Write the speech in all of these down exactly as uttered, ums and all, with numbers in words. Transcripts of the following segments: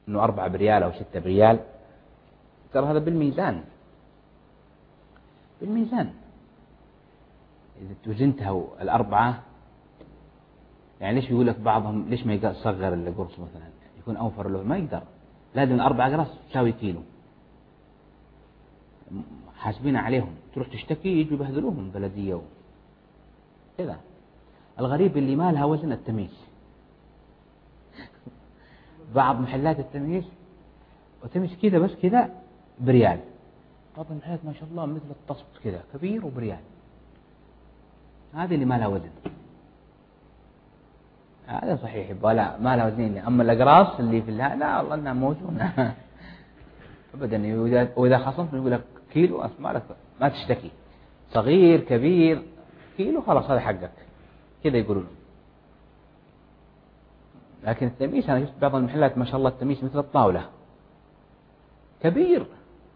أنه أربعة بريال أو ستة بريال، ترى هذا بالميزان، بالميزان إذا توزنتها الأربعة. يعني ليش يقول لك بعضهم ليش ما يصغر القرص مثلا يكون أوفر له؟ ما يقدر، لازم الأربعة قرص تساوي كيلو، حاسبين عليهم، تروح تشتكي يجوا يبهدلوهم بلدية كذا. الغريب اللي ما لها وزن التميس، بعض محلات التميس وتميس كذا بس كذا بريال، بعض المحلات ما شاء الله مثل الطست كذا كبير وبريال، هذه اللي ما لها وزن. هذا صحيح ولا ما لها وزن. أما الأقراص اللي في الله لا والله أنها موزونة أبدا. وإذا خصمت يقول لك كيلو أسمع لك ما تشتكي، صغير كبير كيلو خلاص هذا حقك كذا يقولون. لكن التميس أنا شفت بعض المحلات ما شاء الله التميس مثل الطاولة كبير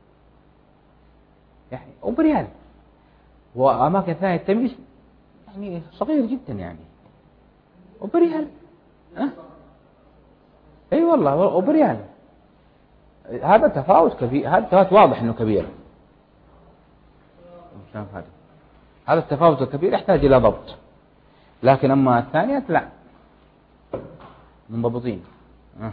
يعني وبريال، وأماكن ثانية التميس يعني صغير جدا يعني وبريال. أه؟ أي والله وبريال. هذا تفاوت كبير، هذا تفاوت واضح إنه كبير. هذا التفاوت الكبير يحتاج إلى ضبط، لكن أما الثانية لا منضبطين. أه.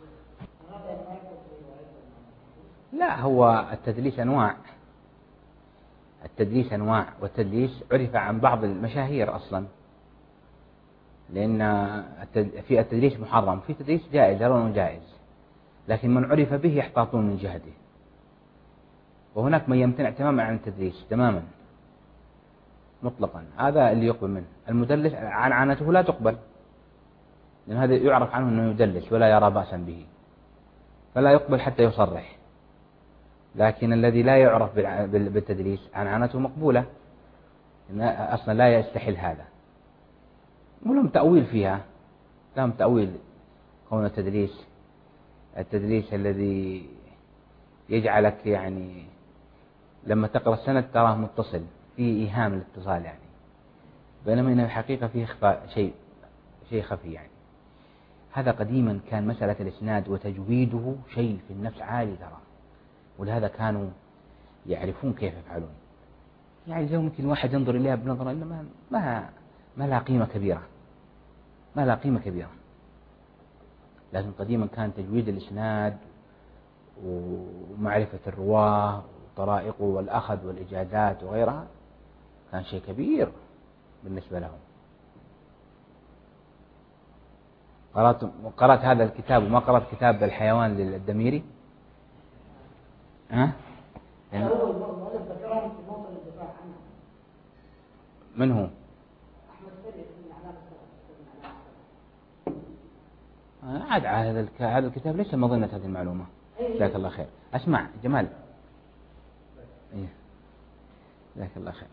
لا هو التدليس أنواع، التدليس أنواع، والتدليس عرف عن بعض المشاهير أصلا، لأن في التدليس محرم، في تدليس جائز يرونه جائز، لكن من عرف به يحتاطون من جهته، وهناك من يمتنع تماما عن التدليس تماما مطلقا. هذا اللي يقبل منه. المدلس عنعنته لا تقبل، لأن هذا يعرف عنه أنه يدلس ولا يرى بأسا به، فلا يقبل حتى يصرح. لكن الذي لا يعرف بالتدليس عنعنته مقبولة، أصلا لا يستحل هذا، ولهم تأويل فيها، لهم تأويل كون التدليس، التدليس الذي يجعلك يعني لما تقرأ السند تراه متصل، فيه إيهام الاتصال يعني، بينما إنه الحقيقة فيه إخفاء شيء شيء خفي يعني. هذا قديما كان مسألة الإسناد وتجويده شيء في النفس عالي ترى، ولهذا كانوا يعرفون كيف يفعلون. يعني زي ممكن واحد ينظر إليها بنظرة إنما ما ما لها قيمة كبيرة، ما لها قيمة كبيرة، لكن قديما كان تجويد الإسناد ومعرفة الرواة وطرائقه والأخذ والإجازات وغيرها كان شيء كبير بالنسبة لهم. قرأت قرأت هذا الكتاب وما قرأت كتاب الحيوان للدميري. ها؟ يعني من هو؟ عاد هذا هذا الكتاب ليس مظنة هذه المعلومة. جزاك الله خير. أسمع جمال، جزاك الله خير،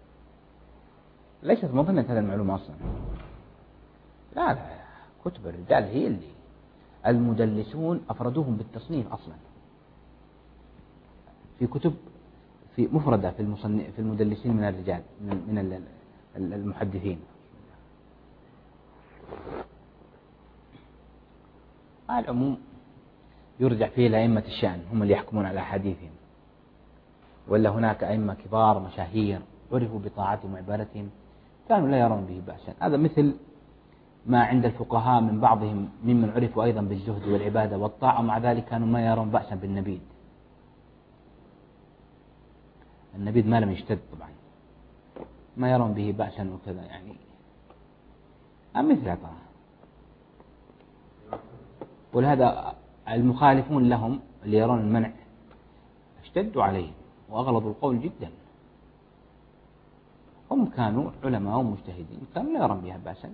ليست مظنة هذه المعلومة أصلا. لا لا، كتب الرجال هي اللي المدلسون أفردوهم بالتصنيف أصلا، في كتب في مفردة في المصنف في المدلسين من الرجال من من المحدثين. على العموم يرجع فيه لأئمة الشأن، هم اللي يحكمون على أحاديثهم، ولا هناك أئمة كبار مشاهير عرفوا بطاعتهم وعبادتهم كانوا لا يرون به بأسا. هذا مثل ما عند الفقهاء من بعضهم ممن عرفوا أيضا بالزهد والعبادة والطاعة، ومع ذلك كانوا ما يرون بأسا بالنبيذ. النبيذ ما لم يشتد طبعا، ما يرون به بأسا وكذا يعني، مثل طبعا. ولهذا المخالفون لهم اللي يرون المنع اشتدوا عليهم وأغلظوا القول جدا. هم كانوا علماء ومجتهدين كانوا لا يرون بها بأسا.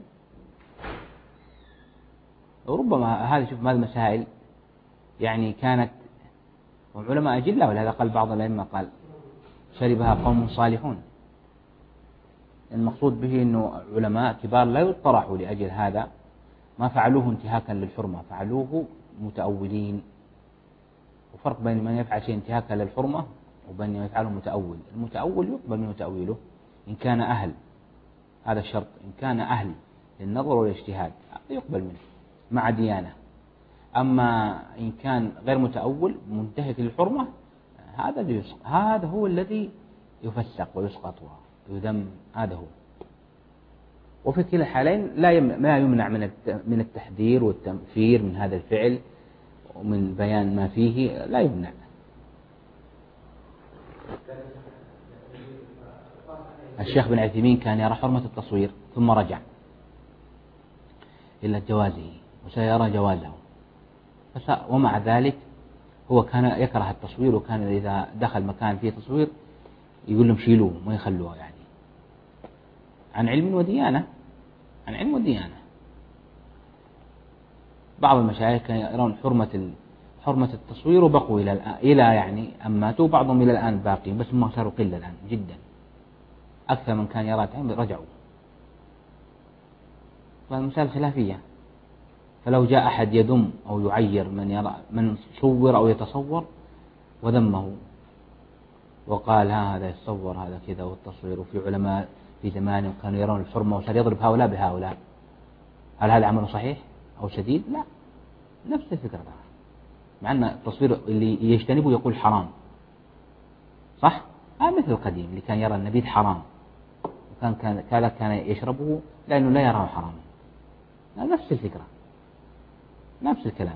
وربما هذه شوف ما المسائل يعني كانت علماء أجلة، ولهذا قال بعض الأئمة قال شربها قوم صالحون. المقصود به أنه علماء كبار لا يطرحوا لأجل هذا، ما فعلوه انتهاكا للحرمة، فعلوه متأولين. وفرق بين من يفعل شيء انتهاكا للحرمة وبين من يفعله متأول. المتأول يقبل منه تأويله إن كان أهل، هذا الشرط، إن كان أهل للنظر والاجتهاد يقبل منه مع ديانة. أما إن كان غير متأول منتهك للحرمة هذا اللي يسقط، هذا هو الذي يفسق ويسقط ويذم، هذا هو. وفي كلا الحالين لا يمنع ما يمنع من من التحذير والتنفير من هذا الفعل ومن بيان ما فيه، لا يمنع. الشيخ بن عثيمين كان يرى حرمة التصوير ثم رجع إلى جوازه وسيرى جوازه، ومع ذلك هو كان يكره التصوير، وكان إذا دخل مكان فيه تصوير يقول لهم شيلوه ما يخلوه، يعني عن علم وديانة، عن علم وديانة. بعض المشايخ كانوا يرون حرمة حرمة التصوير وبقوا إلى الآن، إلى يعني أماتوا، بعضهم إلى الآن باقين بس ما صاروا قلة الآن جدا، أكثر من كان يرى تعمل رجعوا. فالمسألة خلافية، فلو جاء أحد يذم أو يعير من يرى من صور أو يتصور وذمه وقال ها هذا يتصور هذا كذا والتصوير، وفي علماء في زمان كانوا يرون الحرمة وصار يضرب هؤلاء بهؤلاء، هل هذا عمل صحيح أو شديد؟ لا، نفس الفكرة طبعا. مع أن التصوير اللي يجتنبه يقول حرام، صح؟ آه مثل القديم اللي كان يرى النبيذ حرام وكان كان كان, كان يشربه لأنه لا يراه حرام، نفس الفكرة نفس الكلام.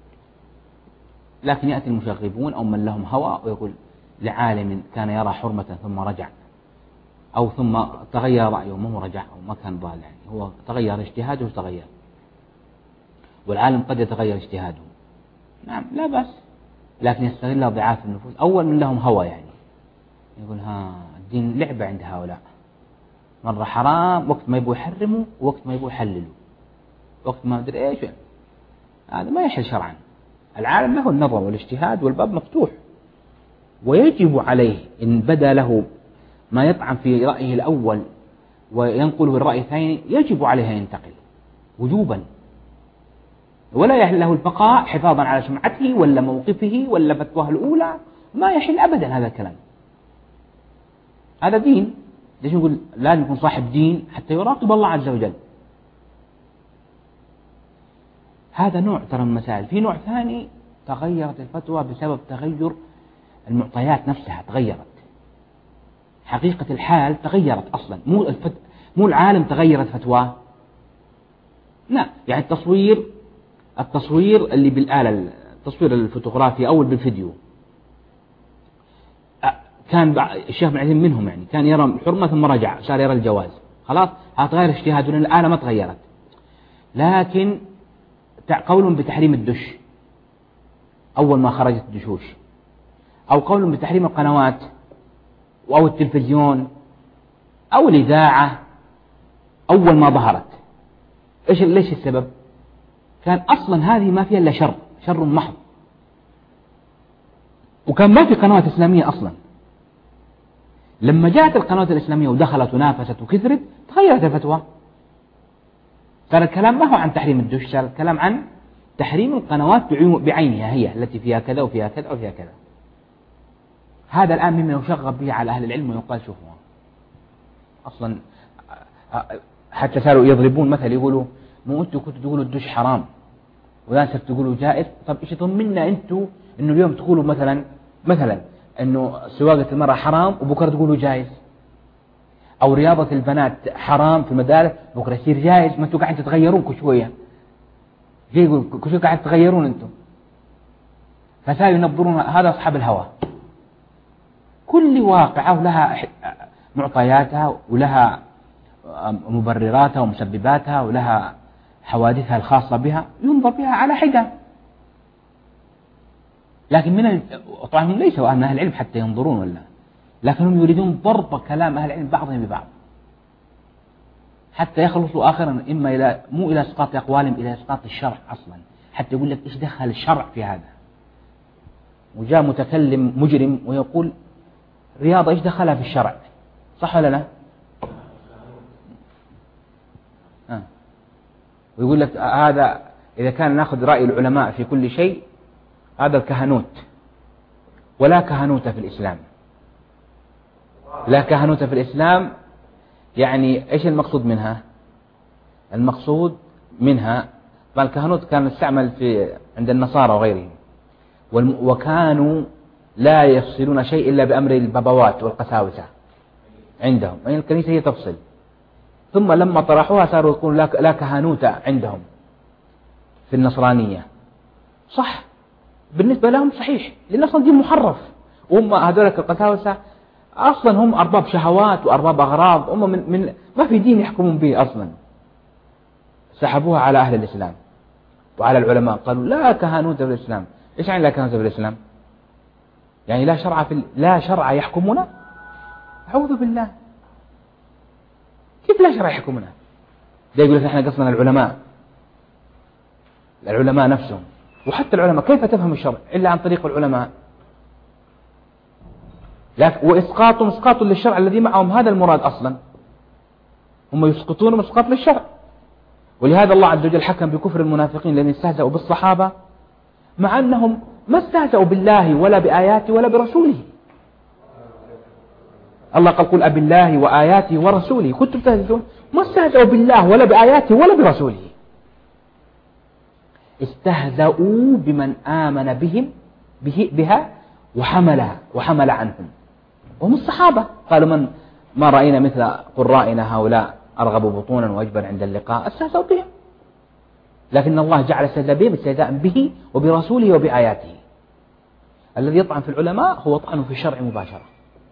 لكن يأتي المشغبون أو من لهم هوى ويقول لعالم كان يرى حرمة ثم رجع، أو ثم تغير رأيه، ما هو رجع أو ما كان ضال، يعني هو تغير اجتهاده وتغير، والعالم قد يتغير اجتهاده، نعم لا بأس، لكن يستغل ضعاف النفوس. أول من لهم هوى يعني يقول ها الدين لعبة عند هؤلاء، مرة حرام وقت ما يبغوا يحرموا ووقت ما يبغوا يحللوا، وقت ما أدري إيش، هذا ما يحل شرعا. العالم له النظر والاجتهاد والباب مفتوح، ويجب عليه إن بدا له ما يطعن في رأيه الأول وينقله الرأي الثاني يجب عليه أن ينتقل وجوبا، ولا يحل له البقاء حفاظا على سمعته ولا موقفه ولا فتواه الأولى، ما يحل أبدا هذا الكلام. هذا دين، ليش نقول لازم يكون صاحب دين حتى يراقب الله عز وجل. هذا نوع ترى المسائل. في نوع ثاني تغيرت الفتوى بسبب تغير المعطيات نفسها، تغيرت حقيقة الحال، تغيرت أصلا، مو الفت... مو العالم تغيرت فتواه، لا، يعني التصوير التصوير اللي بالآلة، التصوير الفوتوغرافي أو بالفيديو، كان الشيخ بن عثيمين منهم، يعني كان يرى الحرمة ثم رجع صار يرى الجواز، خلاص هتغير اجتهاده لأن الآلة ما تغيرت. لكن قولهم بتحريم الدش أول ما خرجت الدشوش، أو قولهم بتحريم القنوات أو التلفزيون أو الإذاعة أول ما ظهرت، إيش ليش السبب؟ كان أصلا هذه ما فيها إلا شر، شر محض، وكان ما في قنوات إسلامية أصلا. لما جاءت القنوات الإسلامية ودخلت ونافست وكثرت تغيرت الفتوى، صار الكلام ما هو عن تحريم الدش، صار الكلام عن تحريم القنوات بعينها هي التي فيها كذا وفيها كذا وفيها كذا. هذا الآن مما يشغب به على أهل العلم ويقال شوفوا أصلا، حتى صاروا يضربون مثل يقولوا مو أنتوا كنتوا تقولوا الدش حرام والآن صرتوا تقولوا جائز، طب إيش يضمننا أنتوا إنه اليوم تقولوا مثلا مثلا إنه سواقة المرأة حرام وبكرة تقولوا جائز، أو رياضة البنات حرام في المدارس بكرة يصير جائز، ما أنتوا قاعد تتغيرون كل شوية، جاي يقول كل شوية قاعد تتغيرون أنتوا، فسايوا ينظرون. هذا أصحاب الهوى، كل واقعة ولها معطياتها ولها مبرراتها ومسبباتها ولها حوادثها الخاصة بها، ينظر بها على حدة. لكن من طبعا هم ليسوا أهل العلم حتى ينظرون ولا، لكنهم يريدون ضرب كلام أهل العلم بعضهم ببعض حتى يخلصوا آخرا إما إلى مو إلى إسقاط أقوالهم إلى إسقاط الشرع أصلا، حتى يقول لك إيش دخل الشرع في هذا. وجاء متكلم مجرم ويقول رياضة إيش دخلها في الشرع، صح ولا لا؟ آه. ويقول لك هذا إذا كان نأخذ رأي العلماء في كل شيء هذا الكهنوت، ولا كهنوت في الإسلام، لا كهنوت في الإسلام. يعني إيش المقصود منها؟ المقصود منها فالكهنوت كان يستعمل في عند النصارى وغيرهم. وكانوا لا يفصلون شيء إلا بأمر البابوات والقساوسة عندهم، يعني الكنيسة هي تفصل. ثم لما طرحوها صاروا يقولون لا كهنوت عندهم في النصرانية. صح بالنسبة لهم صحيح، لأن أصلا دين محرف، وهم هذولك القساوسة أصلا هم أرباب شهوات وأرباب أغراض، هم من, من ما في دين يحكمون به أصلا. سحبوها على أهل الإسلام وعلى العلماء، قالوا لا كهنوت في الإسلام. إيش يعني لا كهنوت في الإسلام؟ يعني لا شرع في لا شرع يحكمنا؟ أعوذ بالله، كيف لا شرع يحكمنا؟ ده يقول لك نحن قصدنا العلماء، العلماء نفسهم. وحتى العلماء كيف تفهم الشرع إلا عن طريق العلماء؟ لكن وإسقاط إسقاط للشرع الذي معهم، هذا المراد أصلا، هم يسقطون إسقاط للشرع. ولهذا الله عز وجل حكم بكفر المنافقين الذين استهزأوا بالصحابة، مع أنهم ما استهزأوا بالله ولا بآياته ولا برسوله. الله قال قل أبي الله وآياته ورسوله كنتم تستهزئون، ما استهزأوا بالله ولا بآياته ولا برسوله، استهزأوا بمن آمن بهم به بها وحملها وحمل عنهم، وهم الصحابة. قالوا من ما رأينا مثل قرائنا هؤلاء أرغب بطونا وأجبر عند اللقاء، استهزأوا بهم. لكن الله جعل استهزاء بهم استهزاء به وبرسوله وبآياته. الذي يطعن في العلماء هو طعن في الشرع مباشرة،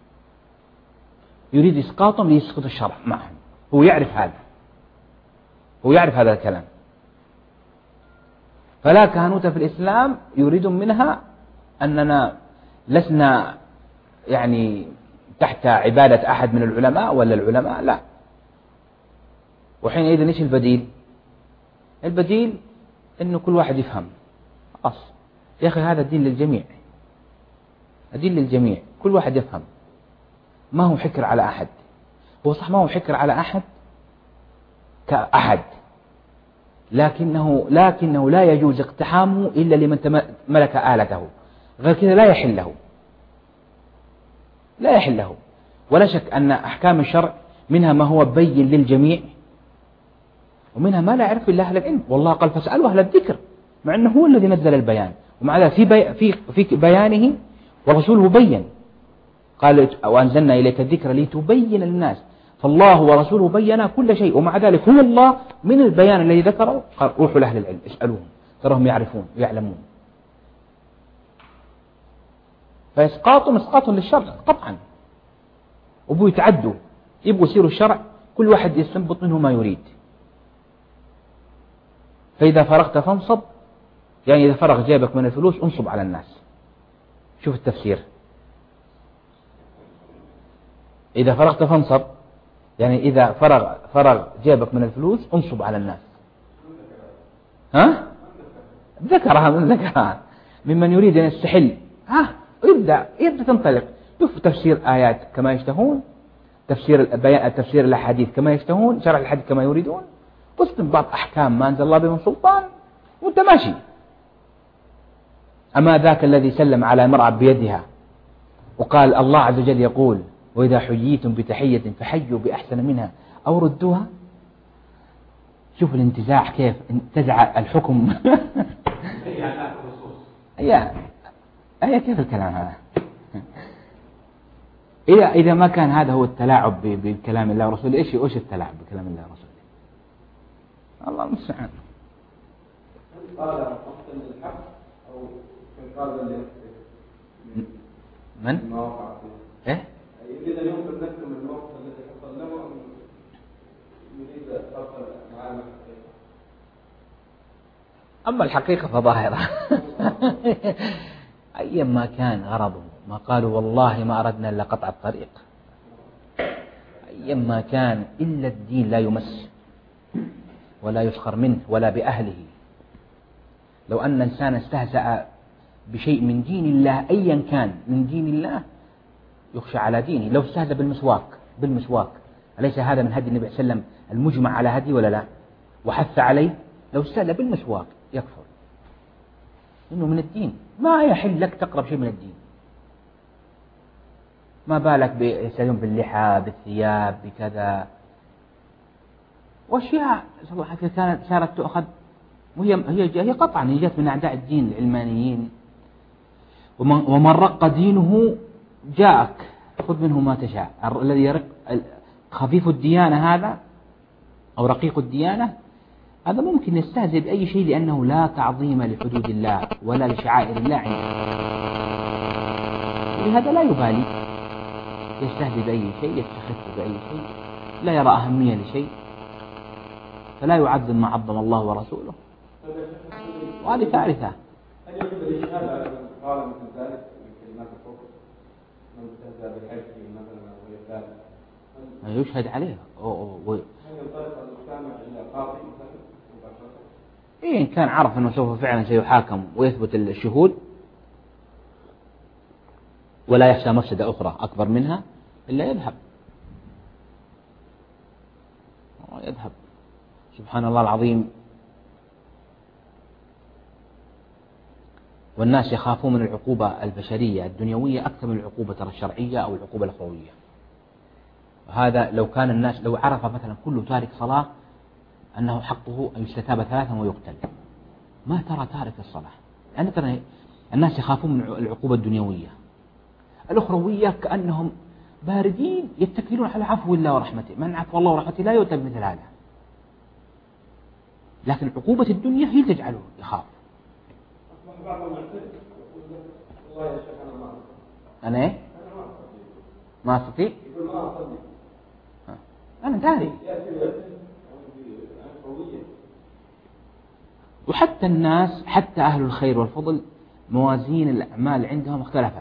يريد إسقاطهم ليسقط الشرع معهم. هو يعرف هذا، هو يعرف هذا الكلام. فلا كهنوت في الإسلام يريد منها أننا لسنا يعني تحت عبادة أحد من العلماء ولا العلماء، لا. وحينئذ إيش البديل؟ البديل إنه كل واحد يفهم خلاص يا أخي هذا الدين للجميع، الدين للجميع، كل واحد يفهم، ما هو حكر على أحد. هو صح ما هو حكر على أحد كأحد، لكنه لكنه لا يجوز اقتحامه إلا لمن ملك آلته، غير كذا لا يحل له، لا يحل له. ولا شك أن أحكام الشرع منها ما هو بين للجميع، ومنها ما لا يعرف إلا أهل العلم. والله قال فاسألوا أهل الذكر، مع أنه هو الذي نزل البيان، ومع ذلك في بي في في بيانه ورسوله بين، قال وأنزلنا إليك الذكر لتبين للناس، فالله ورسوله بينا كل شيء، ومع ذلك هو الله من البيان الذي ذكره قال روحوا لأهل العلم اسألوهم تراهم يعرفون يعلمون. فإسقاط إسقاط للشرع طبعا، وبو يتعدوا يبقوا يصيروا الشرع كل واحد يستنبط منه ما يريد. فإذا فرغت فانصب، يعني إذا فرغ جيبك من الفلوس انصب على الناس. شوف التفسير، إذا فرغت فانصب يعني إذا فرغ فرغ جيبك من الفلوس انصب على الناس. ها؟ ذكرها من ذكرها ممن يريد أن يستحل، ها يبدأ يبدأ تنطلق، شوف تفسير آيات كما يشتهون، تفسير البيان تفسير الأحاديث كما يشتهون، شرح الحديث كما يريدون، واستنباط أحكام ما أنزل الله بها من سلطان وأنت ماشي. أما ذاك الذي سلم على امرأة بيدها وقال الله عز وجل يقول وإذا حييتم بتحية فحيوا بأحسن منها أو ردوها. شوف الانتزاع كيف انتزع الحكم. يا أي كيف الكلام هذا؟ إذا إذا ما كان هذا هو التلاعب بكلام الله ورسوله، إيش إيش التلاعب بكلام الله ورسوله؟ الله المستعان. قال أحسن الحق أو قال من؟ ما وقع فيه. إيه؟ يريد أن ينقل نفسه من الوقت الذي حصل له، أم يريد أن يفصل معاني الحقيقة؟ أما الحقيقة فظاهرة. أيما كان غرضه، ما قالوا والله ما أردنا إلا قطع الطريق، أيما كان إلا الدين لا يمس ولا يسخر منه ولا بأهله. لو أن إنسان استهزأ بشيء من دين الله أيا كان من دين الله يخشى على دينه. لو استهزأ بالمسواك بالمسواك أليس هذا من هدي النبي صلى الله عليه وسلم المجمع على هدي ولا لا؟ وحث عليه. لو استهزأ بالمسواك يكفر، إنه من الدين، ما يحل لك تقرب شيء من الدين. ما بالك بيستهزئون باللحى بالثياب بكذا وأشياء كانت صارت تؤخذ وهي هي هي قطعا هي جاءت من أعداء الدين العلمانيين. ومن, ومن رق دينه جاءك خذ منه ما تشاء. الذي يرق خفيف الديانة هذا أو رقيق الديانة هذا ممكن يستهزئ بأي شيء لأنه لا تعظيم لحدود الله ولا لشعائر الله عنده، لهذا لا يبالي، يستهزئ بأي شيء، يستخف بأي شيء، لا يرى أهمية لشيء، فلا يعظم ما عظم الله ورسوله، وهذه ثالثة. هل يجب الإشهاد على من قال مثل ذلك من كلمات الكفر من استهزأ بالحج مثلا أو غير ذلك؟ يشهد عليه. أوه أوه. هل ينطلق المجتمع إلى قاضي مثلا؟ إيه إن كان عرف أنه سوف فعلا سيحاكم ويثبت الشهود ولا يخشى مفسدة أخرى أكبر منها إلا يذهب يذهب. سبحان الله العظيم. والناس يخافون من العقوبة البشرية الدنيوية أكثر من العقوبة الشرعية أو العقوبة الأخروية. وهذا لو كان الناس لو عرف مثلا كل تارك صلاة أنه حقه أن يستتاب ثلاثا ويقتل، ما ترى تارك الصلاة. يعني ترى الناس يخافون من العقوبة الدنيوية. الأخروية كأنهم باردين يتكلون على عفو الله ورحمته، من عفو الله ورحمته لا يؤتى بمثل هذا. لكن عقوبة الدنيا هي تجعله يخاف. أنا إيه؟ ما أستطيع. أنا داري. وحتى الناس حتى أهل الخير والفضل موازين الأعمال عندهم اختلفت.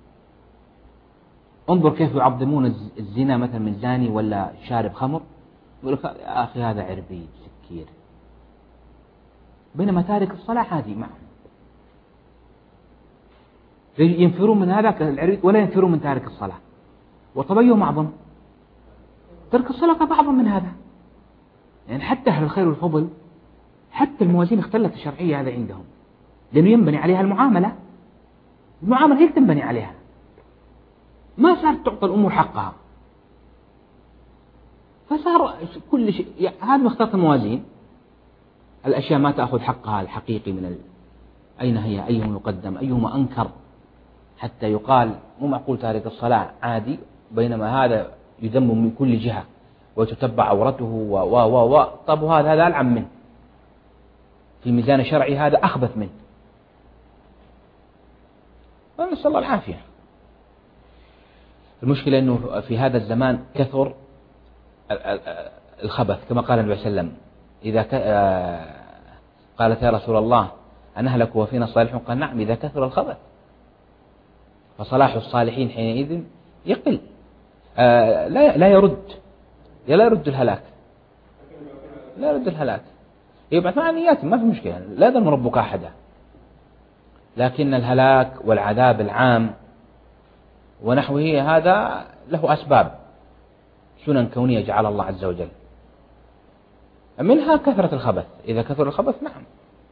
انظر كيف يعظمون الزنا مثلا من زاني ولا شارب خمر، يقول لك يا أخي هذا عربي سكير، بينما تارك الصلاة عادي معهم. ينفرون من هذا العربي ولا ينفرون من تارك الصلاة. وطبيهم أعظم، ترك الصلاة أعظم من هذا. يعني حتى أهل الخير والفضل حتى الموازين اختلت الشرعية هذا عندهم، لأنه ينبني عليها المعاملة. المعاملة هي تنبني عليها، ما صارت تعطى الأمور حقها، فصار كل شيء يعني هذا مختلط الموازين. الأشياء ما تأخذ حقها الحقيقي من ال... أين هي، أيهم يقدم، أيهما أنكر، حتى يقال مو معقول تارك الصلاة عادي بينما هذا يذم من كل جهة وتتبع عورته و و و و طب وهذا هذا ألعن منه في ميزان شرعي، هذا أخبث منه. نسأل الله العافية. المشكلة أنه في هذا الزمان كثر الخبث كما قال النبي صلى الله عليه وسلم إذا ك... قالت يا رسول الله أنهلك وفينا الصالحون؟ قال نعم إذا كثر الخبث، فصلاح الصالحين حينئذ يقل. آه لا لا يرد لا يرد الهلاك، لا يرد الهلاك، يبعث عن نيات ما في مشكلة، لا يظلم ربك أحدا، لكن الهلاك والعذاب العام ونحوه هذا له أسباب سنن كونية جعل الله عز وجل، منها كثرة الخبث. إذا كثر الخبث نعم.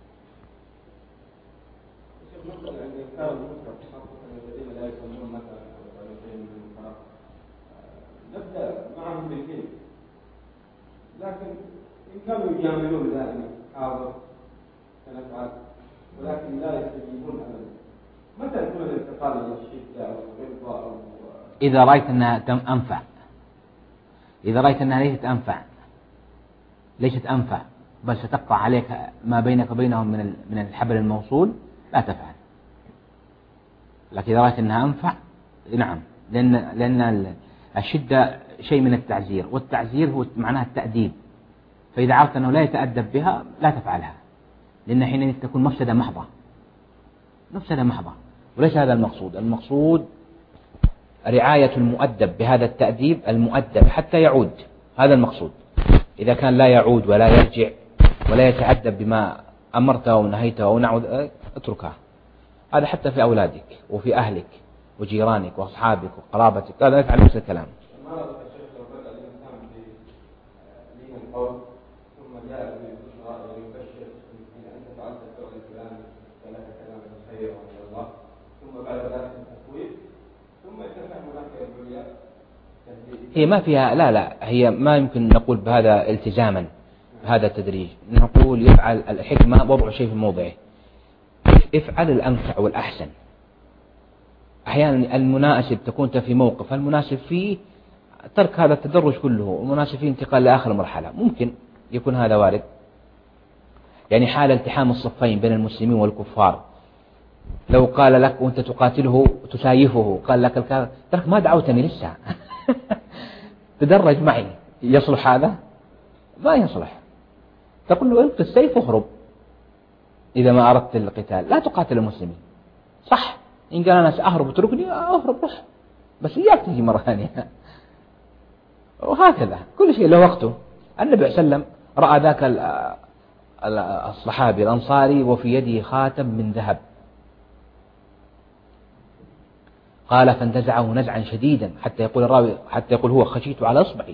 نبدأ معهم بالدين، لكن إن كانوا يجاملون دائما حاضر سنفعل، ولكن لا يستجيبون أبدا، متى يكون الانتقال إلى الشدة أو الغلظة أو إذا رأيت أنها أنفع، إذا رأيت أنها ليست أنفع ليست أنفع بل ستقطع عليك ما بينك وبينهم من من الحبل الموصول لا تفعل. لكن إذا رأيت أنها أنفع نعم، لأن لأن الشدة شيء من التعزير، والتعزير هو معناه التأديب، فإذا عرفت أنه لا يتأدب بها لا تفعلها، لأن حينئذ تكون مفسدة محضة، مفسدة محضة، وليس هذا المقصود. المقصود رعاية المؤدب بهذا التأديب، المؤدب حتى يعود، هذا المقصود. إذا كان لا يعود ولا يرجع ولا يتأدب بما أمرته ونهيته أو نعود اتركها. هذا حتى في أولادك وفي أهلك وجيرانك وأصحابك وقرابتك، هذا يفعل نفس الكلام. ثم جاء بالبشرى ويبشر إن أنت فعلت الفعل الفلاني فلك كلام الخير وعلى الله، ثم بعد ذلك التفويض، ثم يتفهم لك العليا. هي ما فيها لا لا هي ما يمكن نقول بهذا التزاما، هذا التدريج، نقول يفعل الحكمة وضع شيء في موضعه، افعل الأنفع والأحسن. أحيانا المناسب تكون في موقف المناسب فيه ترك هذا التدرج كله، والمناسب فيه انتقال لآخر مرحلة، ممكن يكون هذا وارد. يعني حال التحام الصفين بين المسلمين والكفار، لو قال لك وأنت تقاتله تسايفه قال لك الكافر ترك ما دعوتني لسه تدرج معي، يصلح هذا؟ ما يصلح. تقول له القي السيف واهرب إذا ما أردت القتال، لا تقاتل المسلمين. صح، إن قال أنا سأهرب وتركني أهرب بس بس إياك تجي مرة ثانية. وهكذا كل شيء له وقته. النبي صلى الله عليه وسلم رأى ذاك الصحابي الأنصاري وفي يده خاتم من ذهب، قال فانتزعه نزعا شديدا حتى يقول الراوي حتى يقول هو خشيت على إصبعي.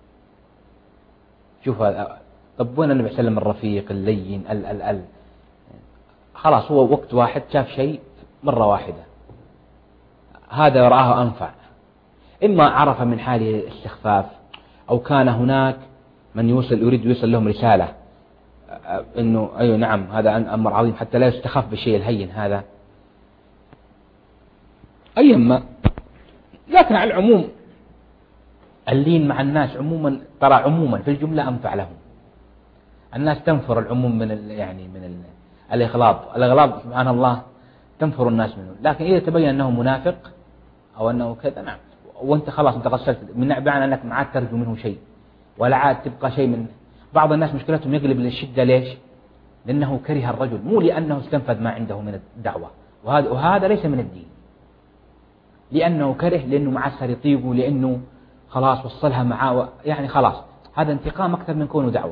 شوف طب وين النبي صلى الله عليه وسلم الرفيق اللين ال ال ال خلاص هو وقت واحد شاف شيء مرة واحدة، هذا رآه أنفع. إما عرف من حاله استخفاف، أو كان هناك من يوصل يريد يوصل لهم رسالة إنه أيوة نعم هذا أمر عظيم حتى لا يستخف بالشيء الهين هذا، أيما. لكن على العموم اللين مع الناس عموما ترى عموما في الجملة أنفع لهم. الناس تنفر العموم من ال يعني من ال الإغلاظ، الإغلاظ سبحان الله تنفر الناس منه، لكن إذا تبين أنه منافق أو أنه كذا نعم، وأنت خلاص أنت غسلت من بمعنى أنك ما عاد ترجو منه شيء ولا عاد تبقى شيء من. بعض الناس مشكلتهم يقلب للشدة، ليش؟ لأنه كره الرجل، مو لأنه استنفذ ما عنده من الدعوة، وهذا وهذا ليس من الدين، لأنه كره، لأنه معسر يطيقه، لأنه خلاص وصلها معاه يعني خلاص هذا انتقام أكثر من كونه دعوة.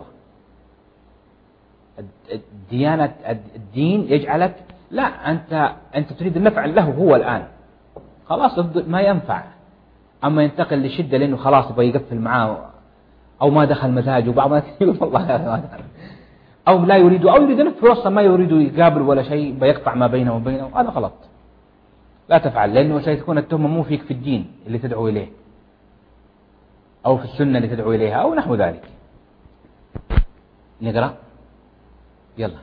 الديانة الدين يجعلك لا أنت أنت تريد النفع له هو الآن خلاص ما ينفع، أما ينتقل لشدة لأنه خلاص يبغى يقفل معاه أو ما دخل مزاجه. بعض الناس يقول والله ما دخل أو لا يريد أو يريد نفسه أصلا ما يريد يقابل ولا شيء، بيقطع ما بينه وبينه، هذا غلط. لا تفعل، لأنه سيكون التهمة مو فيك في الدين اللي تدعو إليه أو في السنة اللي تدعو إليها أو نحو ذلك. نقرأ يلا.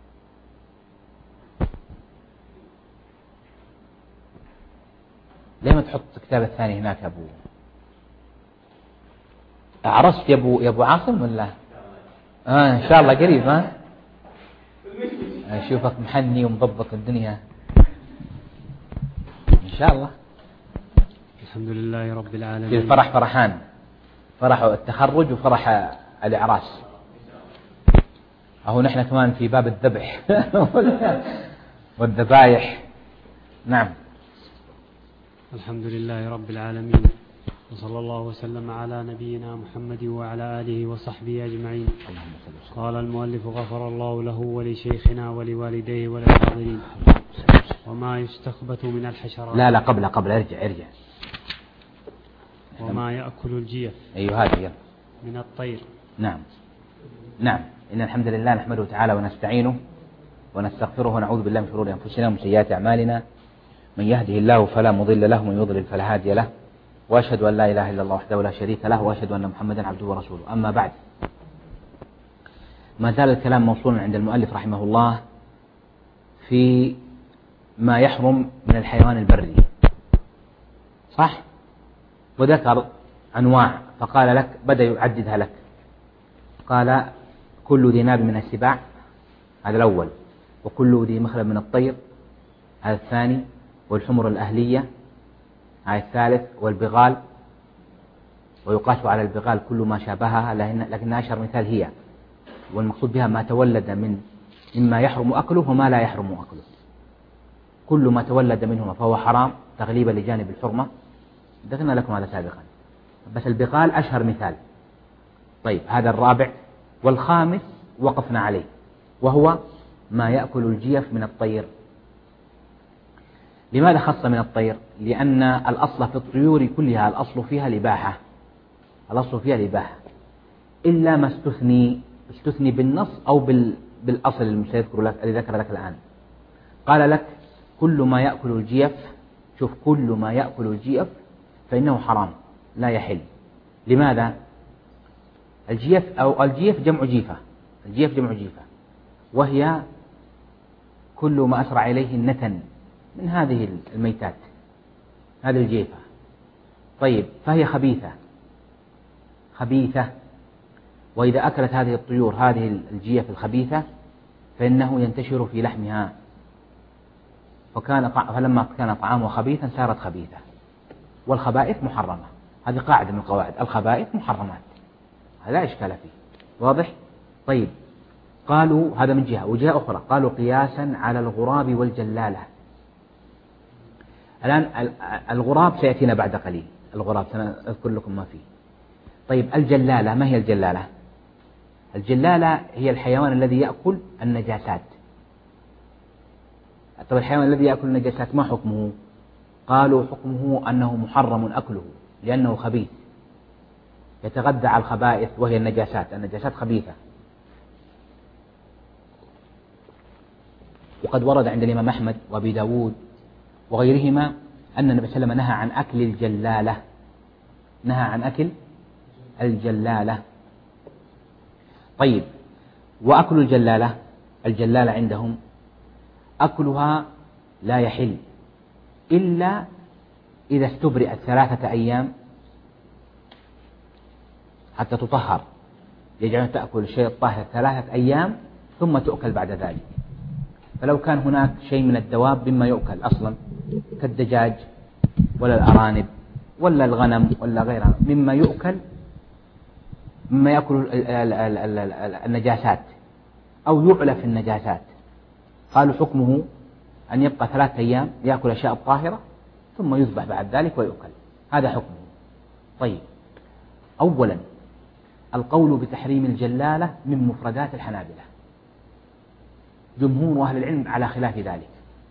ليه ما تحط كتاب الثاني هناك يا أبو؟ عرست يا أبو يا أبو عاصم ولا؟ آه إن شاء الله قريب. ها أشوفك محني ومضبط الدنيا إن شاء الله. الحمد لله رب العالمين. الفرح فرحان، فرح التخرج وفرح الإعراس. أهو نحن كمان في باب الذبح والذبائح. نعم. الحمد لله رب العالمين، وصلى الله وسلم على نبينا محمد وعلى آله وصحبه أجمعين. قال المؤلف غفر الله له ولشيخنا ولوالديه وللحاضرين. وما يستخبث من الحشرات. لا لا قبل قبل ارجع ارجع. وما يأكل الجيف. أيوه هذه من الطير. نعم نعم. إن الحمد لله نحمده تعالى ونستعينه ونستغفره ونعوذ بالله من شرور أنفسنا ومن سيئات أعمالنا، من يهده الله فلا مضل له ومن يضلل فلا هادي له، وأشهد أن لا إله إلا الله وحده لا شريك له، وأشهد أن محمدا عبده ورسوله. أما بعد، ما زال الكلام موصولا عند المؤلف رحمه الله في ما يحرم من الحيوان البري، صح؟ وذكر أنواع فقال لك بدأ يعددها لك، قال كل ذي ناب من السباع هذا الأول، وكل ذي مخلب من الطير هذا الثاني، والحمر الأهلية هذا الثالث، والبغال، ويقاس على البغال كل ما شابهها لكن أشهر مثال هي، والمقصود بها ما تولد من مما يحرم أكله وما لا يحرم أكله، كل ما تولد منهما فهو حرام تغليبا لجانب الحرمة، ذكرنا لكم هذا سابقا، بس البغال أشهر مثال. طيب هذا الرابع، والخامس وقفنا عليه وهو ما يأكل الجيف من الطير. لماذا خص من الطير؟ لأن الأصل في الطيور كلها الأصل فيها الإباحة، الأصل فيها الإباحة إلا ما استثني استثني بالنص أو بالأصل المسيذكر لك الذي ذكر لك الآن. قال لك كل ما يأكل الجيف، شوف كل ما يأكل الجيف فإنه حرام لا يحل. لماذا؟ الجيف أو الجيف جمع جيفة، الجيف جمع جيفة، وهي كل ما أسرع إليه النتن من هذه الميتات، هذه الجيفة. طيب، فهي خبيثة خبيثة، وإذا أكلت هذه الطيور هذه الجيف الخبيثة فإنه ينتشر في لحمها، فكان فلما كان طعامه خبيثا صارت خبيثة، والخبائث محرمة. هذه قاعدة من القواعد، الخبائث محرمات، هذا لا إشكال فيه، واضح؟ طيب، قالوا هذا من جهة، وجهة أخرى قالوا قياسا على الغراب والجلالة. الآن الغراب سيأتينا بعد قليل، الغراب سأذكر لكم ما فيه. طيب، الجلالة، ما هي الجلالة؟ الجلالة هي الحيوان الذي يأكل النجاسات. طيب، الحيوان الذي يأكل النجاسات ما حكمه؟ قالوا حكمه أنه محرم أكله لأنه خبيث، يتغذى على الخبائث وهي النجاسات، النجاسات خبيثة. وقد ورد عند الإمام أحمد وأبي داود وغيرهما أن النبي صلى الله عليه وسلم نهى عن أكل الجلالة، نهى عن أكل الجلالة. طيب، وأكل الجلالة، الجلالة عندهم أكلها لا يحل إلا إذا استبرئت ثلاثة أيام حتى تطهر، يجعلون تأكل الشيء الطاهر ثلاثة أيام ثم تؤكل بعد ذلك. فلو كان هناك شيء من الدواب مما يؤكل أصلا كالدجاج ولا الأرانب ولا الغنم ولا غيرها مما يؤكل، مما يأكل النجاسات أو يعلف النجاسات، قالوا حكمه أن يبقى ثلاثة أيام يأكل أشياء الطاهرة ثم يذبح بعد ذلك ويؤكل، هذا حكمه. طيب، أولا القول بتحريم الجلالة من مفردات الحنابلة، جمهور أهل العلم على خلاف ذلك،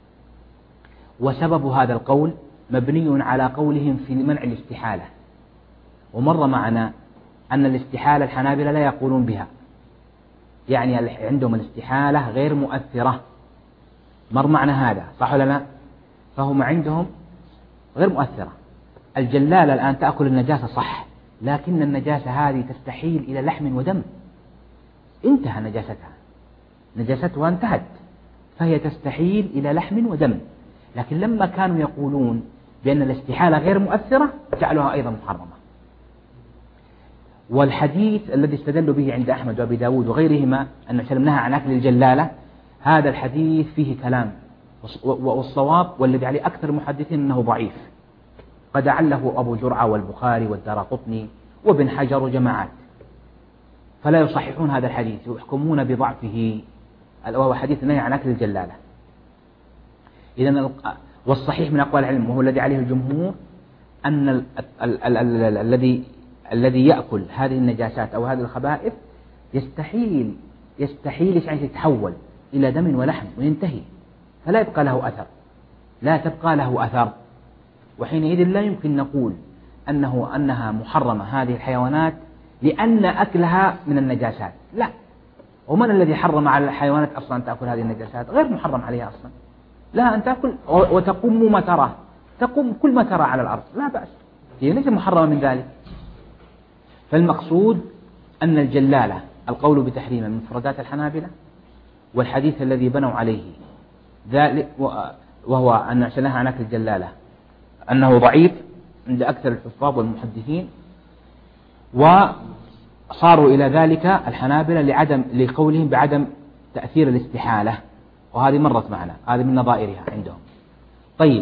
وسبب هذا القول مبني على قولهم في منع الاستحالة. ومر معنا أن الاستحالة الحنابلة لا يقولون بها، يعني عندهم الاستحالة غير مؤثرة، مر معنا هذا صح ولا لا؟ فهم عندهم غير مؤثرة. الجلالة الآن تأكل النجاسة صح، لكن النجاسة هذه تستحيل إلى لحم ودم، انتهى نجاستها، نجاستها انتهت، فهي تستحيل إلى لحم ودم. لكن لما كانوا يقولون بأن الاستحالة غير مؤثرة جعلوها أيضا محرمة. والحديث الذي استدلوا به عند أحمد وأبي داود وغيرهما أن النبي نهى عن أكل الجلالة، هذا الحديث فيه كلام، والصواب والذي عليه أكثر المحدثين أنه ضعيف، قد عله أبو جرعة والبخاري والدارقطني وابن حجر وجماعات، فلا يصححون هذا الحديث ويحكمون بضعفه، وهو حديث النهي عن أكل الجلالة. إذن والصحيح من أقوال العلم وهو الذي عليه الجمهور أن الذي الذي يأكل هذه النجاسات أو هذه الخبائث يستحيل يستحيل يعني يتحول إلى دم ولحم وينتهي، فلا يبقى له أثر، لا تبقى له أثر، وحينئذ لا يمكن نقول أنه أنها محرمة هذه الحيوانات لأن أكلها من النجاسات، لا. ومن الذي حرم على الحيوانات أصلا تأكل هذه النجاسات؟ غير محرم عليها أصلا، لا أن تأكل وتقوم ما تراه، تقوم كل ما ترى على الأرض لا بأس، هي ليس محرمة من ذلك. فالمقصود أن الجلالة القول بتحريمها من مفردات الحنابلة، والحديث الذي بنوا عليه ذلك وهو أن نهى عن أكل الجلالة أنه ضعيف عند أكثر الحفاظ والمحدثين، وصاروا إلى ذلك الحنابلة لعدم لقولهم بعدم تأثير الاستحالة، وهذه مرت معنا، هذه من نظائرها عندهم. طيب،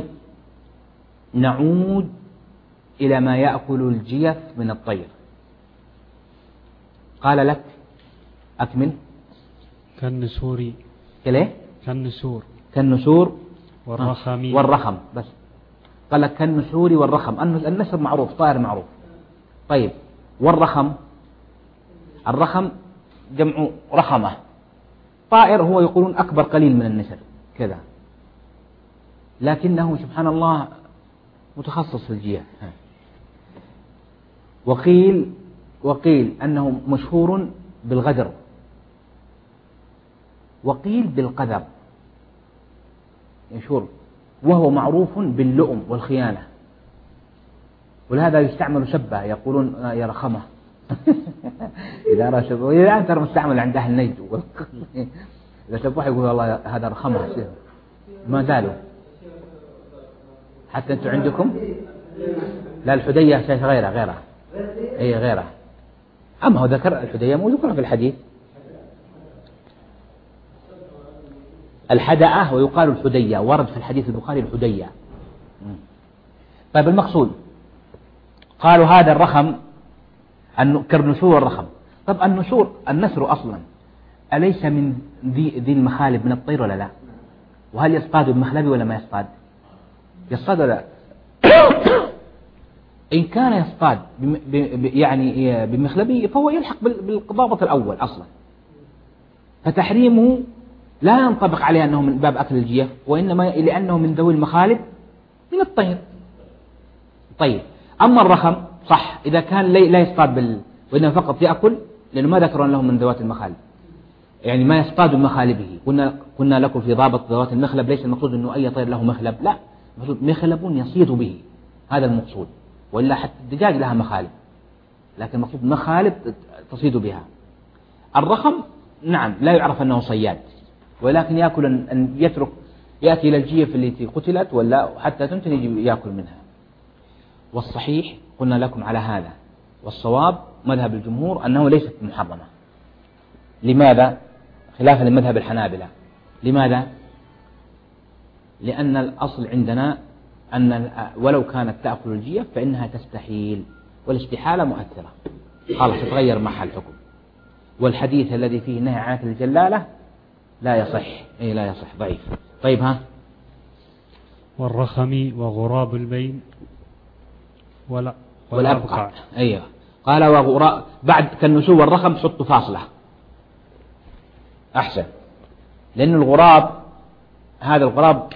نعود إلى ما يأكل الجيف من الطير. قال لك أكمل. كالنسور. كليه؟ كالنسور. كالنسور والرخم. والرخم بس. قال لك كالنسور والرخم، النسر معروف، طائر معروف. طيب، والرخم، الرخم جمع رخمة، طائر هو يقولون أكبر قليل من النسر كذا، لكنه سبحان الله متخصص في الجيف. وقيل وقيل أنه مشهور بالغدر، وقيل بالقذر، مشهور، وهو معروف باللؤم والخيانة، ولهذا يستعمل شبه، يقولون يا رخمة إذا أرى سبوح الآن ترى مستعمل عند أهل نجد. إذا سبوح يقول والله هذا رخمها ما زالوا. حتى أنتم عندكم لا الحدية شيء غيرها غيرها أي غيرها. أما هو ذكر الحدية مو ذكرها في الحديث. الحدأة ويقال الحدية، ورد في الحديث البخاري الحدية. طيب المقصود قالوا هذا الرخم كالنسور الرخم. طب النسور النسر أصلا أليس من ذي, ذي المخالب من الطير ولا لا؟ وهل يصطاد بمخلبي ولا ما يصطاد؟ يصطاد ولا إن كان يصطاد يعني بمخلبي فهو يلحق بالضابط الأول أصلا، فتحريمه لا ينطبق عليه أنه من باب أكل الجيف، وإنما لأنه من ذوي المخالب من الطير. طيب أما الرخم صح إذا كان لا يصطاد بال... وإنما فقط يأكل، لأنه ما ذكرون له من ذوات المخالب، يعني ما يصطاد بمخالبه. قلنا قلنا لكم في ضابط ذوات المخلب ليس المقصود أنه أي طير له مخلب، لا، مخلب يصيد به، هذا المقصود. وإلا حتى الدجاج لها مخالب، لكن المقصود مخالب تصيد بها. الرخم نعم لا يعرف أنه صياد، ولكن يأكل أن يترك يأتي إلى الجيف التي قتلت ولا حتى تنتهي يأكل منها. والصحيح قلنا لكم على هذا، والصواب مذهب الجمهور أنه ليست محرمة. لماذا؟ خلافا لمذهب الحنابلة. لماذا؟ لأن الأصل عندنا أن ولو كانت تأكل الجيف فإنها تستحيل، والاستحالة مؤثرة خلاص تتغير معها الحكم. والحديث الذي فيه نهي عن أكل الجلالة لا يصح، أي لا يصح، ضعيف. طيب ها. والرخم وغراب البين ولا والأبقع. أيوه قال وغراب بعد كالنسور والرخم حطوا فاصلة أحسن، لأن الغراب هذا الغراب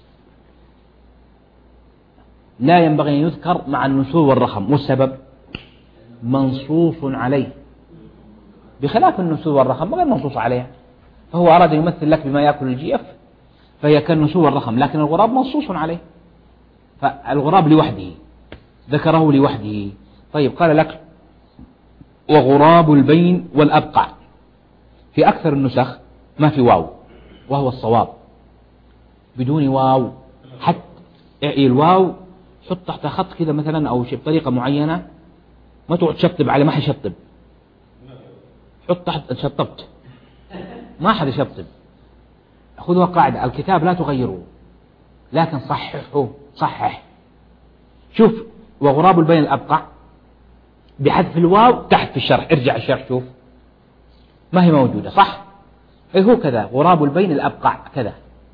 لا ينبغي أن يذكر مع النسور والرخم، والسبب منصوص عليه، بخلاف النسور والرخم غير منصوص عليها، فهو أراد أن يمثل لك بما يأكل الجيف فهي كالنسور والرخم، لكن الغراب منصوص عليه، فالغراب لوحده ذكره لوحده. طيب قال لك وغراب البين والأبقع، في أكثر النسخ ما في واو وهو الصواب، بدون واو، حتى الواو حط تحت خط كذا مثلا أو شيء بطريقة معينة، ما تقعد تشطب على ما حيشطب، حط تحت شطبت ما حد يشطب. خذوا قاعدة الكتاب لا تغيره لكن صححه، صحح. شوف وغراب البين الأبقع بحذف الواو تحت في الشرح، ارجع الشرح شوف ما هي موجودة، صح؟ ايه هو كذا غراب البين الأبقع كذا،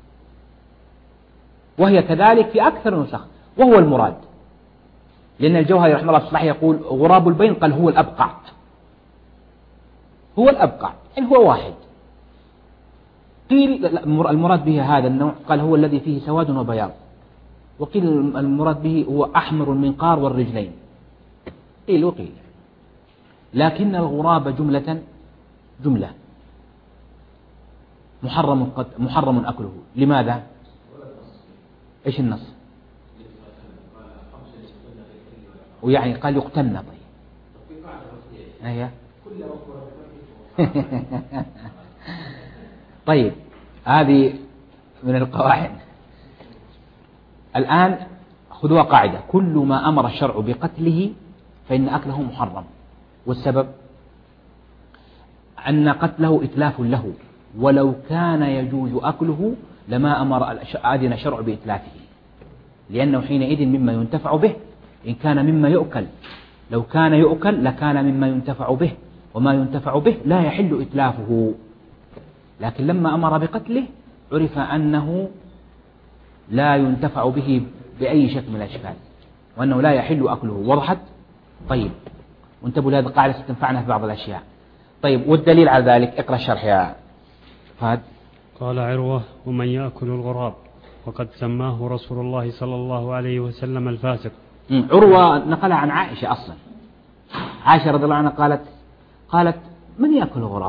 وهي كذلك في أكثر النسخ، وهو المراد، لأن الجوهري رحمه الله الصلاح يقول غراب البين قال هو الأبقع، هو الأبقع يعني هو واحد. قيل المراد به هذا النوع قال هو الذي فيه سواد وبياض، وقيل المراد به هو أحمر المنقار والرجلين، قيل وقيل. لكن الغراب جملة جملة محرم قد محرم أكله. لماذا؟ إيش النص؟ ويعني قال يقتلنا. طيب أيه. طيب هذه من القواعد. الآن خذوا قاعدة، كل ما أمر الشرع بقتله فإن أكله محرم، والسبب أن قتله إتلاف له، ولو كان يجوز أكله لما أمر أذن الشرع بإتلافه، لأنه حينئذ مما ينتفع به إن كان مما يؤكل، لو كان يؤكل لكان مما ينتفع به، وما ينتفع به لا يحل إتلافه. لكن لما أمر بقتله عرف أنه لا ينتفع به بأي شكل من الأشكال، وأنه لا يحل أكله. وضحت؟ طيب وانتبهوا لهذه القاعدة ستنفعنا في بعض الأشياء. طيب والدليل على ذلك اقرأ الشرح يا فهد. قال عروة ومن يأكل الغراب وقد سماه رسول الله صلى الله عليه وسلم الفاسق. عروة نقلها عن عائشة أصلا، عائشة رضي الله عنها قالت قالت من يأكل الغراب؟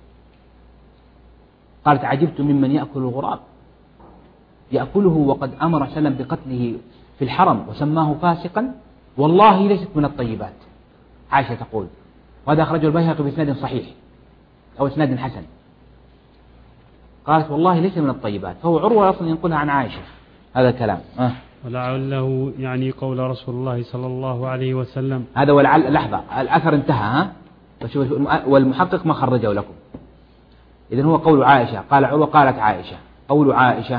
قالت عجبت ممن يأكل الغراب يأكله وقد أمر سلم بقتله في الحرم وسماه فاسقا، والله ليست من الطيبات. عائشة تقول وهذا أخرجه البيهقي بإسناد صحيح أو إسناد حسن. قالت والله ليس من الطيبات، فهو عروة أصلا ينقلها عن عائشة هذا الكلام. أه. ولعله يعني قول رسول الله صلى الله عليه وسلم. هذا ولعل لحظة الأثر انتهى ها، والمحقق ما خرجه لكم. إذن هو قول عائشة، قال عروة قالت عائشة، قول عائشة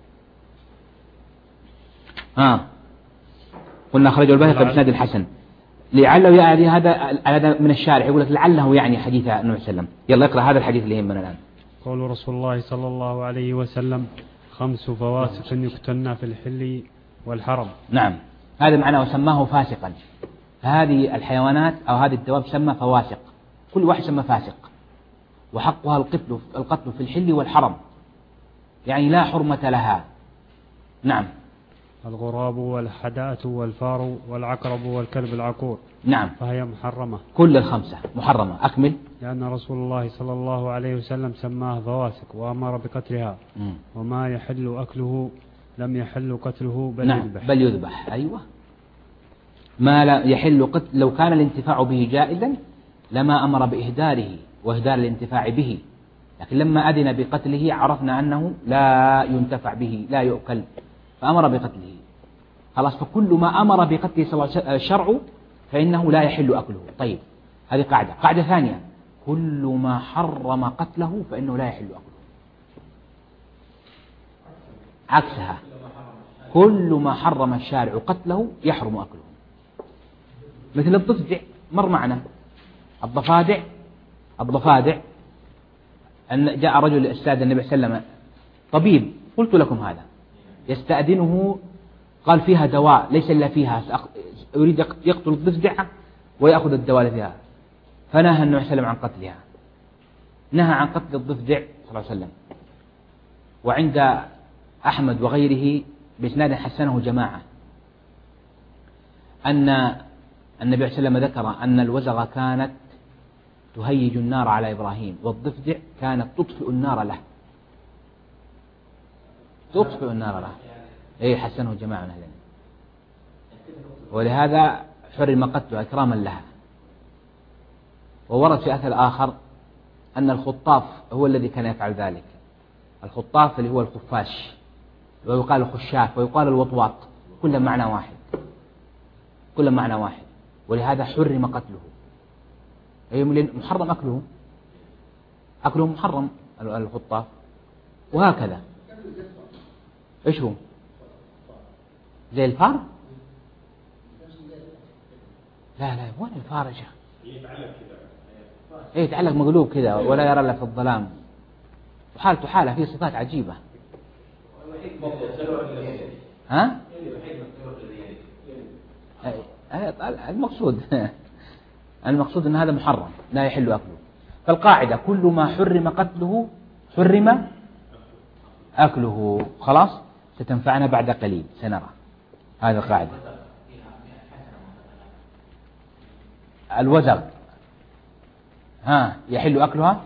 ها قلنا أخرجه البيهقي بإسناد الحسن. لعله يعني هذا هذا من الشارع يقول لك لعله يعني حديث النبي صلى الله عليه وسلم. يلا اقرأ هذا الحديث اللي يهمنا الآن. قول رسول الله صلى الله عليه وسلم خمس فواسق يقتلن في الحل والحرم. نعم هذا معناه وسماه فاسقا. هذه الحيوانات أو هذه الدواب تسمى فواسق، كل واحد سمى فاسق، وحقها القتل القتل في الحل والحرم، يعني لا حرمة لها. نعم. الغراب والحداة والفار والعقرب والكلب العقور. نعم. فهي محرمة. كل الخمسة محرمة. أكمل. لأن رسول الله صلى الله عليه وسلم سماها فواسق وأمر بقتلها. م. وما يحل أكله لم يحل قتله بل نعم يذبح. بل يذبح. أيوة. ما لا يحل قتل، لو كان الانتفاع به جائزا لما أمر بإهداره وإهدار الانتفاع به، لكن لما أذن بقتله عرفنا أنه لا ينتفع به لا يؤكل فأمر بقتله. خلاص، فكل ما أمر بقتله صلى الله عليه وسلم الشرع فإنه لا يحل أكله. طيب هذه قاعدة. قاعدة ثانية، كل ما حرم قتله فإنه لا يحل أكله. عكسها، كل ما حرم الشارع قتله يحرم أكله. مثل الضفدع مر معنا، الضفادع الضفادع أن جاء رجل استاذ النبي صلى الله عليه وسلم طبيب، قلت لكم هذا، يستأذنه قال فيها دواء ليس إلا فيها، يريد يقتل الضفدع ويأخذ الدواء فيها، فنهى النبي صلى الله عليه وسلم عن قتلها، نهى عن قتل الضفدع صلى الله عليه وسلم. وعند أحمد وغيره بإسناد حسنه جماعة أن النبي صلى الله عليه وسلم ذكر أن الوزغ كانت تهيج النار على إبراهيم، والضفدع كانت تطفئ النار له، تطفئ النار له. أي حسنه جماعة من أهلنا، ولهذا حرم قتلها إكراما لها. وورد في أثر آخر أن الخطاف هو الذي كان يفعل ذلك، الخطاف اللي هو الخفاش، ويقال الخشاف ويقال الوطواط، كل معنى واحد، كل معنى واحد، ولهذا حرم قتله. أي محرم أكله، أكله محرم الخطاف. وهكذا إيش هو زي الفار؟ لا لا وين الفار يا شيخ؟ إيه يتعلق مقلوب كذا ولا يرى إلا في الظلام، وحالته حالة فيه صفات عجيبة. ها؟ المقصود المقصود أن هذا محرم لا يحل أكله. فالقاعدة كل ما حرم قتله حرم أكله. خلاص، ستنفعنا بعد قليل سنرى هذه القاعدة. الوزغ ها يحل أكلها،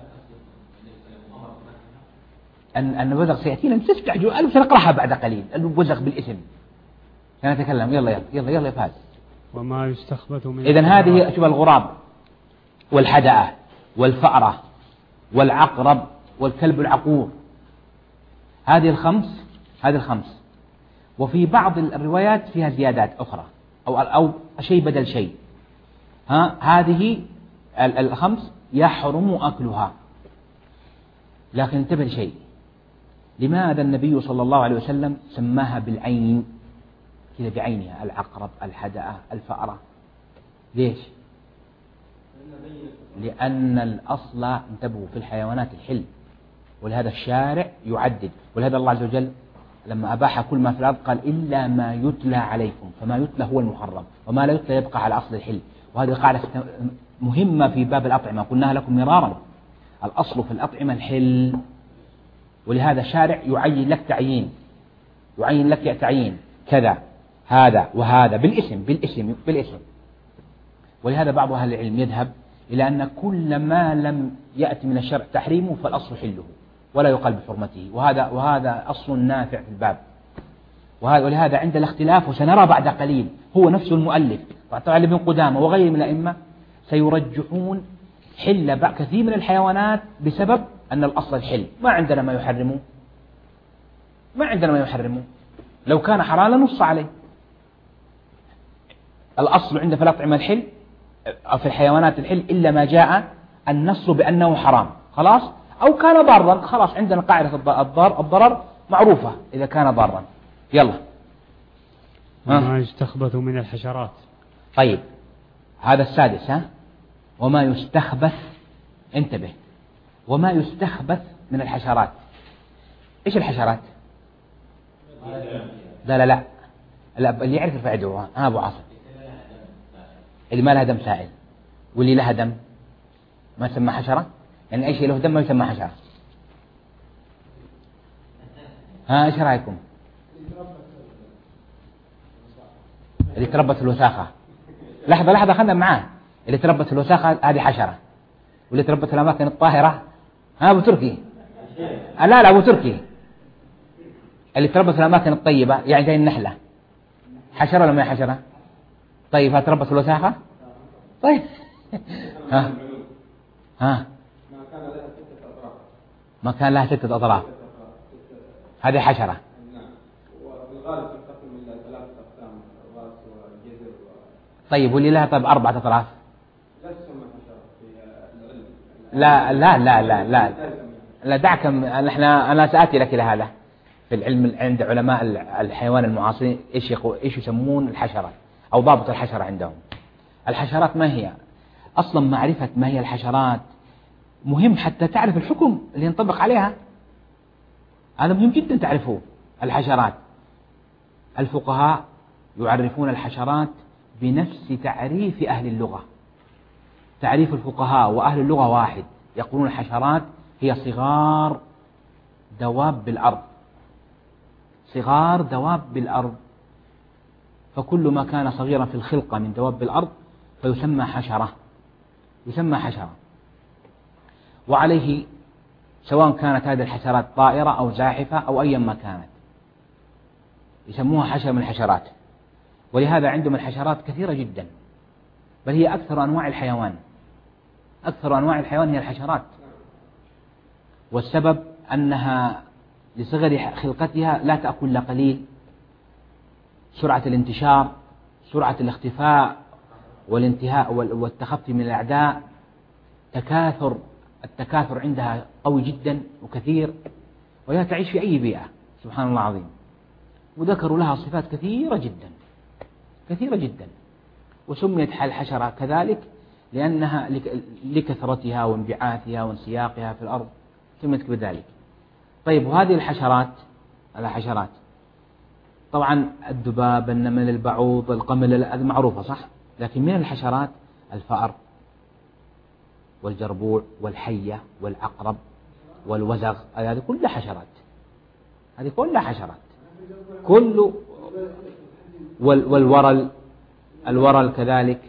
أن الوزغ سيأتينا تستعجل، سنقرأها بعد قليل. الوزغ بالاسم سنتكلم. يلا يلا يلا يلا فهد. وما يستخبث من إذن هذه شوف الغراب والحدأة والفأرة والعقرب والكلب العقور، هذه الخمس، هذه الخمس. وفي بعض الروايات فيها زيادات أخرى أو أو شيء بدل شيء. ها هذه الخمس يحرم أكلها، لكن انتبه لشيء، لماذا النبي صلى الله عليه وسلم سماها بالعين كذا بعينها، العقرب الحدأة الفأرة؟ ليش؟ لأن الأصل انتبهوا في الحيوانات الحل، ولهذا الشارع يعدد، ولهذا الله عز وجل لما أباح كل ما في الأرض قال إلا ما يتلى عليكم، فما يتلى هو المحرم وما لا يتلى يبقى على أصل الحل. وهذه قاعدة مهمة في باب الأطعمة قلناها لكم مرارا، الأصل في الأطعمة الحل، ولهذا الشارع يعين لك تعيين، يعين لك تعيين كذا هذا وهذا بالاسم بالاسم بالاسم. ولهذا بعض أهل العلم يذهب إلى أن كل ما لم يأتي من الشرع تحريمه فالأصل حله ولا يقال بحرمته، وهذا وهذا أصل نافع في الباب. ولهذا عند الاختلاف وسنرى بعد قليل هو نفس المؤلف طبعا ابن قدامة وغيره من الأئمة سيرجحون حل كثير من الحيوانات بسبب أن الأصل الحل. ما عندنا ما يحرمه، ما عندنا ما يحرمه، لو كان حرام لنص عليه. الأصل عند فلا تطعم الحل في الحيوانات الحل إلا ما جاء النص بأنه حرام، خلاص، أو كان ضارا، خلاص عندنا قاعدة الضار الضرر معروفة إذا كان ضارا. يلا وما يستخبث من الحشرات. طيب هذا السادس، ها، وما يستخبث، انتبه، وما يستخبث من الحشرات. إيش الحشرات؟ لا لا لا, لا اللي يعرف الفائدة ها أبو عاصم، اللي ما لها دم سائل واللي لها دم ما تسمى حشرة، يعني أي شيء له دم ما يسمى حشرة. ها إيش رأيكم؟ اللي تربت الوساخة، لحظة لحظة خلنا معاه، اللي تربت الوساخة هذه حشرة، واللي تربت الأماكن الطاهرة ها أبو تركي، لا لا أبو تركي، اللي تربت الأماكن الطيبة يعني زي النحلة، حشرة ولا ما هي حشرة؟ طيب هتربت الوساخة؟ طيب ها ها ما كان لها ستة أطراف، هذه حشرة. طيب واللي لها طيب أربعة أطراف؟ لا لا لا لا لا لا دعك، نحن أنا سأتي لك إلى هذا في العلم عند علماء الحيوان المعاصرين إيش يقول إيش يسمون الحشرة أو ضابط الحشرة عندهم. الحشرات ما هي أصلا؟ معرفة ما هي الحشرات مهم حتى تعرف الحكم اللي ينطبق عليها، هذا مهم جدا تعرفه. الحشرات الفقهاء يعرفون الحشرات بنفس تعريف أهل اللغة. تعريف الفقهاء وأهل اللغة واحد، يقولون الحشرات هي صغار دواب بالأرض، صغار دواب بالأرض، فكل ما كان صغيرا في الخلقة من دواب بالأرض فيسمى حشرة، يسمى حشرة. وعليه سواء كانت هذه الحشرات طائرة أو زاحفة أو أيا ما كانت يسموها حشرة من الحشرات. ولهذا عندهم الحشرات كثيرة جدا، بل هي أكثر أنواع الحيوان، أكثر أنواع الحيوان هي الحشرات. والسبب أنها لصغر خلقتها لا تأكل إلا قليل، سرعة الانتشار، سرعة الاختفاء والانتهاء والتخفي من الأعداء، تكاثر، التكاثر عندها قوي جدا وكثير، وهي تعيش في أي بيئة، سبحان الله العظيم. وذكروا لها صفات كثيرة جدا كثيرة جدا، وسميت الحشرة كذلك لأنها لكثرتها وانبعاثها وانسياقها في الأرض سميت بذلك. طيب وهذه الحشرات، الحشرات طبعا الذباب، النمل، البعوض، القمل، هذه معروفة صح، لكن من الحشرات الفأر والجربوع والحية والعقرب والوزغ، هذه كلها حشرات، هذه كلها حشرات، كل والورل، الورل كذلك.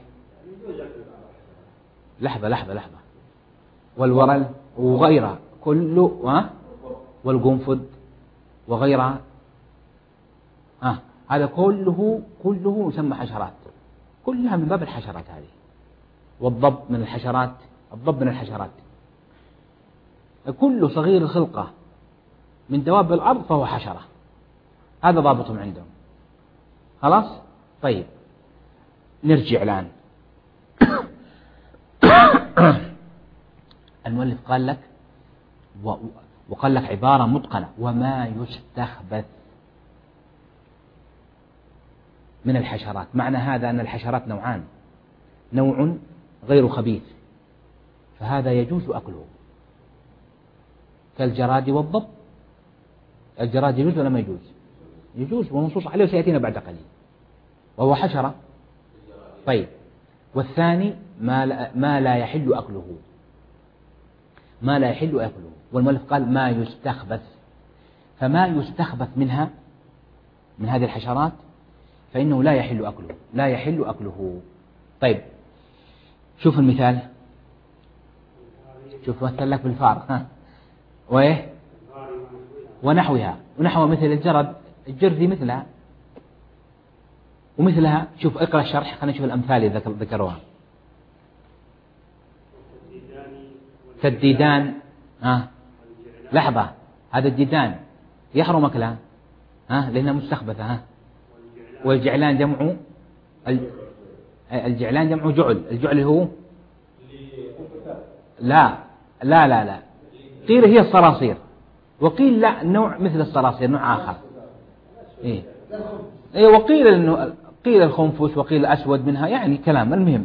لحظة لحظة لحظة والورل وغيرها كله، والقنفذ وغيرها، آه هذا كله كله يسمى حشرات، كلها من باب الحشرات هذه. والضب من الحشرات، الضب من الحشرات، كل صغير الخلقة من دواب الأرض فهو حشرة، هذا ضابطهم عندهم. خلاص طيب نرجع الآن. المؤلف قال لك وقال لك عبارة متقنة، وما يستخبث من الحشرات. معنى هذا أن الحشرات نوعان، نوع غير خبيث فهذا يجوز أكله كالجراد والضب. الجراد يجوز ولا ما يجوز؟ يجوز، ومنصوص عليه وسيأتينا بعد قليل، وهو حشرة. طيب والثاني ما لا, ما لا يحل أكله، ما لا يحل أكله، والمؤلف قال ما يستخبث، فما يستخبث منها من هذه الحشرات فإنه لا يحل أكله، لا يحل أكله. طيب شوف المثال، شوف مثل لك بالفار، ها وإيه ونحوها، ونحو مثل الجرد، الجرذي مثلها ومثلها. شوف اقرأ الشرح، خلينا نشوف الأمثال اللي ذكروها. كالديدان. ها لحظة، هذا الديدان يحرم أكلها ها لأنها مستخبثة. ها والجعلان جمع الجعلان جمع جعل. الجعل هو لا لا لا لا قيل هي الصراصير، وقيل لا نوع مثل الصراصير نوع آخر. إيه إيه وقيل إنه قيل الخنفس وقيل الأسود منها، يعني كلام. المهم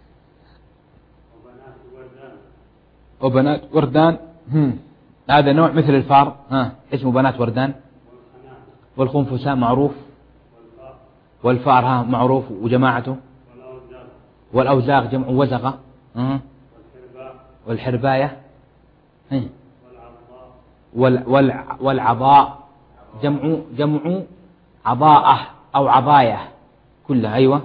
وبنات وردان هم. هذا نوع مثل الفار ها اسمه بنات وردان. والخنفساء معروف، والفار ها معروف وجماعته. والأوزاغ جمع وزغة. والحرباية والعضاء جمع جمع عضاءة أو عضاية كلها. أيوة.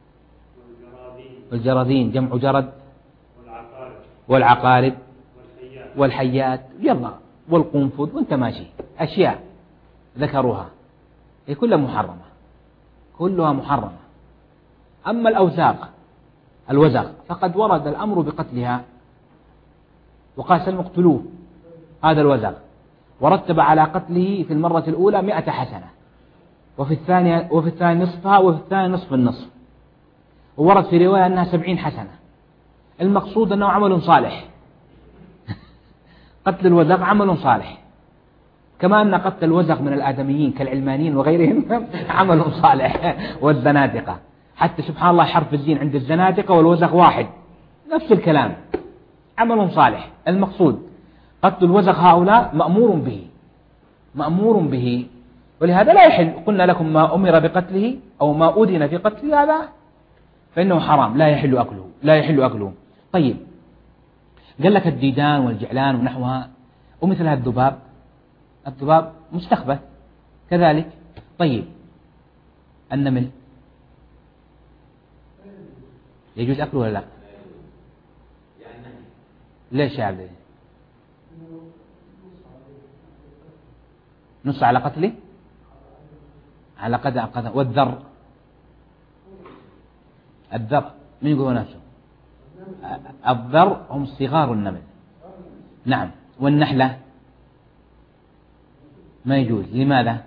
والجرادين جمع جرد. والعقارب والحيات يلا والقنفذ وانت ماشي أشياء ذكروها هي كلها محرمة، كلها محرمة. أما الأوزاق الوزغ فقد ورد الأمر بقتلها، وقال سلم اقتلوه هذا الوزغ، ورتب على قتله في المرة الأولى مئة حسنة، وفي الثانية وفي الثاني نصفها، وفي الثاني نصف النصف، وورد في رواية أنها سبعين حسنة. المقصود أنه عمل صالح. قتل الوزغ عمل صالح، كما أن قتل الوزغ من الآدميين كالعلمانيين وغيرهم عمل صالح. والزنادقة حتى سبحان الله حرف الزين عند الزنادقة والوزغ واحد، نفس الكلام، عمل صالح. المقصود قتل الوزغ هؤلاء مأمور به، مأمور به، ولهذا لا يحل. قلنا لكم ما أمر بقتله أو ما أذن في قتله هذا فإنه حرام، لا يحل أكله، لا يحل أكله. طيب قال لك الديدان والجعلان ونحوها، ومثلها الذباب، الذباب مستخبث كذلك. طيب النمل يجوز أكله ولا لا؟ ليش يا عبد؟ نص على قتله على قدر قدر. والذر الذر من يقول نفسه؟ الذر هم صغار النمل. نعم. والنحلة ما يجوز. لماذا؟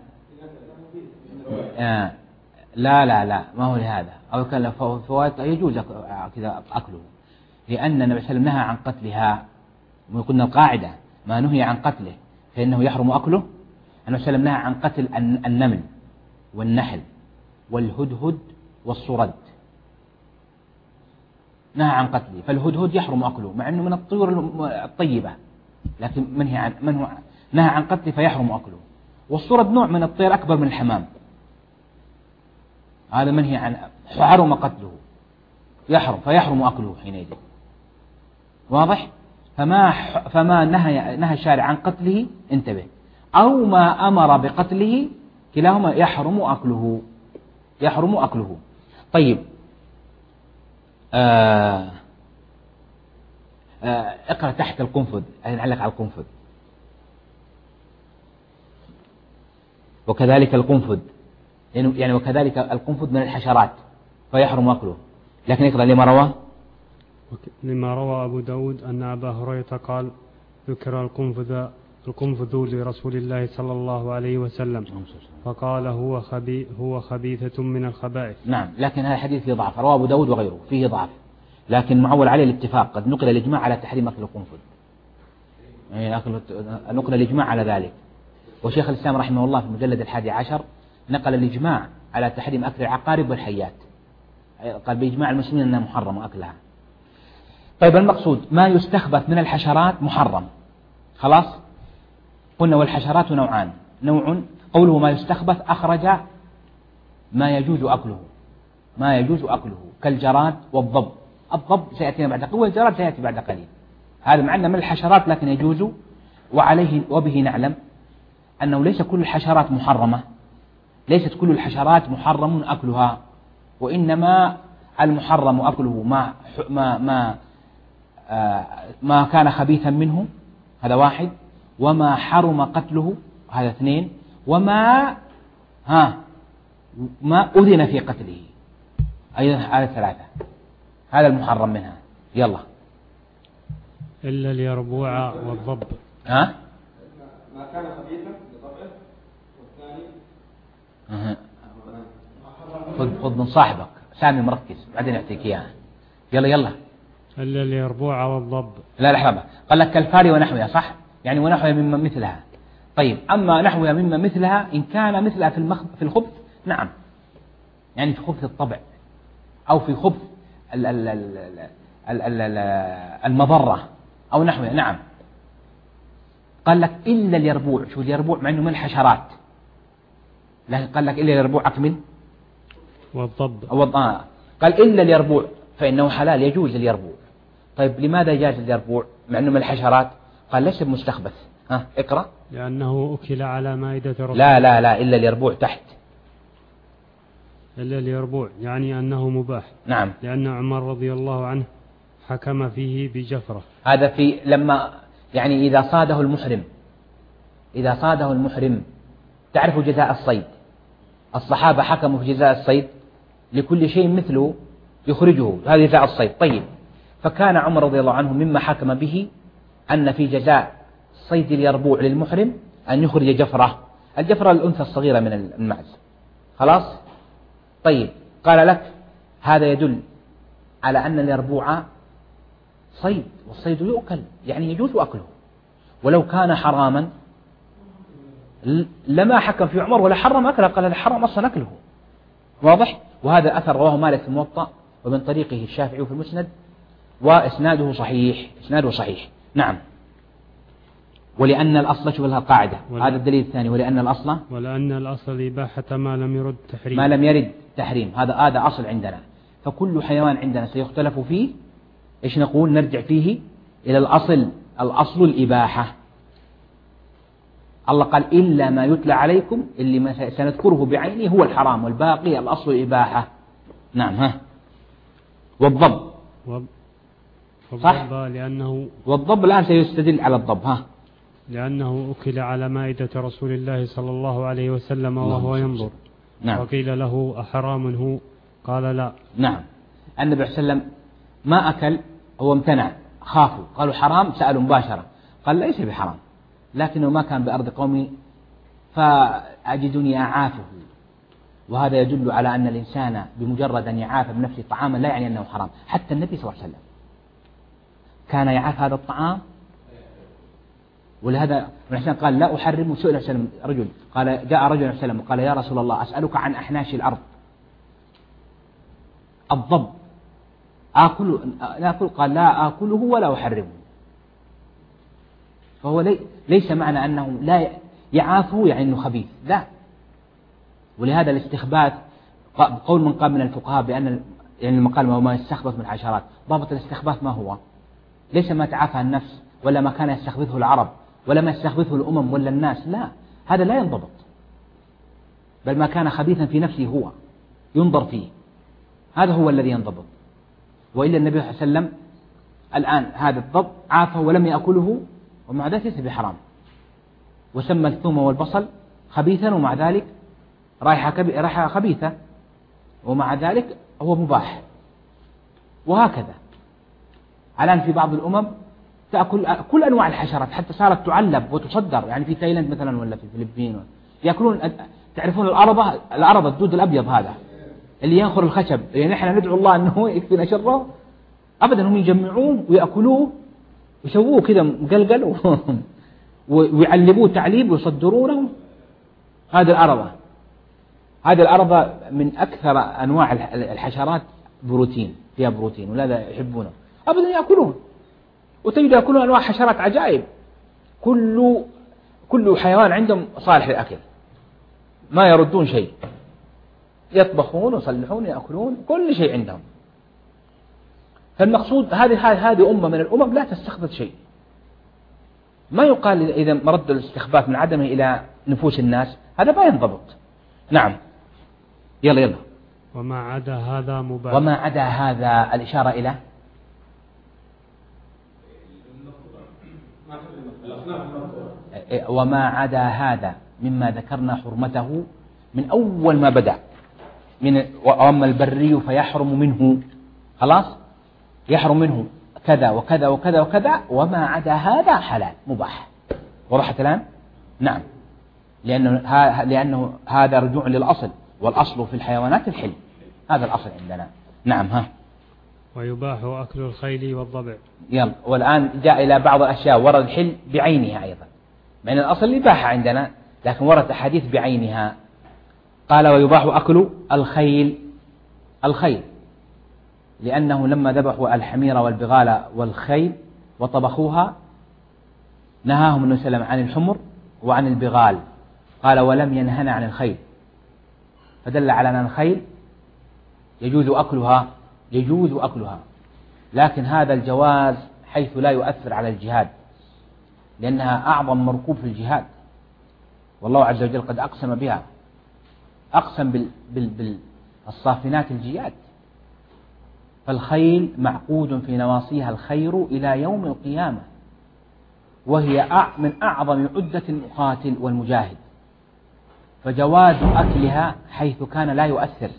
آه. لا لا لا ما هو لهذا، أو كان له فوائد يجوز كذا أكله، لأن النبي صلى الله عليه وسلم نهى عن قتلها. وقلنا القاعدة ما نهي عن قتله فإنه يحرم أكله. النبي صلى الله عليه وسلم نهى عن قتل النمل والنحل والهدهد والصرد، نهى عن قتله. فالهدهد يحرم أكله مع أنه من الطيور الطيبة، لكن منهي عن منه نهى عن قتله فيحرم أكله. والصرد نوع من الطير أكبر من الحمام، هذا منهي عن حرم قتله، يحرم فيحرم أكله حينئذ. واضح؟ فما فما نهى نهى الشارع عن قتله انتبه، أو ما أمر بقتله كلاهما يحرم أكله، يحرم أكله. طيب آه آه اقرأ تحت القنفذ، نعلق على القنفذ. وكذلك القنفذ يعني وكذلك القنفذ من الحشرات فيحرم أكله. لكن اقرأ لما رواه لما روى أبو داود أن أبا هريرة قال ذكر القنفذ القنفذ لرسول الله صلى الله عليه وسلم فقال هو خبي هو خبيثة من الخبائث. نعم، لكن هذا الحديث فيه ضعف، رواه أبو داود وغيره فيه ضعف، لكن معول عليه الاتفاق. قد نقل الإجماع على تحريم أكل القنفذ، نقل الإجماع على ذلك. وشيخ الإسلام رحمه الله في المجلد الحادي عشر نقل الإجماع على تحريم أكل العقارب والحيات، قال بإجماع المسلمين أنها محرم أكلها. طيب المقصود ما يستخبث من الحشرات محرم. خلاص قلنا والحشرات نوعان، نوع قوله ما يستخبث أخرج ما يجوز أكله، ما يجوز أكله كالجراد والضب. الضب سيأتينا بعد قليل والجراد سيأتي بعد قليل. هذا معنا من الحشرات لكن يجوز. وعليه وبه نعلم أنه ليس كل الحشرات محرمة، ليست كل الحشرات محرم أكلها، وإنما المحرم أكله ما ما ما آه ما كان خبيثا منه، هذا واحد، وما حرم قتله، هذا اثنين، وما ها ما أذن في قتله، أيضا هذا ثلاثة، هذا المحرم منها. يلا إلا اليربوع والضب. ها؟ ما كان خبيثا بطبعه، والثاني أه. خذ خذ من صاحبك سامي مركز بعدين يعطيك إياه. يلا يلا. إلا اليربوع والضب. لا لحظة، قال لك كالفار ونحوها صح؟ يعني ونحوها مما مثلها. طيب أما نحوها مما مثلها إن كان مثلها في المخ في الخبث نعم، يعني في خبث الطبع أو في خبث ال ال ال ال ال ال المضرة أو نحوها نعم. قال لك إلا اليربوع، شو اليربوع مع إنه من الحشرات، لكن قال لك إلا اليربوع أكمل والضب أو آه. قال إلا اليربوع فإنه حلال يجوز اليربوع. طيب لماذا جاز اليربوع مع إنه من الحشرات؟ قال ليس بمستخبث. ها اقرأ. لأنه أكل على مائدة رسول. لا لا لا إلا اليربوع تحت. إلا اليربوع يعني أنه مباح. نعم. لأن عمر رضي الله عنه حكم فيه بجفرة. هذا في لما يعني إذا صاده المحرم، إذا صاده المحرم تعرف جزاء الصيد، الصحابة حكموا في جزاء الصيد لكل شيء مثله يخرجه، هذا جزاء الصيد. طيب فكان عمر رضي الله عنه مما حكم به أن في جزاء صيد اليربوع للمحرم أن يخرج جفرة، الجفرة الأنثى الصغيرة من المعز. خلاص. طيب قال لك هذا يدل على أن اليربوع صيد، والصيد يؤكل يعني يجوز أكله، ولو كان حراما لما حكم في عمر ولا حرم أكله، قال هذا حرم أصلا أكله. واضح. وهذا أثر رواه مالك في الموطأ ومن طريقه الشافعي في المسند وإسناده صحيح، إسناده صحيح. نعم. ولأن الأصل شو لها قاعدة، هذا الدليل الثاني، ولأن الأصل ولأن الأصل إباحة ما لم يرد تحريم، ما لم يرد تحريم، هذا هذا أصل عندنا. فكل حيوان عندنا سيختلف فيه إيش نقول، نرجع فيه إلى الأصل، الأصل الإباحة. الله قال إلا ما يتلى عليكم، اللي ما سنذكره بعينه هو الحرام، والباقي الأصل الإباحة. نعم. ها والضب وب... صح. لأنه والضب الآن سيستدل على الضب. ها لأنه أكل على مائدة رسول الله صلى الله عليه وسلم وهو ينظر. نعم. وقيل له أحرام هو؟ قال لا. نعم. النبي صلى الله عليه وسلم ما أكل، هو امتنع، خافوا قالوا حرام، سألوا مباشرة قال ليس بحرام، لكنه ما كان بأرض قومي فأجدني أعافه. وهذا يدل على أن الإنسان بمجرد أن يعاف بنفسه طعاما لا يعني أنه حرام. حتى النبي صلى الله عليه وسلم كان يعاف هذا الطعام، ولهذا الإنسان قال لا أحرم. سئل وسلم رجل قال جاء رجل عليه وسلم قال يا رسول الله أسألك عن أحناش الأرض، الضب آكل ناكل؟ قال لا آكله ولا أحرمه. فهو لي ليس معنى أنه لا يعافه يعني أنه خبيث، لا. ولهذا الاستخباث قول من قال من الفقهاء بأن يعني المقال ما يستخبث من الحشرات، ضابط الاستخباث ما هو؟ ليس ما تعافى النفس ولا ما كان يستخبثه العرب ولا ما يستخبثه الأمم ولا الناس، لا، هذا لا ينضبط، بل ما كان خبيثا في نفسه هو ينظر فيه، هذا هو الذي ينضبط. وإلا النبي صلى الله عليه وسلم الآن هذا الضب عافه ولم يأكله، ومع ذلك ليس بحرام، وسمى الثوم والبصل خبيثا ومع ذلك رائحة رائحة خبيثة، ومع ذلك هو مباح. وهكذا الآن في بعض الأمم تأكل كل أنواع الحشرات، حتى صارت تعلب وتصدر، يعني في تايلاند مثلا ولا في الفلبين يأكلون. تعرفون الأرضة، الأرض الدود الأبيض هذا اللي ينخر الخشب، يعني نحن ندعو الله أنه يكفينا شره، أبدا هم يجمعوه ويأكلوه ويسووه كذا مقلقل ويعلبوه تعليب ويصدرونه. هذه الأرضة، هذه الأرض من أكثر أنواع الحشرات بروتين، فيها بروتين ولا يحبونه، أبدا يأكلون. وتجد يأكلون أنواع حشرات عجائب، كل كل حيوان عندهم صالح للأكل، ما يردون شيء، يطبخون ويصلحون يأكلون كل شيء عندهم. فالمقصود هذه هذه أمة من الأمم لا تستخبث شيء. ما يقال إذا مرد الاستخباث من عدمه إلى نفوس الناس، هذا ما ينضبط. نعم. يلا يلا. وما عدا هذا مباح. وما عدا هذا الإشارة إلى وما عدا هذا مما ذكرنا حرمته من أول ما بدأ، من وأما البري فيحرم منه، خلاص يحرم منه كذا وكذا وكذا وكذا، وما عدا هذا حلال مباح. وضحت الآن؟ نعم، لأنه, لأنه هذا رجوع للأصل، والأصل في الحيوانات الحل، هذا الأصل عندنا. نعم. ها. ويباح أكل الخيل والضبع. يلا، والآن جاء إلى بعض الأشياء ورد الحل بعينها أيضا، مع أن الأصل الإباحة عندنا، لكن ورد أحاديث بعينها. قال ويباح أكل الخيل، الخيل لأنه لما ذبحوا الحمير والبغال والخيل وطبخوها نهاهم النبي صلى الله عليه وسلم عن الحمر وعن البغال، قال ولم ينهنا عن الخيل، فدل على أن الخيل يجوز أكلها، يجوز أكلها، لكن هذا الجواز حيث لا يؤثر على الجهاد، لأنها أعظم مركوب في الجهاد، والله عز وجل قد أقسم بها، أقسم بال بال بالصافنات الجياد. فالخيل معقود في نواصيها الخير إلى يوم القيامة، وهي من أعظم عدة المقاتل والمجاهد، فجواز أكلها حيث كان لا يؤثر.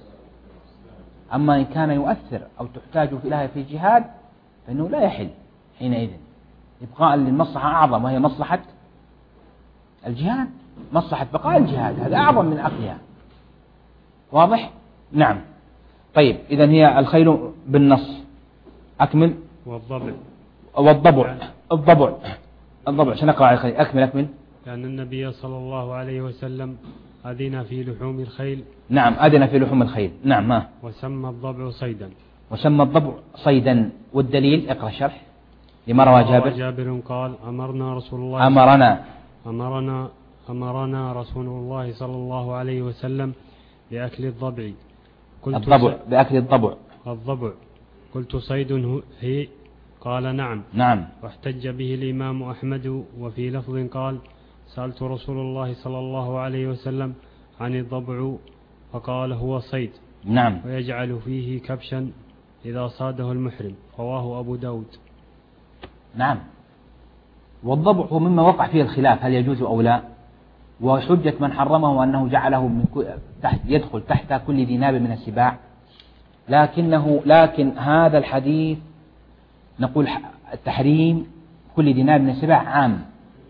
أما إن كان يؤثر أو تحتاج إليها في جهاد فإنه لا يحل حينئذ، إبقاء للمصلحة أعظم، وهي مصلحة الجهاد، مصلحة بقاء الجهاد، هذا أعظم من أكلها. واضح؟ نعم. طيب، إذن هي الخيل بالنص. أكمل. والضبع. والضبع. الضبع. الضبع سنقرأ على الخيل. أكمل أكمل. لأن النبي صلى الله عليه وسلم أذن في لحوم الخيل. نعم، أذن في لحوم الخيل. نعم. ما وسمى الضبع صيدا. وسمى الضبع صيدا. والدليل اقرأ الشرح لما روى جابر. جابر قال أمرنا رسول الله أمرنا أمرنا أمرنا رسول الله صلى الله عليه وسلم بأكل الضبع. قلت الضبع بأكل الضبع. الضبع قلت صيد هي؟ قال نعم. نعم. واحتج به الإمام أحمد، وفي لفظ قال سألت رسول الله صلى الله عليه وسلم عن الضبع فقال هو صيد. نعم. ويجعل فيه كبشا إذا صاده المحرم. رواه أبو داود. نعم. والضبع هو مما وقع فيه الخلاف هل يجوز أو لا، وحجة من حرمه أنه جعله من تحت يدخل تحت كل ذي ناب من السباع، لكنه لكن هذا الحديث نقول التحريم كل ذي ناب من السباع عام،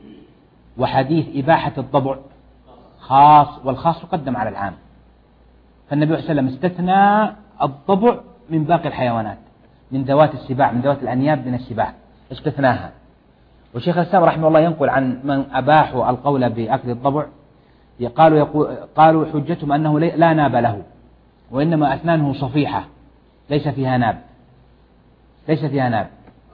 وحديث إباحة الضبع خاص، والخاص يقدم على العام. فالنبي صلى الله عليه وسلم استثنى الضبع من باقي الحيوانات، من ذوات السباع، من ذوات الأنياب من السباع استثناها. والشيخ الإسلام رحمه الله ينقل عن من أباحوا القول بأكل الضبع، قالوا, يقول قالوا حجتهم أنه لا ناب له، وإنما أسنانه صفيحة ليس فيها ناب، ليس فيها ناب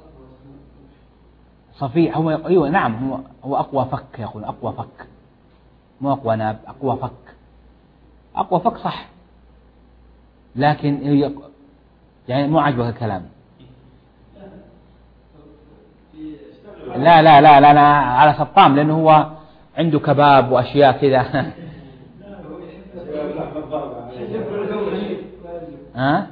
صفيح. هو أيوة نعم، هو, هو أقوى فك، يقول أقوى فك، مو أقوى ناب، أقوى فك. أقوى فك صح، لكن يعني مو عجبك الكلام. لا لا لا لا, لا على سطام، لأنه هو عنده كباب وأشياء كذا. ها؟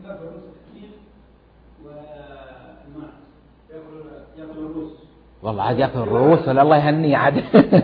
والله عاد يأكل الرؤوس ولا الله يهنيه عاد.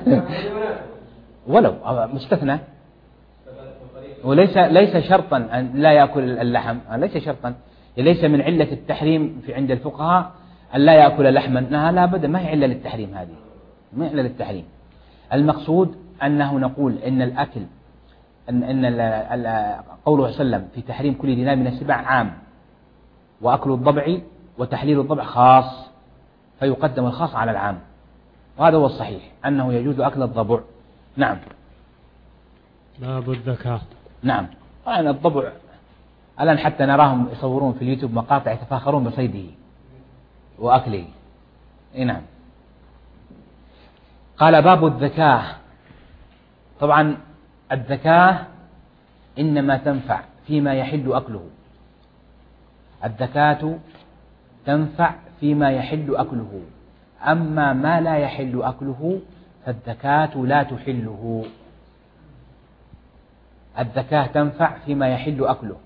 ولو مستثنى، وليس ليس شرطا أن لا يأكل اللحم، ليس شرطا، ليس من علة التحريم في عند الفقهاء أن لا يأكل لحما، لا لا أبدا، ما هي علة للتحريم، هذه ما هي علة للتحريم. المقصود أنه نقول إن الأكل أن أن قوله صلى الله عليه وسلم في تحريم كل ذي ناب من السباع عام، وأكل الضبع وتحليل الضبع خاص، فيقدم الخاص على العام، وهذا هو الصحيح أنه يجوز أكل الضبع. نعم. باب الذكاء. نعم. طبعا الضبع الآن حتى نراهم يصورون في اليوتيوب مقاطع يتفاخرون بصيده وأكله. نعم. قال باب الذكاء. طبعا الذكاء إنما تنفع فيما يحل أكله، الذكاة تنفع فيما يحل أكله، أما ما لا يحل أكله فالذكاة لا تحله. الذكاة تنفع فيما يحل أكله،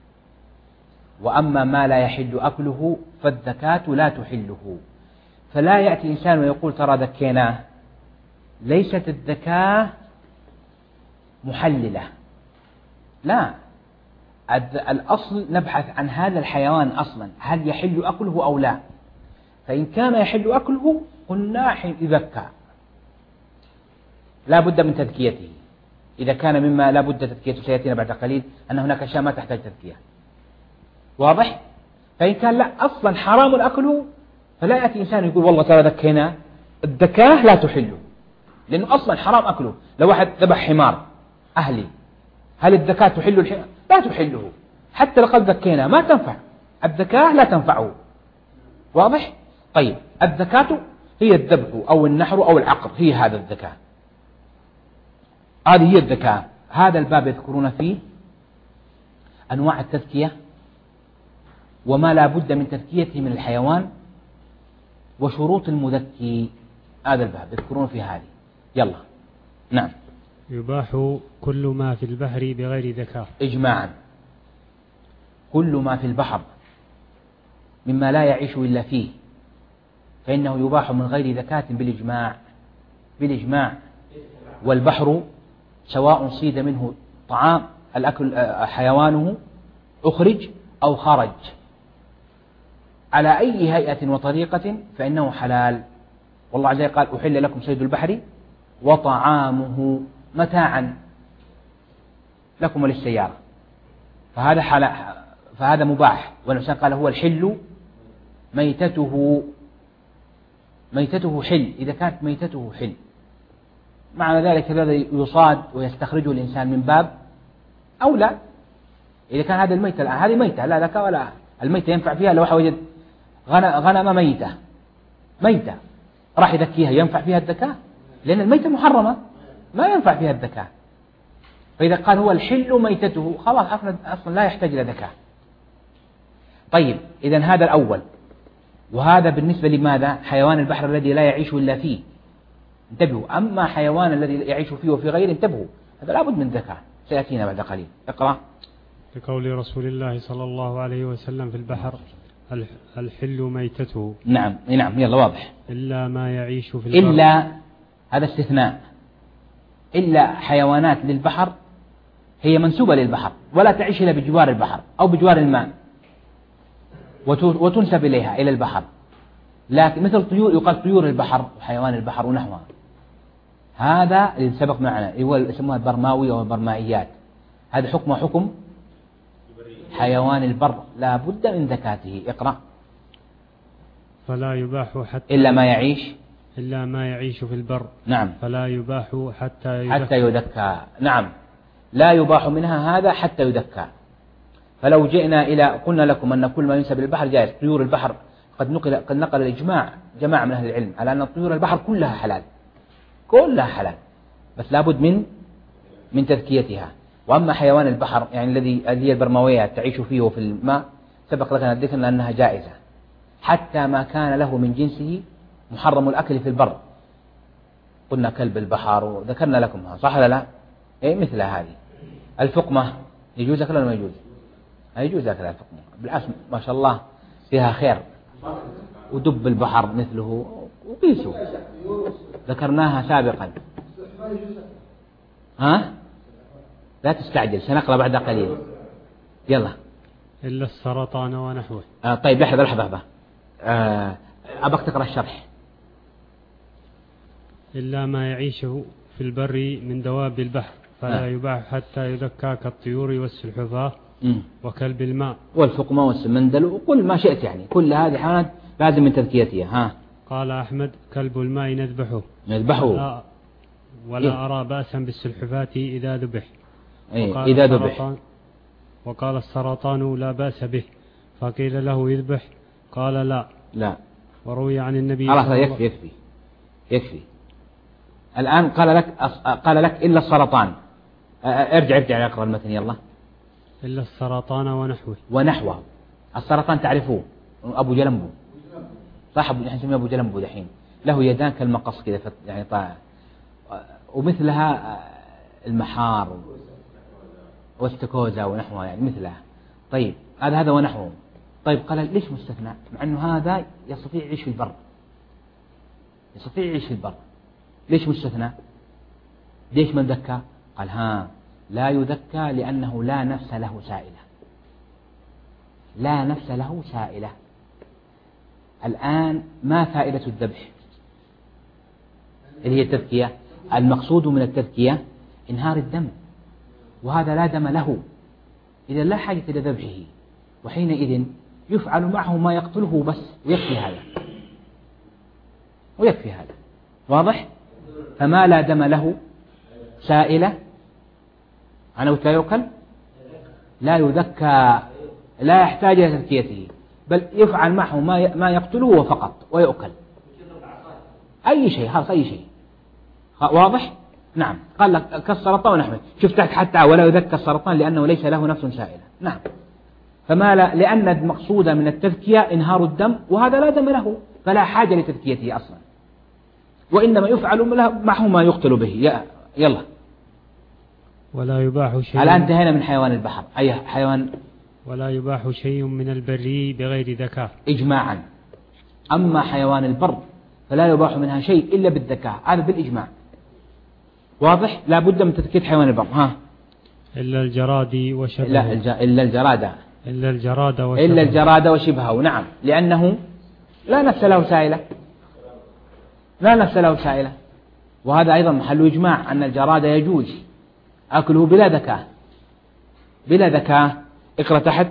وأما ما لا يحل أكله فالذكاة لا تحله. فلا يأتي إنسان ويقول ترى ذكيناه، ليست الذكاة محللة، لا، الأصل نبحث عن هذا الحيوان أصلا هل يحل أكله أو لا، فإن كان يحل أكله قلنا حين يذكى، لا بد من تذكيته. إذا كان مما لا بد تذكيته سيأتينا بعد قليل أن هناك أشياء ما تحتاج تذكية، واضح؟ فإن كان لا أصلا حرام أكله فلا يأتي إنسان يقول والله ترى ذكينا، الذكاة لا تحله لأنه أصلا حرام أكله. لو واحد ذبح حمار أهلي، هل الذكاة تحل الحمار؟ لا تحله، حتى لقد ذكينا ما تنفع، الذكاة لا تنفعه، واضح؟ طيب الذكاة هي الذبح أو النحر أو العقر، هي هذا الذكاة، هذه هي الذكاة. هذا الباب يذكرون فيه أنواع التذكية وما لا بد من تذكيته من الحيوان وشروط المذكي. هذا الباب يذكرون في هذه. يلا نعم. يباح كل ما في البحر بغير ذكاء إجماعا، كل ما في البحر مما لا يعيش إلا فيه فإنه يباح من غير ذكاة بالإجماع، بالإجماع. والبحر سواء صيد منه طعام الأكل حيوانه أخرج أو خرج على أي هيئة وطريقة فإنه حلال. والله عز وجل قال أحل لكم صيد البحر وطعامه متاعا لكم وللسيارة، فهذا حلال، فهذا مباح. والإنسان قال هو الحل ميتته، ميتته حل إذا كانت ميتته حل. معنى ذلك الذي يصاد ويستخرجه الإنسان من باب أولى. إذا كان هذا الميتة الآن هذه ميتة لا ذكاء ولا، الميتة ينفع فيها لو وجد غنم ميتة ميتة راح يذكيها، ينفع فيها الذكاء لأن الميتة محرمة ما ينفع فيها الذكاء. فإذا قال هو الحل ميتته خلاص أصلا لا يحتاج إلى ذكاء. طيب إذن هذا الأول. وهذا بالنسبة لماذا؟ حيوان البحر الذي لا يعيش إلا فيه، انتبهوا. أما حيوان الذي يعيش فيه وفي غيره انتبهوا، هذا لابد من ذكاء، سيأتينا بعد قليل. اقرأ. لقول رسول الله صلى الله عليه وسلم في البحر الحل ميتته. نعم نعم يلا واضح. إلا ما يعيش في البحر، إلا هذا استثناء، إلا حيوانات للبحر هي منسوبة للبحر ولا تعيش إلا بجوار البحر أو بجوار الماء وتنسب إليها إلى البحر، لكن مثل طيور يقال طيور البحر وحيوان البحر ونحوها. هذا اللي سبق معنا يسموها البرماوي أو البرمائيات، هذا حكمه حكم حيوان البر لا بد من ذكاته. اقرأ. فلا يباح حتى إلا ما يعيش إلا ما يعيش في البر. نعم. فلا يباح حتى يذكى. حتى يذكى. نعم لا يباح منها هذا حتى يذكى. فلو جئنا إلى قلنا لكم أن كل ما ينسب للبحر جائز. طيور البحر قد نقل قد نقل الإجماع جماعة من أهل العلم على أن طيور البحر كلها حلال، كلها حلال، بس لابد من من تذكيتها. وأما حيوان البحر يعني الذي هي البرمويات تعيش فيه وفي الماء سبق لنا ذكرنا أنها جائزة حتى ما كان له من جنسه محرم الأكل في البر. قلنا كلب البحر وذكرنا لكمها صح ولا لا؟ إيه مثل هذه. الفقمة يجوز أكلها ولا ما يجوز؟ يجوز أكلها الفقمة بالعكس ما شاء الله فيها خير. ودب البحر مثله وقيسوا ذكرناها سابقا. ها لا تستعجل سنقرأ بعد قليل. يلا. إلا السرطان ونحوه. آه طيب لحظة لحظة لحظة آه أبغى تقرأ الشرح. إلا ما يعيش في البر من دواب البحر فلا آه. يباح حتى يذكى كالطيور والسلحفاة وكلب الماء والفقمة والسمندل وكل ما شئت، يعني كل هذه حالات لازم من تذكيتها. ها. قال أحمد كلب الماء نذبحه نذبحه ولا, ولا إيه؟ أرى بأسا بالسلحفاة إذا ذبح. إيه؟ إذا ذبح. وقال السرطان لا بأس به، فقيل له يذبح قال لا لا. وروي عن النبي خلاص يكفي يكفي يكفي. الآن قال لك قال لك إلا السرطان. ارجع ارجع اقرأ المتن يلا. إلا السرطان ونحوه. ونحوه. السرطان تعرفوه أبو جلمبو صح، نحن نسميه أبو جلمبو دحين، له يدان كالمقص كذا يعني طالع، ومثلها المحار واستكوزا ونحوها يعني مثلها. طيب هذا هذا ونحوه. طيب قال ليش مستثنى مع أنه هذا يستطيع يعيش في البر، يستطيع يعيش في البر، ليش مستثنى؟ ليش من ذكى؟ قال ها لا يذكى لأنه لا نفس له سائلة، لا نفس له سائلة. الآن ما فائدة الذبح اللي هي التذكية؟ المقصود من التذكية إنهار الدم، وهذا لا دم له، إذا لا حاجة إلى ذبحه، وحينئذ يفعل معه ما يقتله بس، ويكفي هذا ويكفي هذا. واضح؟ فما لا دم له سائلة عنوت لا يؤكل، لا يذكى، لا يحتاج إلى تذكيته، بل يفعل معه ما ما يقتله فقط ويؤكل. أي شيء، خلاص أي شيء. واضح؟ نعم. قال لك كالسرطان ونحوه، شوف تحت حتى ولا يذكى السرطان لأنه ليس له نفس سائلة. نعم. فما لا، لأن المقصود من التذكية إنهار الدم، وهذا لا دم له، فلا حاجة لتذكيته أصلا، وإنما يفعل معه ما يقتل به. يلا. ولا يباح شيء. الآن انتهينا من حيوان البحر. أي حيوان؟ ولا يباح شيء من البري بغير ذكاء إجماعا. أما حيوان البر فلا يباح منها شيء إلا بالذكاء، هذا بالإجماع. واضح؟ لا بد من تذكية حيوان البر. ها؟ إلا الجراد وشبهه. لا الج... إلا الجراد. إلا الجراد وشبهه. إلا الجراد وشبهه. نعم، لأنه لا نفس له سائلة، لا نفس له سائلة، وهذا أيضا محل إجماع أن الجراد يجوز أكله بلا ذكاء، بلا ذكاء. اقرأ تحت.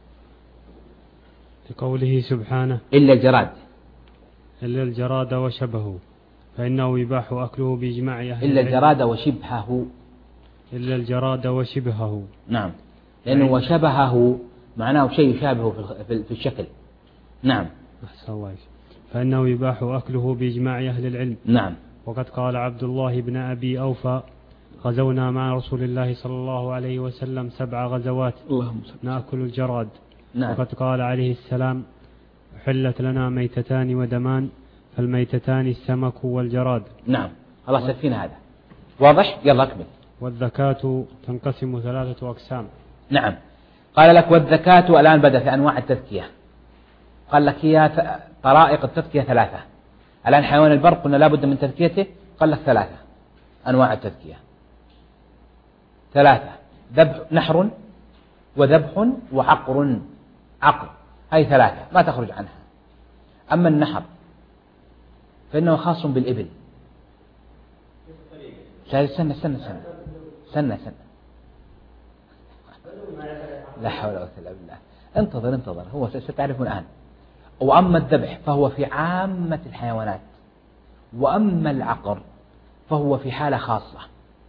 لقوله سبحانه إلا الجراد. إلا الجراد وشبهه فإنه يباح أكله بإجماع أهل إلا الجراد وشبهه. إلا الجراد وشبهه. نعم، لأنه وشبهه معناه شيء يشابهه في الشكل. نعم. فإنه يباح أكله بإجماع أهل العلم. نعم. وقد قال عبد الله بن أبي أوفى غزونا مع رسول الله صلى الله عليه وسلم سبع غزوات نأكل الجراد. نعم. وقد قال عليه السلام حلت لنا ميتتان ودمان، فالميتتان السمك والجراد. نعم، خلاص يكفينا هذا. واضح؟ يلا أكمل. والذكاة تنقسم ثلاثة أقسام. نعم. قال لك والذكاة الآن بدأ في أنواع التذكية، قال لك هي طرائق التذكية ثلاثة. الآن حيوان البر قلنا لا بد من تذكيته، قال لك ثلاثة أنواع التذكية، ثلاثة: ذبح، نحر، وذبح، وعقر. عقر، هاي ثلاثة ما تخرج عنها. أما النحر فإنه خاص بالإبل. سنة سنة سنة سنة سنة سنة لا حول ولا قوة إلا بالله. انتظر انتظر، هو ستعرفون الآن. وأما الذبح فهو في عامة الحيوانات، وأما العقر فهو في حالة خاصة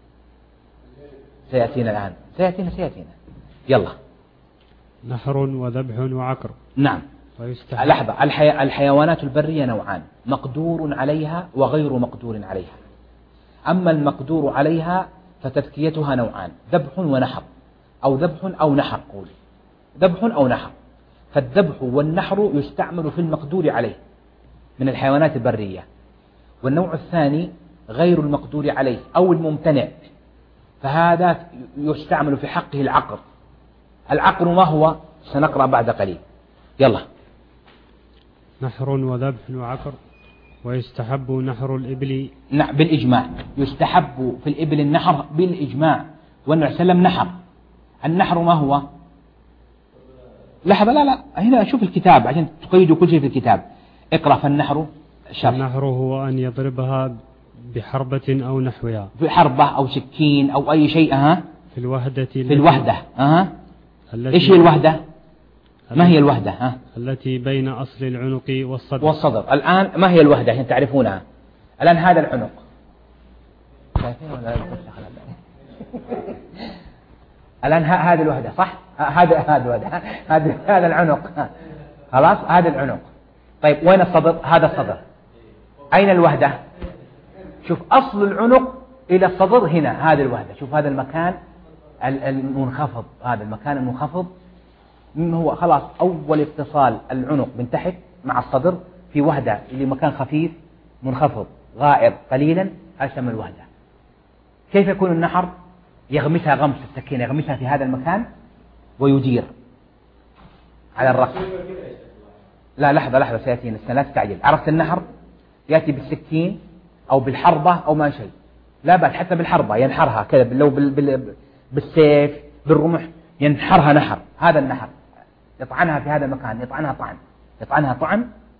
سيأتينا الآن، سيأتينا سيأتينا يلا. نحر وذبح وعقر. نعم. لحظة، الحي... الحيوانات البرية نوعان: مقدور عليها وغير مقدور عليها. أما المقدور عليها فتذكيتها نوعان: ذبح ونحر، أو ذبح أو نحر. قول ذبح أو نحر. فالذبح والنحر يستعمل في المقدور عليه من الحيوانات البرية، والنوع الثاني غير المقدور عليه أو الممتنع، فهذا يستعمل في حقه العقر. العقر ما هو؟ سنقرأ بعد قليل. يلا. نحر وذبح وعقر. ويستحب نحر الإبل. نعم، بالإجماع يستحب في الإبل النحر بالإجماع، والنبي صلى الله عليه وسلم نحر. النحر ما هو؟ لحظة، لا لا هنا شوف الكتاب عشان تقيدوا كل شيء في الكتاب. اقرأ. فالنحر شرح. النحر هو أن يضربها بحربة أو نحوها، بحربة أو سكين أو أي شيء. أها. في الوحدة. في الوحدة. أها. التي إيش هي الوحدة؟ ما هي الوحدة؟ ها؟ التي بين أصل العنق والصدر. والصدر. الآن ما هي الوحدة عشان تعرفونها؟ الآن هذا العنق. الآن هذه الوحدة صح؟ هذا هذا هذا هذا العنق. خلاص هذا العنق. طيب وين الصدر؟ هذا الصدر. أين الوحدة؟ شوف أصل العنق إلى الصدر هنا، هذه الوحدة. شوف هذا المكان المنخفض، هذا المكان المنخفض هو خلاص أول اتصال العنق من تحت مع الصدر في وحدة اللي مكان خفيف منخفض غائر قليلا، أسمى الوحدة. كيف يكون النحر؟ يغمسها غمس السكين، يغمسها في هذا المكان ويدير على الرأس. لا لحظة لحظة سيأتينا، لا تستعجل. عرفت النحر؟ يأتي بالسكين أو بالحربة أو ما شيء، لا بل حتى بالحربة ينحرها كذا، لو بال بال بالسيف بالرمح ينحرها نحر. هذا النحر يطعنها في هذا المكان، يطعنها طعن، يطعنها طعن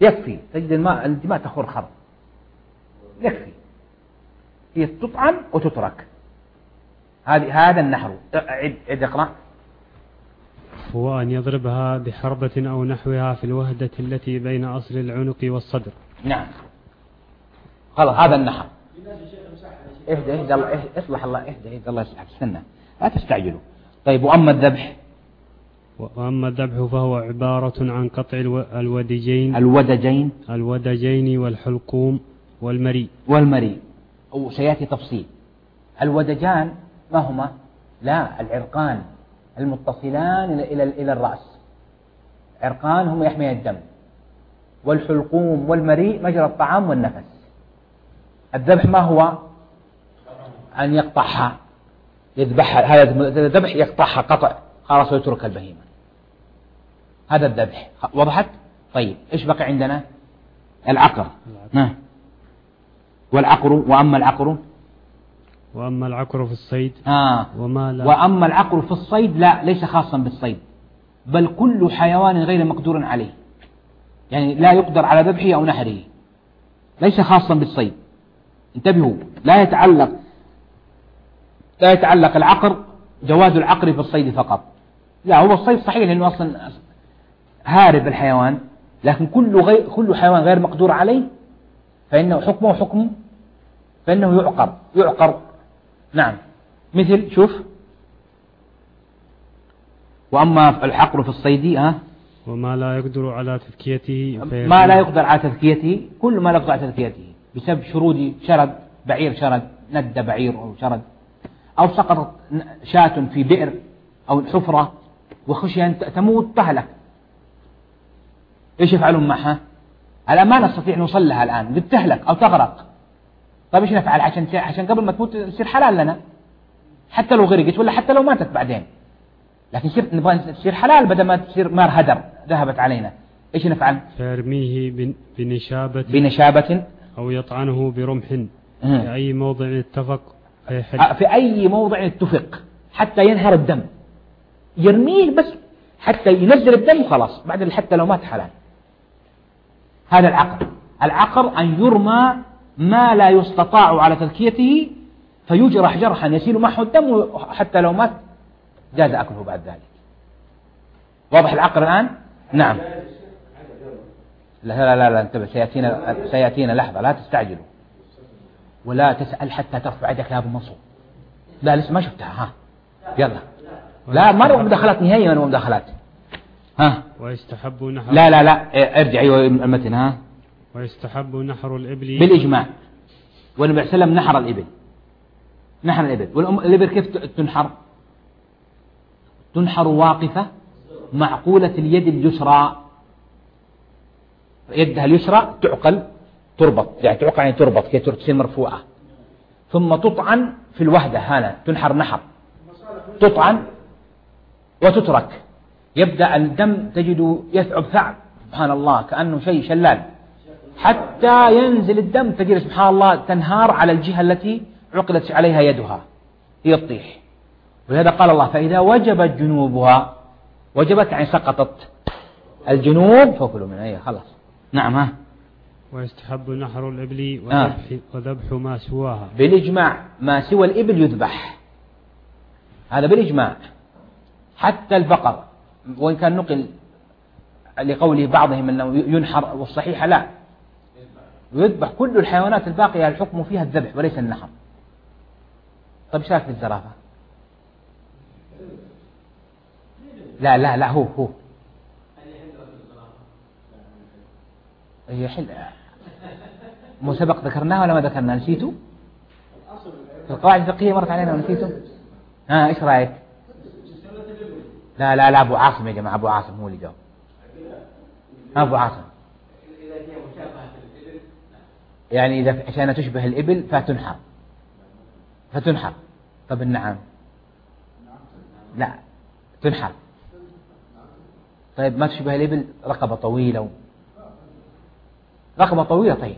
يكفي، تجد الماء الدماء تخر خر، يكفي، هي تطعن وتترك. هذه هذا النحر. عد عد اقرأ. هو أن يضربها بحربة أو نحوها في الوهدة التي بين أصل العنق والصدر. نعم خلاص هذا النحر. اهدى اهدى الله اهدى اصلح الله اهدى اهدى الله يصلحك، استنى لا تستعجلوا. طيب وأما الذبح؟ وأما الذبح فهو عبارة عن قطع الودجين الودجين الودجين والحلقوم والمريء والمريء، وسيأتي تفصيل. الودجان ما هما؟ لا، العرقان المتصلان إلى إلى الرأس، عرقان هم يحمي الدم، والحلقوم والمريء مجرى الطعام والنفس. الذبح ما هو؟ أن يقطعها، يذبحها، هذا الذبح يقطعها قطع خلاص ويترك البهيمة، هذا الذبح. وضحت؟ طيب إيش بقى عندنا؟ العقر. نعم. والعقر. وأما العقر وأما العقر في الصيد آه. وما لا وأما العقر في الصيد لا، ليس خاصا بالصيد، بل كل حيوان غير مقدور عليه، يعني لا يقدر على ذبحه أو نحره، ليس خاصا بالصيد. انتبهوا، لا يتعلق لا يتعلق العقر جواز العقر في الصيد فقط، لا، هو الصيد صحيح لأنه أصلا هارب الحيوان، لكن كل غير كل حيوان غير مقدور عليه فإنه حكمه حكم فإنه يعقر يعقر نعم. مثل شوف، وأما العقر في الصيد ها وما لا يقدر على تذكيته، ما لا يقدر على تذكيته، كل ما لا يقدر على تذكيته بسبب شرود شرد بعير، شرد ند بعير أو شرد، أو سقطت شاة في بئر أو حفرة وخشي أن تموت تهلك، إيش يفعلون معها؟ الآن ما نستطيع نوصل لها الآن، بتهلك أو تغرق. طيب إيش نفعل عشان عشان قبل ما تموت تصير حلال لنا، حتى لو غرقت ولا حتى لو ماتت بعدين، لكن صير نبغى تصير حلال بدل ما تصير مار هدر ذهبت علينا. إيش نفعل؟ فيرميه بنشابة بنشابة أو يطعنه برمح في أي موضع اتفق في أي موضع اتفق حتى ينهر الدم، يرميه بس حتى ينزل الدم وخلاص، بعد حتى لو مات حلال. هذا العقر. العقر أن يرمى ما لا يستطاع على تذكيته فيجرح جرحا يسيل معه الدم حتى لو مات جاز أكله بعد ذلك. واضح العقر الآن؟ نعم. لا لا لا, لا انتبه، سيأتينا سيأتينا لحظة، لا تستعجلوا ولا تسأل حتى ترفع يدك يا أبو منصور. لا لسه ما شفتها. ها يلا، لا ما مداخلات نهائيا ولا مداخلات. ها ويستحب نحر لا لا لا ارجع ايوه المتن. ها ويستحب نحر الإبل بالإجماع، والنبي صلى الله عليه وسلم نحر الإبل نحر الإبل والإبل كيف تنحر؟ تنحر واقفة معقولة اليد اليسرى، يدها اليسرى تعقل تربط، يعني تعقل يعني تربط كي تصير مرفوعة، ثم تطعن في الوهدة، هنا تنحر نحر، تطعن وتترك، يبدأ الدم تجد يثعب ثعب سبحان الله كأنه شيء شلال، حتى ينزل الدم تجد سبحان الله تنهار على الجهة التي عقلت عليها يدها، هي تطيح. ولهذا قال الله فإذا وجبت جنوبها، وجبت يعني سقطت الجنوب فكلوا منها، هي خلاص. نعم. ها ويستحب نحر الإبل وذبح, آه. وذبح ما سواها بالإجماع، ما سوى الإبل يذبح، هذا بالإجماع، حتى البقر، وإن كان نقل لقوله بعضهم أنه ينحر والصحيح لا، يذبح كل الحيوانات الباقية الحكم فيها الذبح وليس النحر. طيب ايش رايك في الزرافة؟ لا لا لا هو هو هي حل مو سبق ذكرناها ولا ما ذكرناها؟ نسيتوا؟ في القواعد الفقهية مرت علينا ونسيتوا؟ ها ايش رايك؟ لا لا لا أبو عاصم يا جماعة، أبو عاصم هو اللي جاوب. أبو عاصم يعني إذا عشان تشبه الإبل فتنحر فتنحر طب النعم لا تنحر. طيب ما تشبه الإبل رقبة طويلة و... رقبة طويلة. طيب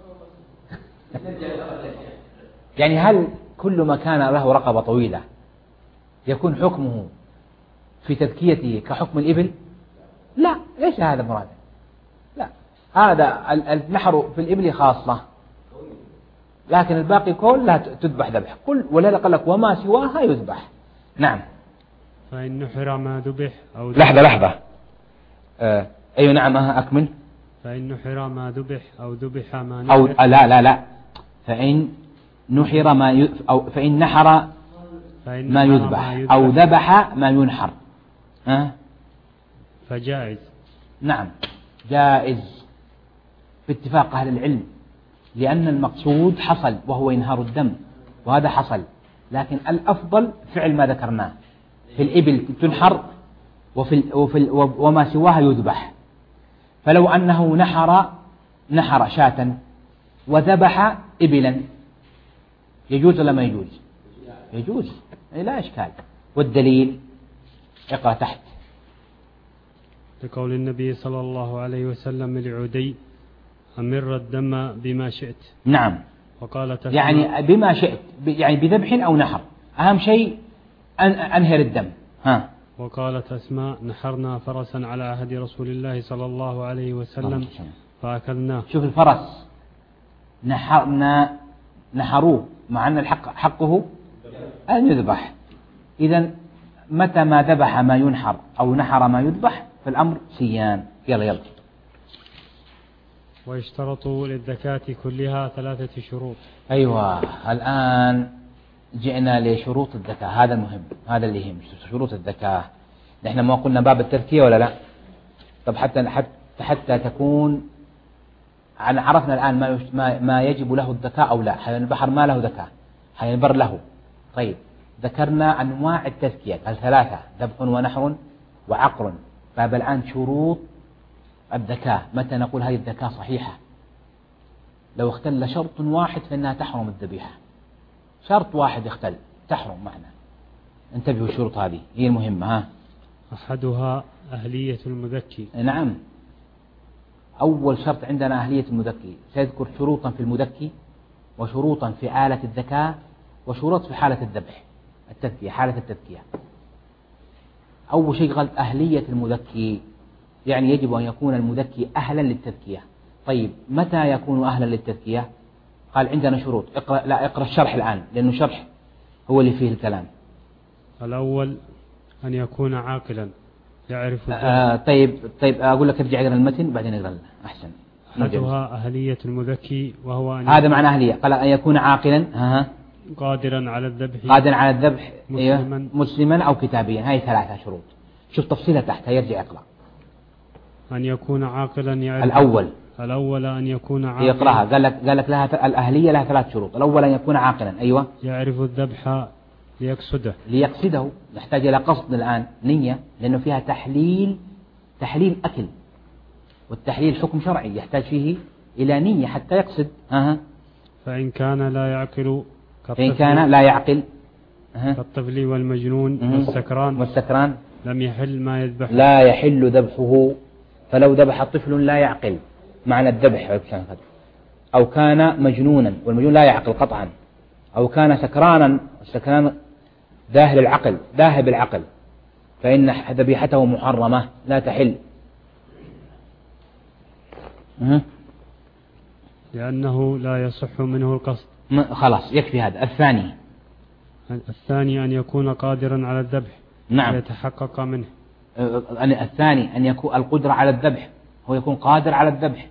يعني هل كل ما كان له رقبة طويلة يكون حكمه في تذكيته كحكم الإبل؟ لا، ليس هذا مرادا، لا، هذا النحر في الإبل خاصة، لكن الباقي كلها تذبح ذبح كل، ولا قال لك وما سواها يذبح. نعم. فإن نحر ما ذبح أو ذبح لحظة لحظة آه. أيوة نعم أكمل. فإن نحر ما ذبح أو ذبح ما أو نحر لا لا لا فإن نحر ما ي... أو فإن نحر فإن ما نحر يذبح ما يذبح أو ذبح ما ينحر أه؟ فجائز. نعم جائز باتفاق أهل العلم، لأن المقصود حصل وهو إنهار الدم، وهذا حصل، لكن الأفضل فعل ما ذكرناه، في الإبل تنحر وفي ال... وفي ال... وما سواها يذبح. فلو أنه نحر نحر شاة وذبح إبلا يجوز ولا ما يجوز؟ يجوز لا إشكال. والدليل اقرأ تحت. لقول النبي صلى الله عليه وسلم لعدي أمر الدم بما شئت. نعم. وقال يعني بما شئت، يعني بذبح أو نحر، أهم شيء أن أنهر الدم. ها. وقالت أسماء نحرنا فرسا على عهد رسول الله صلى الله عليه وسلم فأكلناه. شوف الفرس نحرنا نحروه، مع أن الحق حقه أن يذبح. إذا متى ما ذبح ما ينحر أو نحر ما يذبح فالأمر سيان. يلا يلا. ويشترط للزكاة كلها ثلاثة شروط. أيوة الآن جئنا لشروط الزكاة، هذا المهم، هذا اللي يهم، شروط الزكاة. نحن ما قلنا باب التزكية ولا لا؟ طب حتى حتى حتى تكون عرفنا الآن ما ما ما يجب له الزكاة أو لا. حيوان البحر ما له زكاة، حيوان البر له. طيب ذكرنا أنواع التزكية الثلاثة، ذبح ونحر وعقر. باب الآن شروط الزكاة، متى نقول هذه الزكاة صحيحة؟ لو اختل شرط واحد فإنها تحرم الذبيحة، شرط واحد اختل تحرم معنا. انتبهوا الشروط هذه هي المهمة. ها. أحدها أهلية المذكي. نعم، أول شرط عندنا أهلية المذكي. سيذكر شروطا في المذكي وشروطا في آلة الزكاة وشروط في حالة الذبح التذكية، حالة التذكية. أول شيء قال أهلية المذكي، يعني يجب أن يكون المذكي أهلا للتذكية. طيب متى يكون أهلا للتذكية؟ قال عندنا شروط. اقرأ لا اقرأ الشرح الآن لأنه الشرح هو اللي فيه الكلام. الأول أن يكون عاقلا يعرف. آه طيب طيب أقول لك ارجع اقرأ المتن بعدين اقرأ أحسن. أحدها أهلية المذكي وهو أن هذا معنى أهلية. قال أن يكون عاقلا ها قادرا على الذبح قادرا على الذبح مسلما, مسلما أو كتابيا. هاي ثلاثة شروط. شوف تفصيلها تحت، يرجع اقرأ. أن يكون عاقلا يعرف. الأول الأول أن يكون عاقلا. يقرأها. قال لك قال لك لها الأهلية لها ثلاث شروط. الأول أن يكون عاقلا. أيوة. يعرف الذبح ليقصده. ليقصده يحتاج إلى قصد الآن، نية، لأنه فيها تحليل تحليل أكل، والتحليل حكم شرعي يحتاج فيه إلى نية حتى يقصد. أه. فإن كان لا يعقل فإن كان لا يعقل أه. كالطفل والمجنون أه. والسكران والسكران لم يحل ما يذبح. لا يحل ذبحه. فلو ذبح طفل لا يعقل معنى الذبح، أو كان مجنونا والمجنون لا يعقل قطعا، أو كان سكرانا السكران ذاهب العقل ذاهب العقل فإن ذبيحته محرمة لا تحل. أه. لأنه لا يصح منه القصد. خلاص يكفي هذا. الثاني الثاني أن يكون قادرا على الذبح. نعم. يتحقق منه. الثاني أن يكون القدرة على الذبح، هو يكون قادر على الذبح.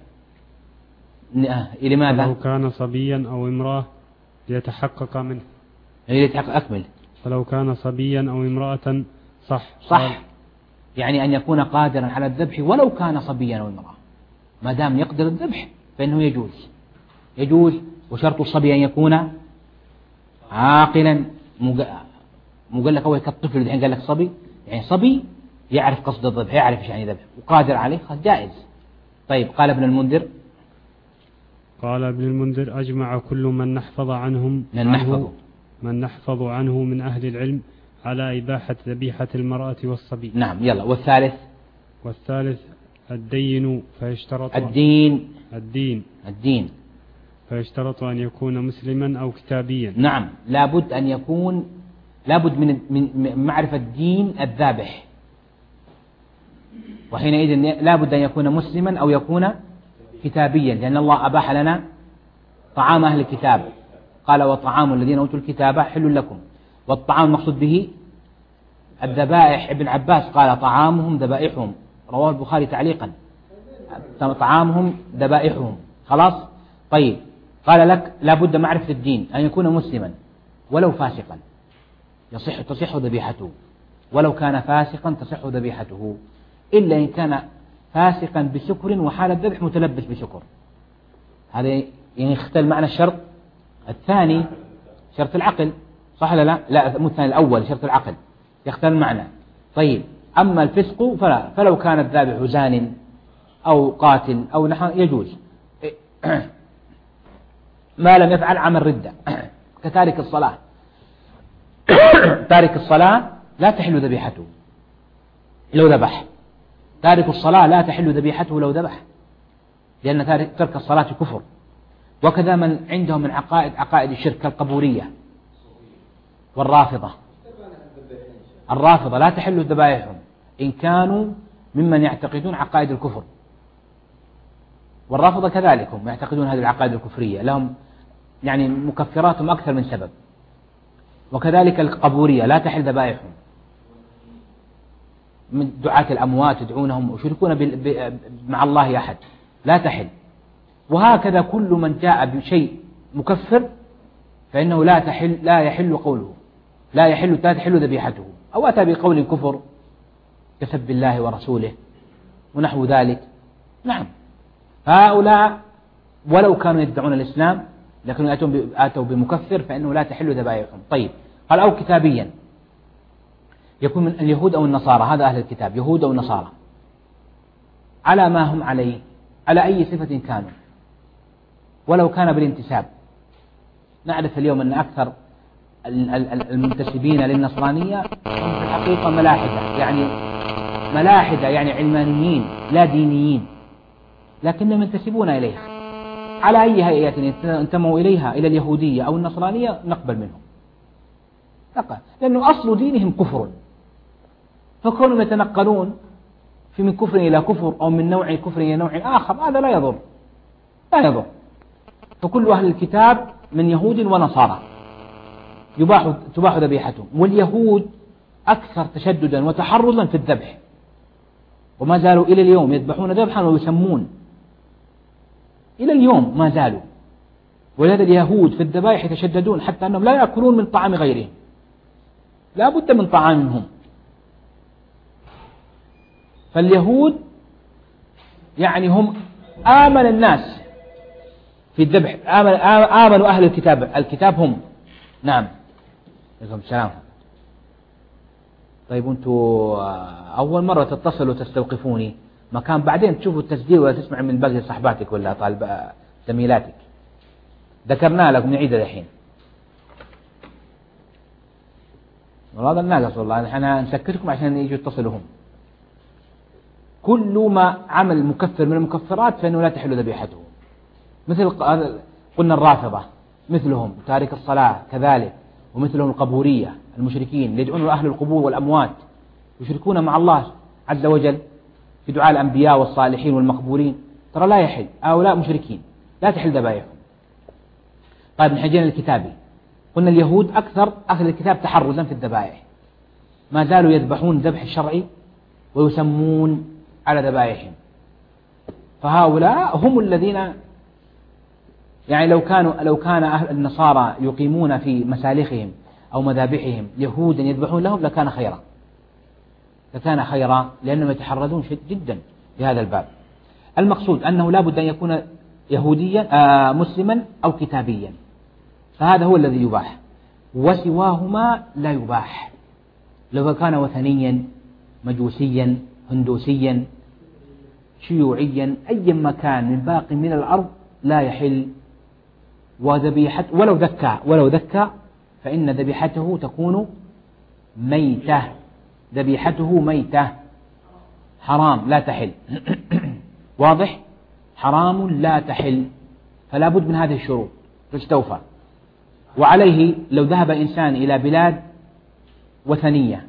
لماذا؟ لو كان صبيا أو امرأة ليتحقق منه. يتحقق أكمل. فلو كان صبيا أو امرأة صح. صح. يعني أن يكون قادرا على الذبح ولو كان صبيا أو امرأة، ما دام يقدر الذبح فإنه يجوز يجوز. وشرط الصبي أن يكون عاقلا. مقال لك أول كالطفل الحين قال لك صبي، يعني صبي يعرف قصد الذبح، يعرف ايش يعني ذبح وقادر عليه، جائز. طيب قال ابن المنذر قال ابن المنذر أجمع كل من نحفظ عنهم من نحفظ من نحفظ عنه من أهل العلم على إباحة ذبيحة المرأة والصبي. نعم. يلا. والثالث والثالث الدين فيشترط الدين الدين الدين فيشترط أن يكون مسلما أو كتابيا. نعم. لابد أن يكون لابد من من معرفة دين الذابح، وحينئذ لابد أن يكون مسلما أو يكون كتابيا، لأن الله أباح لنا طعام أهل الكتاب، قال وطعام الذين أوتوا الكتاب حل لكم، والطعام المقصود به الذبائح. ابن عباس قال طعامهم ذبائحهم، رواه البخاري تعليقا، طعامهم ذبائحهم. خلاص. طيب، قال لك لا بد معرفة الدين، أن يكون مسلما ولو فاسقا يصح تصح ذبيحته، ولو كان فاسقا تصح ذبيحته، إلا إن كان فاسقا بسكر وحال الذبح متلبس بسكر. هذا يعني يختل معنى الشرط الثاني، شرط العقل، صح ولا لا؟ لا، مو الثاني، الأول شرط العقل يختل المعنى. طيب، أما الفسق فلا، فلو كان الذابح زان أو قاتل أو نحو يجوز ما لم يفعل عمل ردة، كتارك الصلاة. تارك الصلاة لا تحل ذبيحته لو ذبح، تارك الصلاة لا تحل ذبيحته لو ذبح، لأن ترك الصلاة كفر. وكذا من عندهم من عقائد عقائد الشرك كالقبورية والرافضة. الرافضة لا تحل ذبائحهم إن كانوا ممن يعتقدون عقائد الكفر، والرافضة كذلك هم يعتقدون هذه العقائد الكفرية، لهم يعني مكفراتهم أكثر من سبب. وكذلك القبورية لا تحل ذبائحهم، من دعاة الأموات يدعونهم ويشركون مع الله أحد، لا تحل. وهكذا كل من جاء بشيء مكفر فإنه لا تحل لا يحل قوله، لا يحل لا تحل ذبيحته، أو أتى بقول الكفر كسب الله ورسوله ونحو ذلك. نعم، هؤلاء ولو كانوا يدعون الإسلام لكن آتوا بمكفر فإنه لا تحل ذبائحهم. طيب، قال أو كتابيا، يكون من اليهود أو النصارى، هذا أهل الكتاب يهود أو النصارى، على ما هم عليه، على أي صفة كانوا، ولو كان بالانتساب. نعرف اليوم أن أكثر المنتسبين للنصرانية هم في الحقيقة ملاحدة، يعني ملاحدة يعني علمانيين لا دينيين، لكنهم ينتسبون إليها. على أي هيئة انتموا إليها، إلى اليهودية أو النصرانية، نقبل منهم، نقبل، لأنه أصل دينهم كفر، فكونهم يتنقلون في من كفر إلى كفر أو من نوع كفر إلى نوع آخر، هذا لا يضر، لا يضر. فكل أهل الكتاب من يهود ونصارى يباح تباح ذبيحتهم، واليهود أكثر تشددا وتحرزا في الذبح، وما زالوا إلى اليوم يذبحون ذبحا ويسمون، إلى اليوم ما زالوا. ولهذا اليهود في الذبائح يتشددون حتى أنهم لا يأكلون من طعام غيرهم، لا بد من طعامهم. فاليهود يعني هم آمن الناس في الذبح، آمن آمنوا أهل الكتاب، الكتاب هم. نعم، عليكم السلام. طيب، أنتوا أول مرة تتصلوا وتستوقفوني، ما كان بعدين تشوفوا التسجيل ولا تسمع من باقي صحباتك ولا طالب زميلاتك؟ ذكرنا لكم نعيد الحين. وهذا الناقص والله، احنا نسكتكم عشان يجوا يتصلوا هم. كل ما عمل مكفر من المكفرات فإنه لا تحل ذبيحته، مثل قلنا الرافضة مثلهم، تارك الصلاة كذلك، ومثلهم القبورية المشركين اللي يدعون أهل القبور والأموات، يشركون مع الله عز وجل في دعاء الأنبياء والصالحين والمقبورين، ترى لا يحل، هؤلاء مشركين لا تحل ذبائحهم. طيب، نحجينا الكتابي، قلنا اليهود أكثر أهل الكتاب تحرزا في الذبائح، ما زالوا يذبحون ذبح الشرعي ويسمون على ذبائحهم. فهؤلاء هم الذين يعني لو كانوا لو كان أهل النصارى يقيمون في مسالخهم أو مذابحهم يهودا يذبحون لهم لكان خيرا، لكان خيرا لأنهم يتحرزون جدا في هذا الباب. المقصود أنه لا بد أن يكون يهوديا آه مسلما أو كتابيا، فهذا هو الذي يباح، وسواهما لا يباح. لو كان وثنيا مجوسيا هندوسيا شيوعيا أي مكان من باقي من الأرض لا يحل، وذبيحة ولو ذكى ولو ذكى فإن ذبيحته تكون ميتة، ذبيحته ميتة حرام لا تحل. واضح؟ حرام لا تحل، فلا بد من هذه الشروط تستوفى. وعليه لو ذهب إنسان إلى بلاد وثنية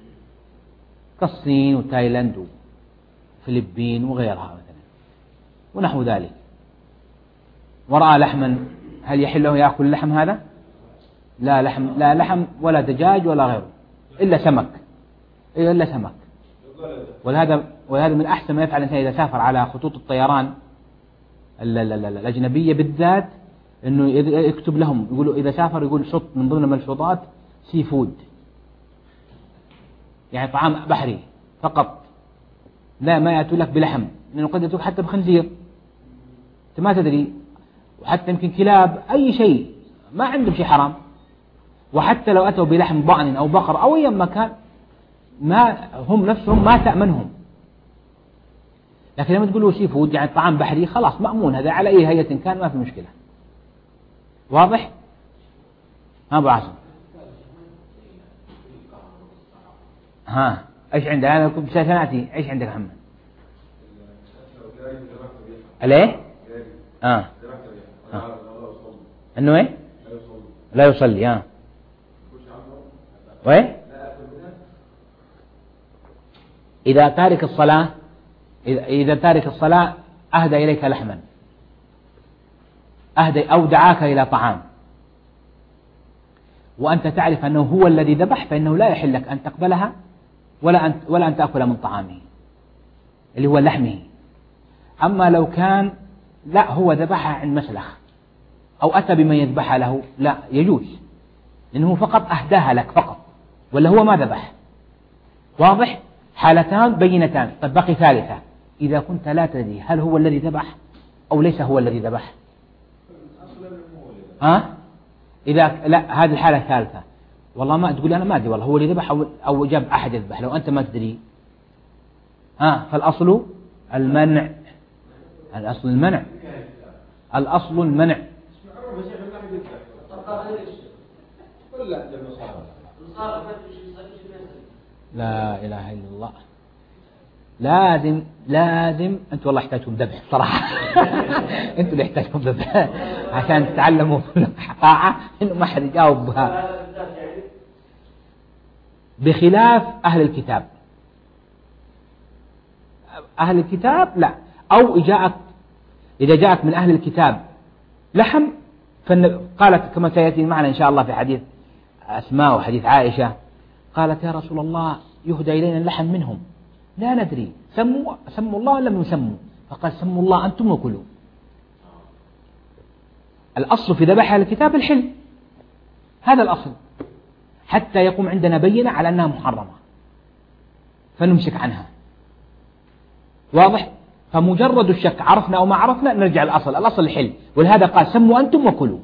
كالصين وتايلاند وفلبين وغيرها مثلا، ونحو ذلك، ورأى لحما، هل يحل له يأكل اللحم هذا؟ لا لحم، لا لحم ولا دجاج ولا غيره، إلا سمك، إلا سمك. ولهذا ولهذا من أحسن ما يفعل الإنسان إذا سافر على خطوط الطيران الأجنبية بالذات، إنه يكتب لهم، يقولوا إذا سافر يقول شط من ضمن الملحوظات سي فود، يعني طعام بحري فقط، لا ما يأتوا لك بلحم، لأنه قد يأتوك حتى بخنزير أنت ما تدري، وحتى يمكن كلاب، أي شيء ما عندهم شيء حرام. وحتى لو أتوا بلحم ضأن أو بقر أو أي مكان، ما هم نفسهم ما تأمنهم. لكن لما تقولوا سي فود يعني طعام بحري، خلاص مأمون، هذا على أي هيئة كان ما في مشكلة. واضح؟ ها أبو عاصم، ها إيش عندك؟ أنا كنت سنأتي، إيش عندك محمد؟ عليه؟ آه. آه. إنه إيه؟ لا يصلي. ها. وإيه؟ إذا تارك الصلاة، إذا إذا تارك الصلاة أهدى إليك لحما، أهدى أو دعاك إلى طعام، وأنت تعرف أنه هو الذي ذبح، فإنه لا يحل لك أن تقبلها ولا أن ولا أن تأكل من طعامه اللي هو لحمه. أما لو كان لا هو ذبحها عند مسلخ أو أتى بمن يذبحها له، لا يجوز، لأنه فقط أهداها لك فقط، ولا هو ما ذبح. واضح؟ حالتان بينتان. طب بقي ثالثة، إذا كنت لا تدري هل هو الذي ذبح أو ليس هو الذي ذبح. ها؟ إذا لا، هذه الحالة الثالثة، والله ما تقول أنا ما أدري، والله هو اللي ذبح أو أو جاب أحد يذبح، لو أنت ما تدري، ها، فالأصل المنع. الأصل المنع. الأصل المنع. لا إله إلا الله. لازم لازم أنتوا والله احتاجكم ذبح صراحة. أنتوا اللي احتاجكم ذبح عشان تتعلموا الحقاعة إنه ما حد يجاوب بها، بخلاف أهل الكتاب. أهل الكتاب لا، أو جاءك إذا جاءك من أهل الكتاب لحم، قالت كما سيأتي معنا إن شاء الله في حديث أسماء وحديث عائشة، قالت يا رسول الله يهدى إلينا اللحم منهم لا ندري، سموا سموا الله لم يسموا، فقال سموا الله أنتم وكلوا. الأصل في ذبح أهل الكتاب الحل، هذا الأصل، حتى يقوم عندنا بينة على أنها محرمة فنمسك عنها. واضح؟ فمجرد الشك عرفنا أو ما عرفنا نرجع الأصل، الأصل الحل، ولهذا قال سموا أنتم وكلوا،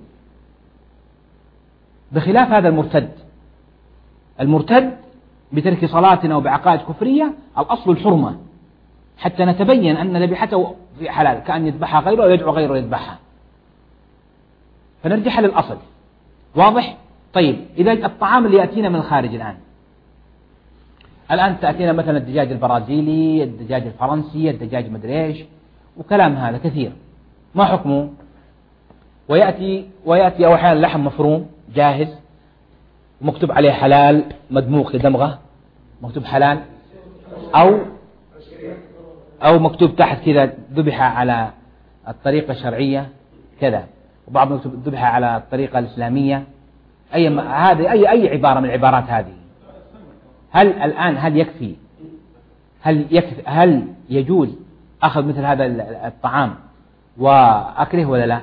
بخلاف هذا المرتد. المرتد بترك صلاة أو بعقائد كفرية الأصل الحرمة، حتى نتبين أن ذبيحته في حلال، كأن يذبحها غيره أو يدعو غيره يذبحها، فنرجع للأصل. واضح؟ طيب إذا الطعام اللي يأتينا من الخارج الآن الآن تأتينا مثلا الدجاج البرازيلي، الدجاج الفرنسي، الدجاج مدري إيش وكلام هذا كثير، ما حكمه؟ ويأتي ويأتي أو أحيانا لحم مفروم جاهز مكتوب عليه حلال، مدموق لدمغة مكتوب حلال، أو أو مكتوب تحت كذا ذبح على الطريقة الشرعية كذا، وبعض مكتوب ذبح على الطريقة الإسلامية، أي هذه أي أي عبارة من العبارات هذه. هل الآن هل يكفي هل يكفي هل يجوز أخذ مثل هذا الطعام وأكله ولا لا؟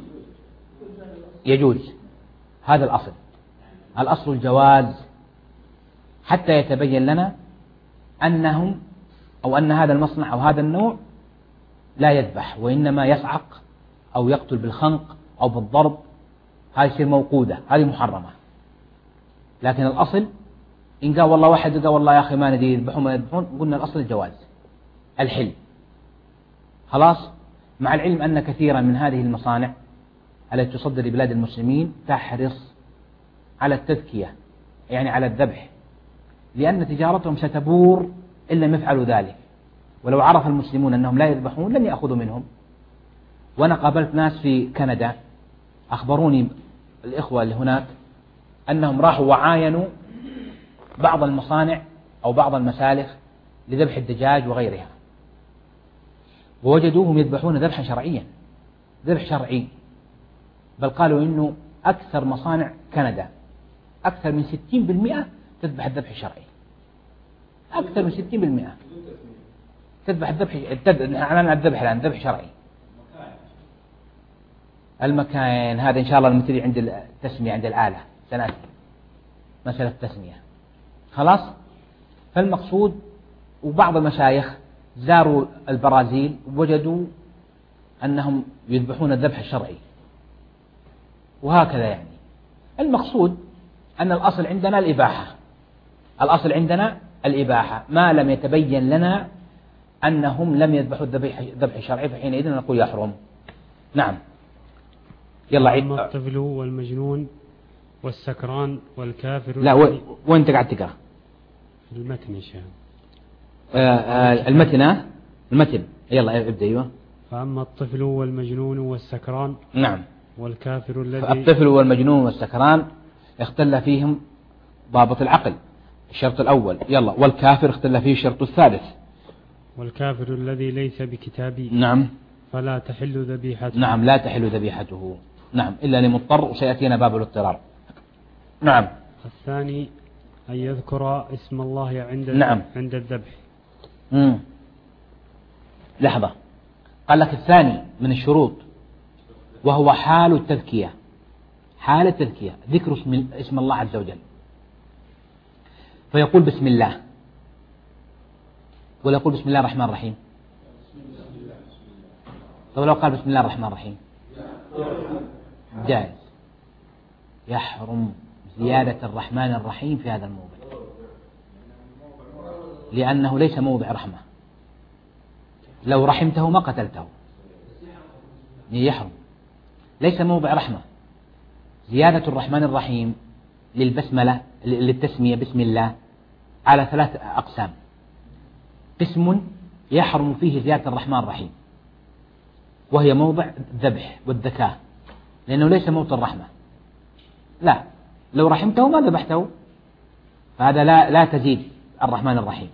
يجوز، هذا الأصل، الأصل الجواز، حتى يتبين لنا أنهم أو أن هذا المصنع أو هذا النوع لا يذبح وإنما يصعق أو يقتل بالخنق أو بالضرب، هذه يصير موقودة، هذه محرمة. لكن الأصل إن قال والله واحد قال والله يا أخي ما ندري يذبحون ما يذبحون، قلنا الأصل الجواز الحل. خلاص، مع العلم أن كثيرا من هذه المصانع التي تصدر لبلاد المسلمين تحرص على التذكية، يعني على الذبح، لأن تجارتهم ستبور إن لم يفعلوا ذلك، ولو عرف المسلمون أنهم لا يذبحون لن يأخذوا منهم. وأنا قابلت ناس في كندا أخبروني الإخوة اللي هناك أنهم راحوا وعاينوا بعض المصانع أو بعض المسالخ لذبح الدجاج وغيرها، ووجدوهم يذبحون ذبحا شرعيا، ذبح شرعي. بل قالوا إنه أكثر مصانع كندا أكثر من ستين بالمئة تذبح الذبح الشرعي، أكثر من ستين بالمئة تذبح الذبح. أنا الذبح الآن ذبح شرعي. المكان هذا إن شاء الله نبتدي عند التسمية، عند الآلة سنأتي مسألة التسمية خلاص. فالمقصود، وبعض المشايخ زاروا البرازيل وجدوا أنهم يذبحون الذبح الشرعي، وهكذا. يعني المقصود أن الأصل عندنا الإباحة، الأصل عندنا الإباحة ما لم يتبين لنا أنهم لم يذبحوا الذبح الشرعي، فحينئذ نقول يحرم. نعم. يلا عيد. أما الطفل والمجنون والسكران والكافر. لا و... وين قاعد تقرأ؟ في المتن يا شيخ. آه آه المتن المتن يلا ابدأ. أيوه. فأما الطفل والمجنون والسكران. نعم. والكافر الذي. الطفل والمجنون والسكران اختل فيهم ضابط العقل الشرط الأول. يلا. والكافر اختل فيه الشرط الثالث. والكافر الذي ليس بكتابي. نعم. فلا تحل ذبيحته. نعم لا تحل ذبيحته. نعم إلا لمضطر، وسيأتينا باب الاضطرار. نعم. الثاني أن يذكر اسم الله عند نعم. عند الذبح. مم. لحظة، قال لك الثاني من الشروط وهو حال التذكية، حال التذكية ذكر اسم, اسم الله عز وجل، فيقول بسم الله ولا يقول بسم الله الرحمن الرحيم؟ طب لو قال بسم الله الرحمن الرحيم جائز. يحرم زيادة الرحمن الرحيم في هذا الموضع لأنه ليس موضع رحمة. لو رحمته ما قتلته، يحرم، ليس موضع رحمة. زيادة الرحمن الرحيم للبسملة للتسمية بسم الله على ثلاث أقسام. قسم يحرم فيه زيادة الرحمن الرحيم وهي موضع الذبح والذكاء، لأنه ليس موطن الرحمة. لا، لو رحمته ما ذبحته، فهذا لا لا تزيد الرحمن الرحيم.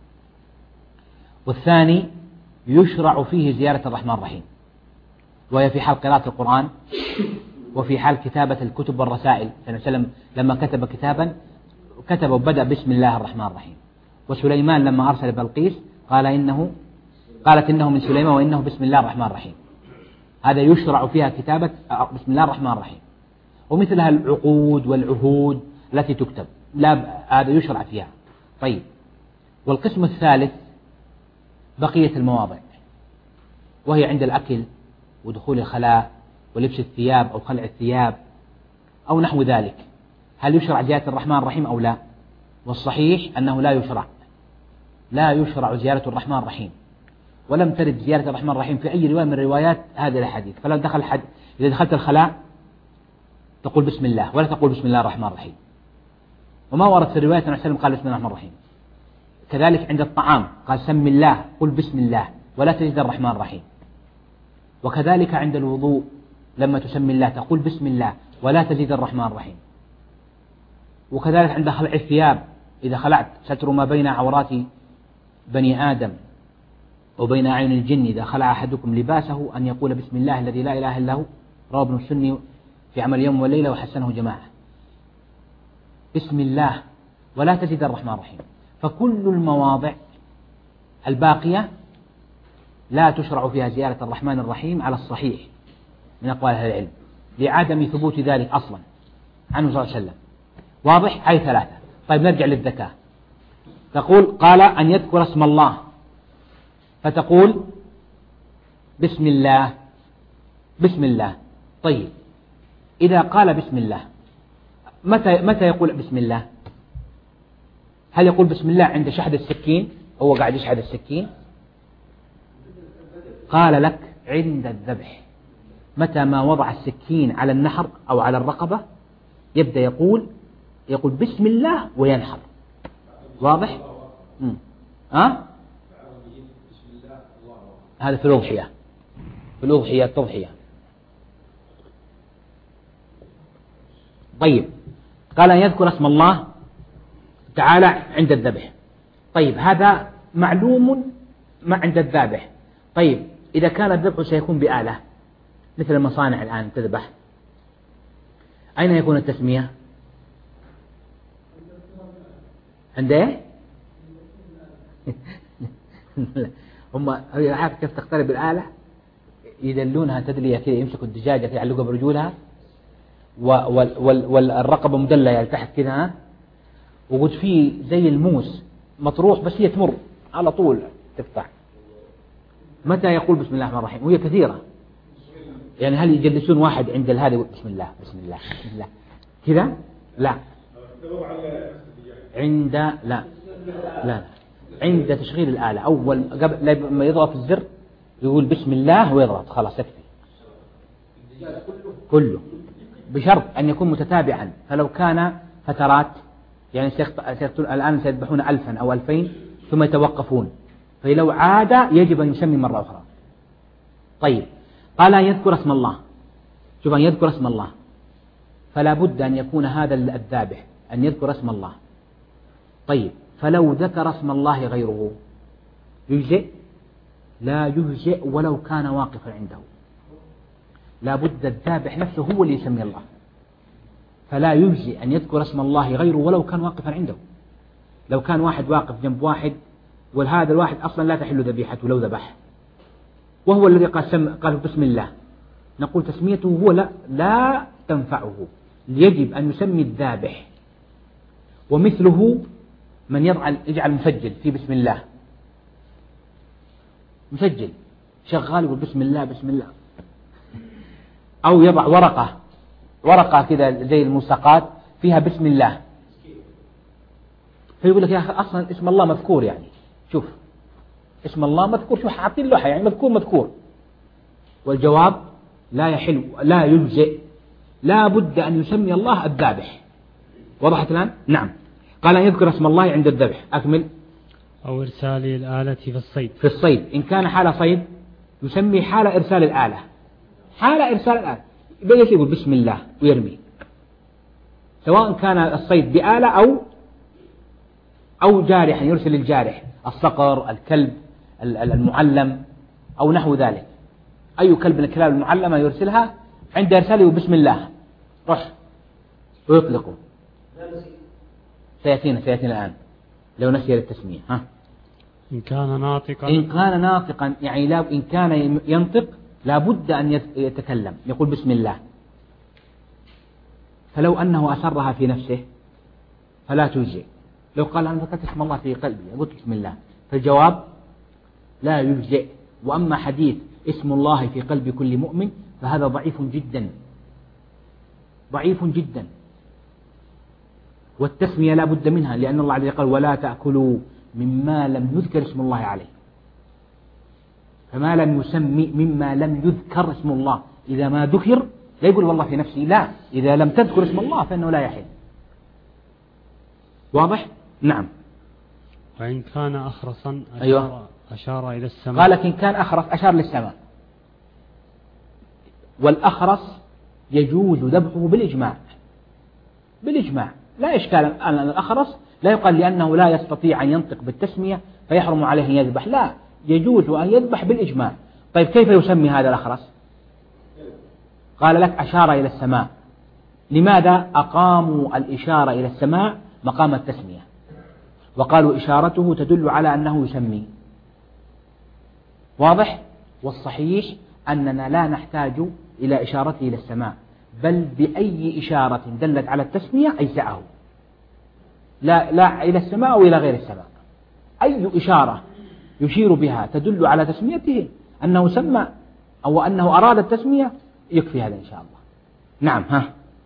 والثاني يشرع فيه زيارة الرحمن الرحيم، وهي في حال قراءة القرآن وفي حال كتابة الكتب والرسائل. النبي صلى الله عليه وسلم لما كتب كتابا كتب وبدأ بسم الله الرحمن الرحيم. وسليمان لما أرسل بلقيس قال إنه قالت إنه من سليمان وإنه بسم الله الرحمن الرحيم. هذا يشرع فيها كتابة بسم الله الرحمن الرحيم. ومثلها العقود والعهود التي تكتب لا هذا يشرع فيها. طيب، والقسم الثالث بقية المواضع، وهي عند الأكل ودخول الخلاء ولبس الثياب أو خلع الثياب أو نحو ذلك. هل يشرع زيارة الرحمن الرحيم أو لا؟ والصحيح أنه لا يشرع، لا يشرع زيارة الرحمن الرحيم، ولم ترد زيارة الرحمن الرحيم في أي رواية من روايات هذه الأحاديث. فلو دخل حد إذا دخلت الخلاء تقول بسم الله ولا تقول بسم الله الرحمن الرحيم، وما ورد في الرواية أن وسلم قال بسم الله الرحمن الرحيم. كذلك عند الطعام قال سم الله قل بسم الله ولا تزيد الرحمن الرحيم. وكذلك عند الوضوء لما تسمي الله تقول بسم الله ولا تزيد الرحمن الرحيم. وكذلك عند خلع الثياب إذا خلعت ستر ما بين عورات بني آدم وبين أعين الجن، إذا خلع أحدكم لباسه أن يقول بسم الله الذي لا إله إلا هو، رواه ابن السني في عمل يوم والليلة وحسنه جماعة. بسم الله ولا تزيد الرحمن الرحيم. فكل المواضع الباقية لا تشرع فيها زيارة الرحمن الرحيم على الصحيح من أقوال أهل العلم لعدم ثبوت ذلك أصلا عنه صلى الله عليه وسلم. واضح؟ هاي ثلاثة. طيب نرجع للذكاء. تقول قال أن يذكر اسم الله، فتقول بسم الله بسم الله. طيب إذا قال بسم الله متى متى يقول بسم الله؟ هل يقول بسم الله عند شحذ السكين هو قاعد يشحذ السكين؟ قال لك عند الذبح متى ما وضع السكين على النحر أو على الرقبة يبدأ يقول يقول بسم الله وينحر. واضح؟ امم ها؟ هذا في الأضحية، في الأضحية التضحية. طيب قال أن يذكر اسم الله تعالى عند الذبح. طيب هذا معلوم ما عند الذابح. طيب إذا كان الذبح سيكون بآلة مثل المصانع الآن تذبح، أين يكون التسمية؟ عند إيه؟ هم عارف كيف تقترب الآلة؟ يدلونها تدلية كذا، يمسكوا الدجاجة يعلقوها برجولها والرقبة مدلية تحت كذا، وقد فيه زي الموس مطروح بس هي تمر على طول تفتح. متى يقول بسم الله الرحمن الرحيم؟ وهي كثيرة، يعني هل يجلسون واحد عند هذا بسم الله بسم الله بسم الله كذا؟ لا، عند لا لا عند تشغيل الآلة أول قبل ما يضغط الزر يقول بسم الله ويضغط، خلاص يكفي كله، بشرط أن يكون متتابعا. فلو كان فترات، يعني الآن سيذبحون ألفا أو ألفين ثم يتوقفون، فلو عاد يجب أن يسمي مرة أخرى. طيب، قال أن يذكر اسم الله. شوف، أن يذكر اسم الله، فلا بد أن يكون هذا الذابح أن يذكر اسم الله. طيب، فلو ذكر اسم الله غيره يجزئ؟ لا يجزئ ولو كان واقفا عنده، لا بد الذابح نفسه هو اللي يسمي الله، فلا يجزئ أن يذكر اسم الله غيره ولو كان واقفا عنده. لو كان واحد واقف جنب واحد وهذا الواحد أصلا لا تحل ذبيحته لو ذبح، وهو الذي قال, سم... قال بسم الله، نقول تسميته هو لا, لا تنفعه، يجب أن يسمي الذابح. ومثله من يجعل يجعل مسجل في بسم الله، مسجل شغال يقول بسم الله بسم الله، أو يضع ورقة ورقة كذا زي الملصقات فيها بسم الله، فيقول لك يا أخي أصلا اسم الله مذكور، يعني شوف اسم الله مذكور، شوف حاطين لوحة يعني مذكور مذكور. والجواب لا يحل لا يجزئ، لا بد أن يسمي الله الذابح. وضحت الآن؟ نعم. قال أن يذكر اسم الله عند الذبح. أكمل. أو إرسال الآلة في الصيد. في الصيد إن كان حال صيد يسمي حال إرسال الآلة، حال إرسال الآلة بيجي يقول بسم الله ويرمي، سواء كان الصيد بآلة أو أو جارحا يرسل الجارح، الصقر، الكلب المعلم أو نحو ذلك، أي كلب من الكلاب المعلمة يرسلها عند إرساله بسم الله رح ويطلقه. سيأتينا سيأتينا الآن لو نسي التسمية. ها إن كان ناطقا إن كان ناطقا يعني لا إن كان ينطق لا بد أن يتكلم يقول بسم الله. فلو أنه أسرها في نفسه فلا تجزئ. لو قال أنا ذكرت اسم الله في قلبي قلت بسم الله، فالجواب لا يجزئ. وأما حديث اسم الله في قلب كل مؤمن فهذا ضعيف جدا ضعيف جدا. والتسمية لا بد منها، لأن الله عز وجل قال ولا تأكلوا مما لم يذكر اسم الله عليه، فما لم يسمي مما لم يذكر اسم الله، إذا ما ذكر لا يقول والله في نفسي، لا، إذا لم تذكر اسم الله فإنه لا يحل. واضح؟ نعم. وإن كان أخرصا أشار, أيوة. أشار إلى السماء. قال لكن كان أخرس أشار للسماء. والأخرس يجوز ذبحه بالإجماع، بالإجماع لا إشكال. أن الأخرس لا يقال لأنه لا يستطيع أن ينطق بالتسمية فيحرم عليه أن يذبح، لا، يجوز أن يذبح بالإجماع. طيب كيف يسمي هذا الأخرس؟ قال لك أشار إلى السماء. لماذا أقاموا الإشارة إلى السماء مقام التسمية؟ وقالوا إشارته تدل على أنه يسمي. واضح؟ والصحيح أننا لا نحتاج إلى إشارته إلى السماء، بل بأي إشارة دلت على التسمية أجزأه، لا, لا إلى السماء أو إلى غير السماء، أي إشارة يشير بها تدل على تسميته أنه سمى أو أنه أراد التسمية يكفي هذا إن شاء الله. نعم. ها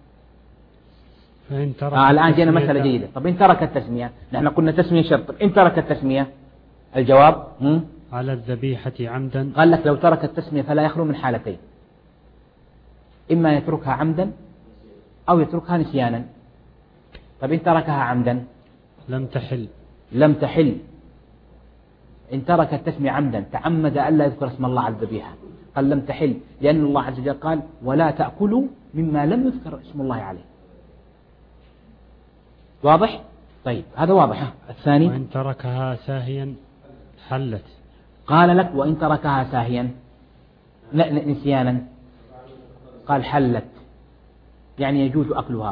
فإن ترك آه الآن جينا مسألة جيدة. طب إن ترك التسمية، نحن قلنا تسمية شرط، إن ترك التسمية الجواب هم؟ على الذبيحة عمدا. قال لك لو ترك التسمية فلا يخلو من حالتين، إما يتركها عمدا أو يتركها نسيانا. طب إن تركها عمدا لم تحل لم تحل. إن ترك التسمية عمدا تعمد ألا يذكر اسم الله على الذبيحة قال لم تحل، لأن الله عز وجل قال ولا تأكلوا مما لم يذكر اسم الله عليه. واضح؟ طيب هذا واضح. الثاني وإن تركها ساهيا حلت. قال لك وإن تركها ساهيا نسيانا؟ قال حلت، يعني يجوز أكلها.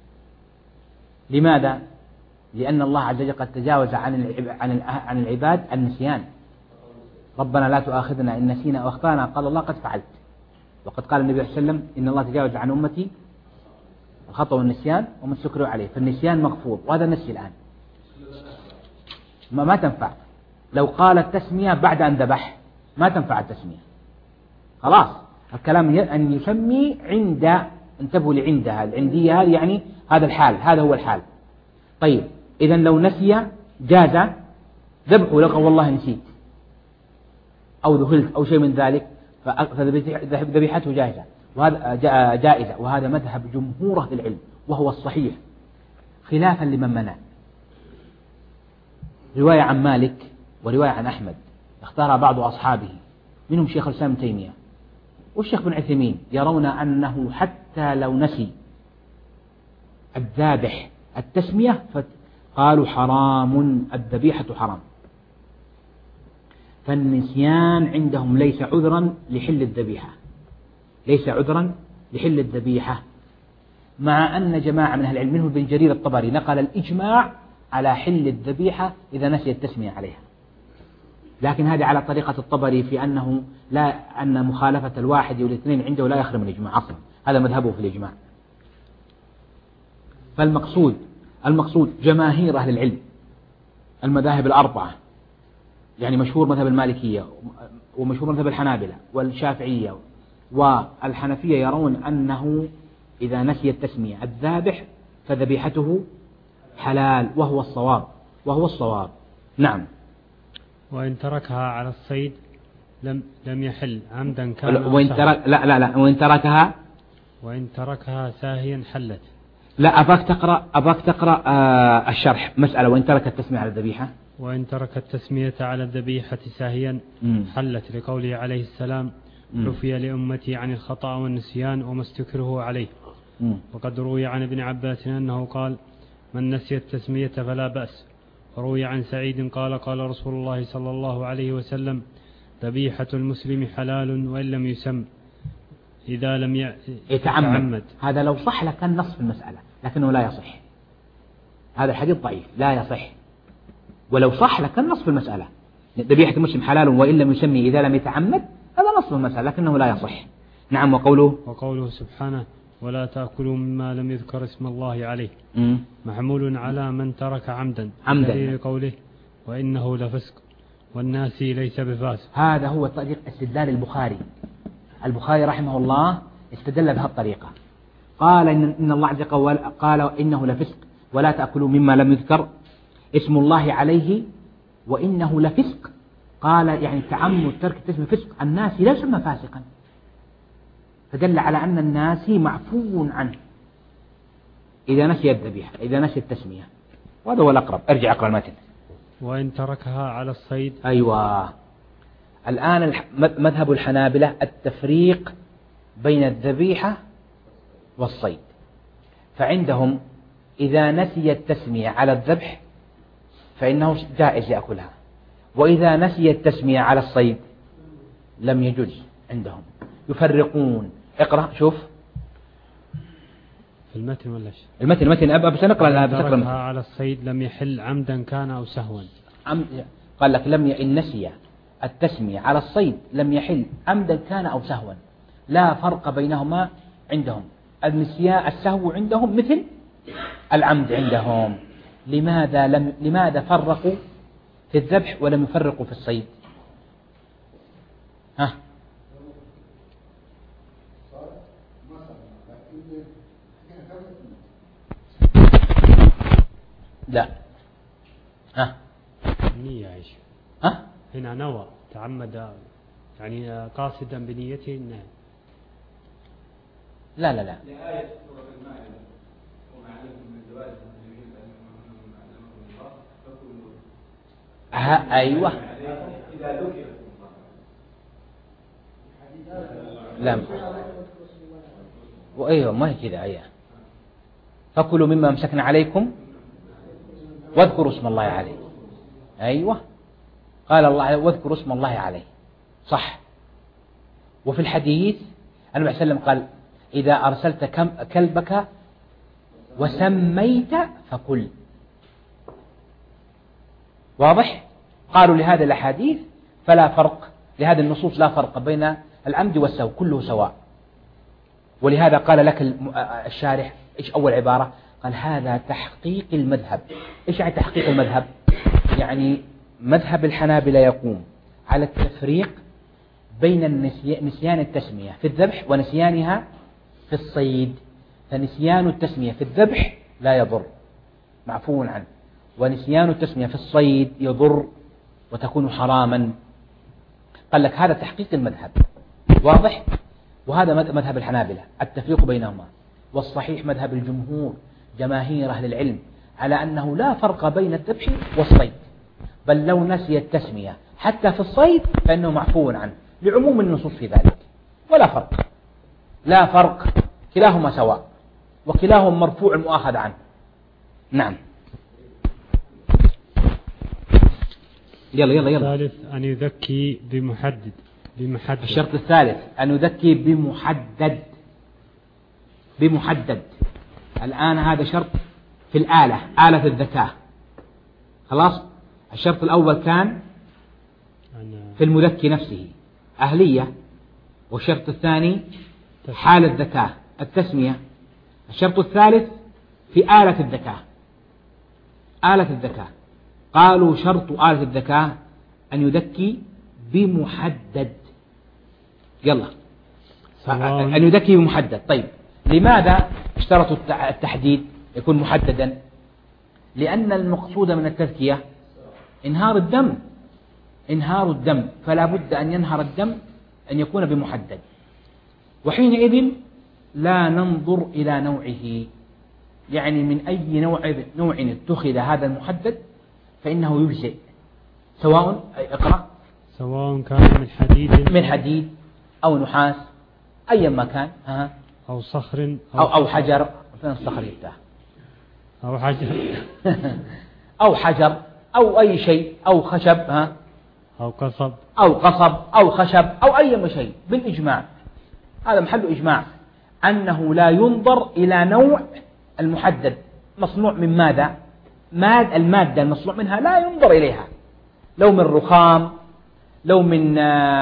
لماذا؟ لأن الله عز وجل قد تجاوز عن العباد النسيان. ربنا لا تؤاخذنا إن نسينا أو أخطأنا، قال الله قد فعلت. وقد قال النبي صلى الله عليه وسلم إن الله تجاوز عن أمتي الخطأ والنسيان وما استكرهوا عليه، فالنسيان مغفور، وهذا نسي الآن ما, ما تنفع. لو قال التسمية بعد أن ذبح ما تنفع التسمية، خلاص الكلام أن يسمي عند، انتبهوا لعندها العندية هذه، يعني هذا الحال، هذا هو الحال. طيب إذا لو نسي جاز ذبحه، لو والله نسيت أو ذهلت أو شيء من ذلك، فذبيحته جائزة، وهذا جائزة، وهذا مذهب جمهور أهل العلم وهو الصحيح، خلافا لمن منع. رواية عن مالك ورواية عن أحمد اختارها بعض أصحابه منهم شيخ الإسلام ابن تيمية والشيخ بن عثيمين، يرون أنه حتى لو نسي الذابح التسمية قالوا حرام، الذبيحة حرام. فالنسيان عندهم ليس عذرا لحل الذبيحة، ليس عذرا لحل الذبيحة، مع أن جماعة من أهل العلم منهم ابن جرير الطبري نقل الإجماع على حل الذبيحة إذا نسي التسمية عليها، لكن هذه على طريقة الطبري في أنه لا، أن مخالفة الواحد والاثنين عنده لا يخرم الإجماع أصلا، هذا مذهبه في الإجماع. فالمقصود المقصود جماهير أهل العلم، المذاهب الأربعة، يعني مشهور مذهب المالكية ومشهور مذهب الحنابلة والشافعية والحنفية، يرون أنه إذا نسي التسمية الذابح فذبيحته حلال، وهو الصواب، وهو الصواب. نعم. وإن تركها على الصيد لم لم يحل عمدا كان، وإن ترك لا لا لا وإن تركها وإن تركها ساهيا حلت. لا، أباك تقرأ أباك تقرأ آه الشرح مسألة وإن ترك التسمية على الذبيحة. وإن ترك التسمية على الذبيحة ساهيا مم. حلت، لقوله عليه السلام عفي لأمتي عن الخطأ والنسيان وما استكره عليه. مم. وقد روي عن ابن عباس أنه قال من نسي التسمية فلا بأس. وروي عن سعيد قال قال رسول الله صلى الله عليه وسلم ذبيحة المسلم حلال وإن لم يسم إذا لم يتعمد, يتعمد. هذا لو صح لكان نص في المسألة، لكنه لا يصح، هذا الحديث ضعيف لا يصح. ولو صح لكان نص في المسألة، ذبيحة المسلم حلال وإن لم يسمي إذا لم يتعمد، هذا نص في المسألة لكنه لا يصح. نعم. وقوله وقوله سبحانه ولا تأكلوا مما لم يذكر اسم الله عليه م. محمول على من ترك عمدا عمدا لقوله وإنه لفسق والناسي ليس بفاسق. هذا هو طريق استدلال البخاري. البخاري رحمه الله استدل بهذه الطريقة، قال إن الله عز وجل قال إنه لفسق ولا تأكلوا مما لم يذكر اسم الله عليه وإنه لفسق، قال يعني تعمد ترك التسمية فسق، الناسي لا يسمى فاسقا، فدل على أن الناسي معفو عنه إذا نسي الذبيحة، إذا نسي التسمية، وهذا هو الأقرب. ارجع اقرأ المتن. وإن تركها على الصيد. أيوة. الآن مذهب الحنابلة التفريق بين الذبيحة والصيد، فعندهم إذا نسي التسمية على الذبح فإنه جائز يأكلها، وإذا نسي التسمية على الصيد لم يجوز عندهم، يفرقون. اقرأ شوف في المتن ولا شيء؟ المتن المتن أبقى بس نقرأ. تركها على الصيد لم يحل عمدا كان أو سهوا. عم... قال لك لم ي... إن نسي التسمية على الصيد لم يحل عمدا كان أو سهوا، لا فرق بينهما عندهم. النسيان السهو عندهم مثل العمد عندهم. لماذا لم لماذا فرقوا في الذبح ولم يفرقوا في الصيد؟ ها لا ها النية ايش؟ ها هنا نوى تعمد يعني قاصدا بنيته إنه لا لا لا لآية سورة المائدة وما عليكم من زواج المسلمين فإنهم علمكم الله فكلوا. ها أيوة. إذا ذكر لا وأيوة ما هي كذا. أيوة فكلوا مما أمسكنا عليكم واذكروا اسم الله عليه. أيوة قال الله واذكروا اسم الله عليه صح. وفي الحديث النبي صلى الله عليه وسلم قال إذا أرسلت كلبك وسميت فكل. واضح؟ قالوا لهذا الأحاديث فلا فرق، لهذه النصوص لا فرق بين العمد والسهو، كله سواء. ولهذا قال لك الشارح إيش أول عبارة؟ قال هذا تحقيق المذهب. إيش يعني تحقيق المذهب؟ يعني مذهب الحنابلة يقوم على التفريق بين نسيان التسمية في الذبح ونسيانها في الصيد. فنسيان التسمية في الذبح لا يضر، معفو عنه، ونسيان التسمية في الصيد يضر وتكون حراما. قال لك هذا تحقيق المذهب. واضح؟ وهذا مذهب الحنابلة التفريق بينهما. والصحيح مذهب الجمهور جماهير أهل العلم على أنه لا فرق بين الذبح والصيد، بل لو نسي التسمية حتى في الصيد فإنه معفو عنه لعموم النصوص في ذلك، ولا فرق، لا فرق، كلاهما سواء وكلاهما مرفوع المؤاخذ عنه. نعم. يلا يلا يلا. الثالث أن يذكي بمحدد بمحدد. الشرط الثالث أن يذكي بمحدد بمحدد. الآن هذا شرط في الآلة، آلة الذكاء. خلاص. الشرط الأول كان في المذكي نفسه أهلية، والشرط الثاني حال الذكاء التسمية. الشرط الثالث في آلة الذكاء. آلة الذكاء قالوا شرط آلة الذكاء أن يذكي بمحدد. يلا أن يذكي بمحدد. طيب لماذا اشترطوا التحديد يكون محددا؟ لأن المقصود من التذكية انهار الدم، انهار الدم، فلا بد أن ينهر الدم أن يكون بمحدد. وحينئذ لا ننظر إلى نوعه، يعني من أي نوع نوع اتخذ هذا المحدد فإنه يجزئ، سواء اقرأ سواء كان من حديد من حديد أو نحاس أي ما كان، ها أو صخر أو, أو, أو حجر. فين الصخر يفتح؟ أو حجر أو حجر أو أي شيء، أو خشب، ها أو قصب أو قصب أو خشب أو أي شيء بالإجماع. هذا محل إجماع أنه لا ينظر إلى نوع المحدد مصنوع من ماذا. ماد المادة المصنوع منها لا ينظر إليها، لو من رخام، لو من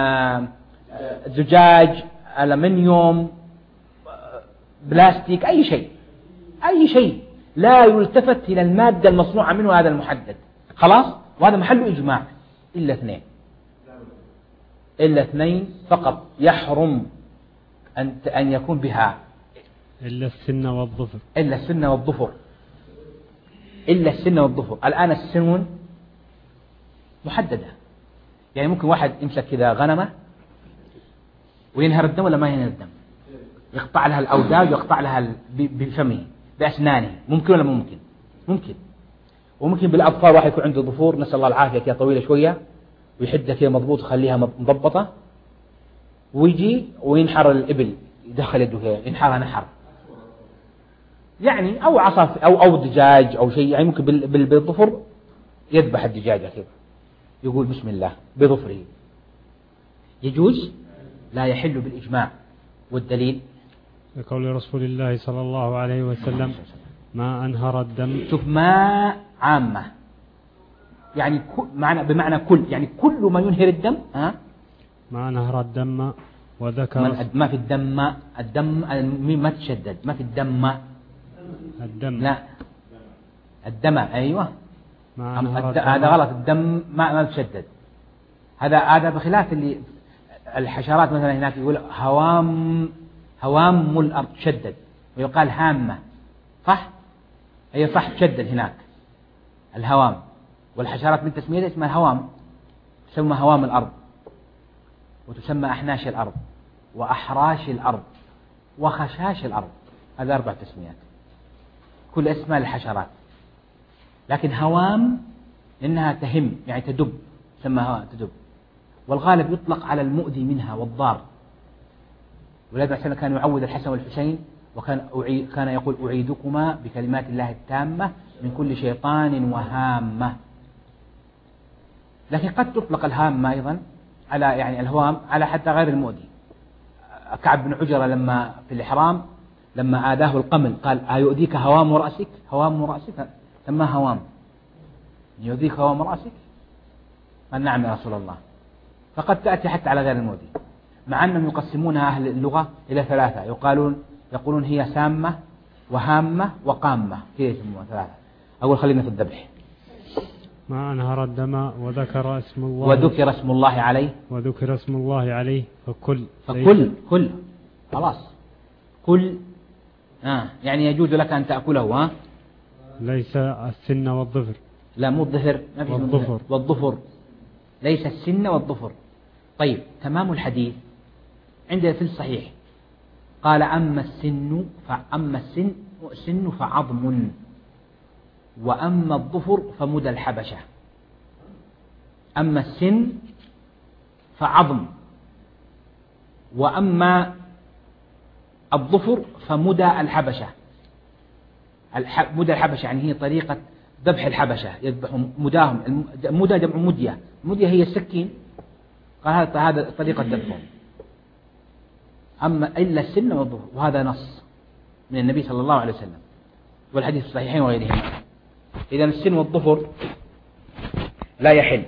زجاج، ألمنيوم، بلاستيك، أي شيء أي شيء لا يلتفت إلى المادة المصنوعة منه هذا المحدد. خلاص. وهذا محل إجماع إلا اثنين، إلا اثنين فقط يحرم أن أن يكون بها، إلا السن والظفر. إلا السن والظفر إلا السن والظفر. الآن السنون محددة، يعني ممكن واحد يمسك كذا غنمة وينهر الدم ولا ما ينهر الدم، يقطع لها الأوداج ويقطع لها بفمه بأسنانه، ممكن ولا ممكن؟ ممكن. وممكن بالأظفار واحد يكون عنده ظفور نسأل الله العافية كذا طويلة شوية ويحدها كذا مضبوط ويخليها مضبطة، ويجي وينحر الإبل، يدخل يده كذا ينحرها نحر، يعني أو عصا أو أو دجاج أو شيء، يعني ممكن بالظفر يذبح الدجاجة كذا يقول بسم الله بظفره، يجوز؟ لا يحل بالإجماع. والدليل لقول رسول الله صلى الله عليه وسلم ما أنهر الدم. شوف، ما عامة يعني معنى بمعنى كل، يعني كل ما ينهر الدم. ها ما أنهر الدم وذكر ما في الدم، الدم ما تشدد، ما في الدم الدم لا الدم أيوة ما الد... هذا غلط، الدم ما ما تشدد. هذا هذا بخلاف اللي الحشرات مثلا هناك يقول هوام هوام الأرض تشدد، ويقال هامة، صح؟ هي صح تشدد هناك الهوام، والحشرات من تسميتها اسمها هوام، تسمى هوام الأرض، وتسمى أحناش الأرض، وأحراش الأرض، وخشاش الأرض. هذا أربع تسميات كل اسمها للحشرات. لكن هوام لأنها تهم يعني تدب، تسمى هوام تدب، والغالب يطلق على المؤذي منها والضار. ولذلك عشان كان يعوذ الحسن والحسين وكان أعيد كان يقول أعيدكما بكلمات الله التامة من كل شيطان وهامة. لكن قد تطلق الهامة أيضا على يعني الهوام على حتى غير المؤذي، كعب بن عجرة لما في الإحرام لما آذاه القمل قال أيؤذيك هوام رأسك هوام رأسك سماه هوام يؤذيك هوام رأسك قال نعم يا رسول الله. فقد تأتي حتى على غير المؤذي، مع أنهم يقسمونها أهل اللغة إلى ثلاثة، يقالون يقولون هي سامة وهامة وقامة، كذا يسمونها ثلاثة. أقول خلينا في الذبح. ما أنهر الدم وذكر اسم الله وذكر اسم الله عليه وذكر اسم الله عليه فكل فكل كل خلاص كل آه يعني يجوز لك أن تأكله. ها ليس السن والظفر. لا مو الظفر، ما في والظفر والظفر ليس السن والظفر. طيب تمام الحديث عندنا في الصحيح قال أما السن فأما السن السن فعظم وأما الظفر فمدى الحبشة. أما السن فعظم وأما الظفر فمدى الحبشة. مدى الحبشة يعني هي طريقة ذبح الحبشة، يذبحون مداهم. المدى جمع مدية، مدية هي السكين. قال هذا هذا طريقة ذبحهم. أما إلا السن والظفر، وهذا نص من النبي صلى الله عليه وسلم والحديث الصحيحين وغيرهما. إذا السن والظفر لا يحل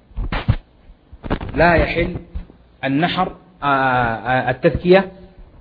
لا يحل النحر التذكية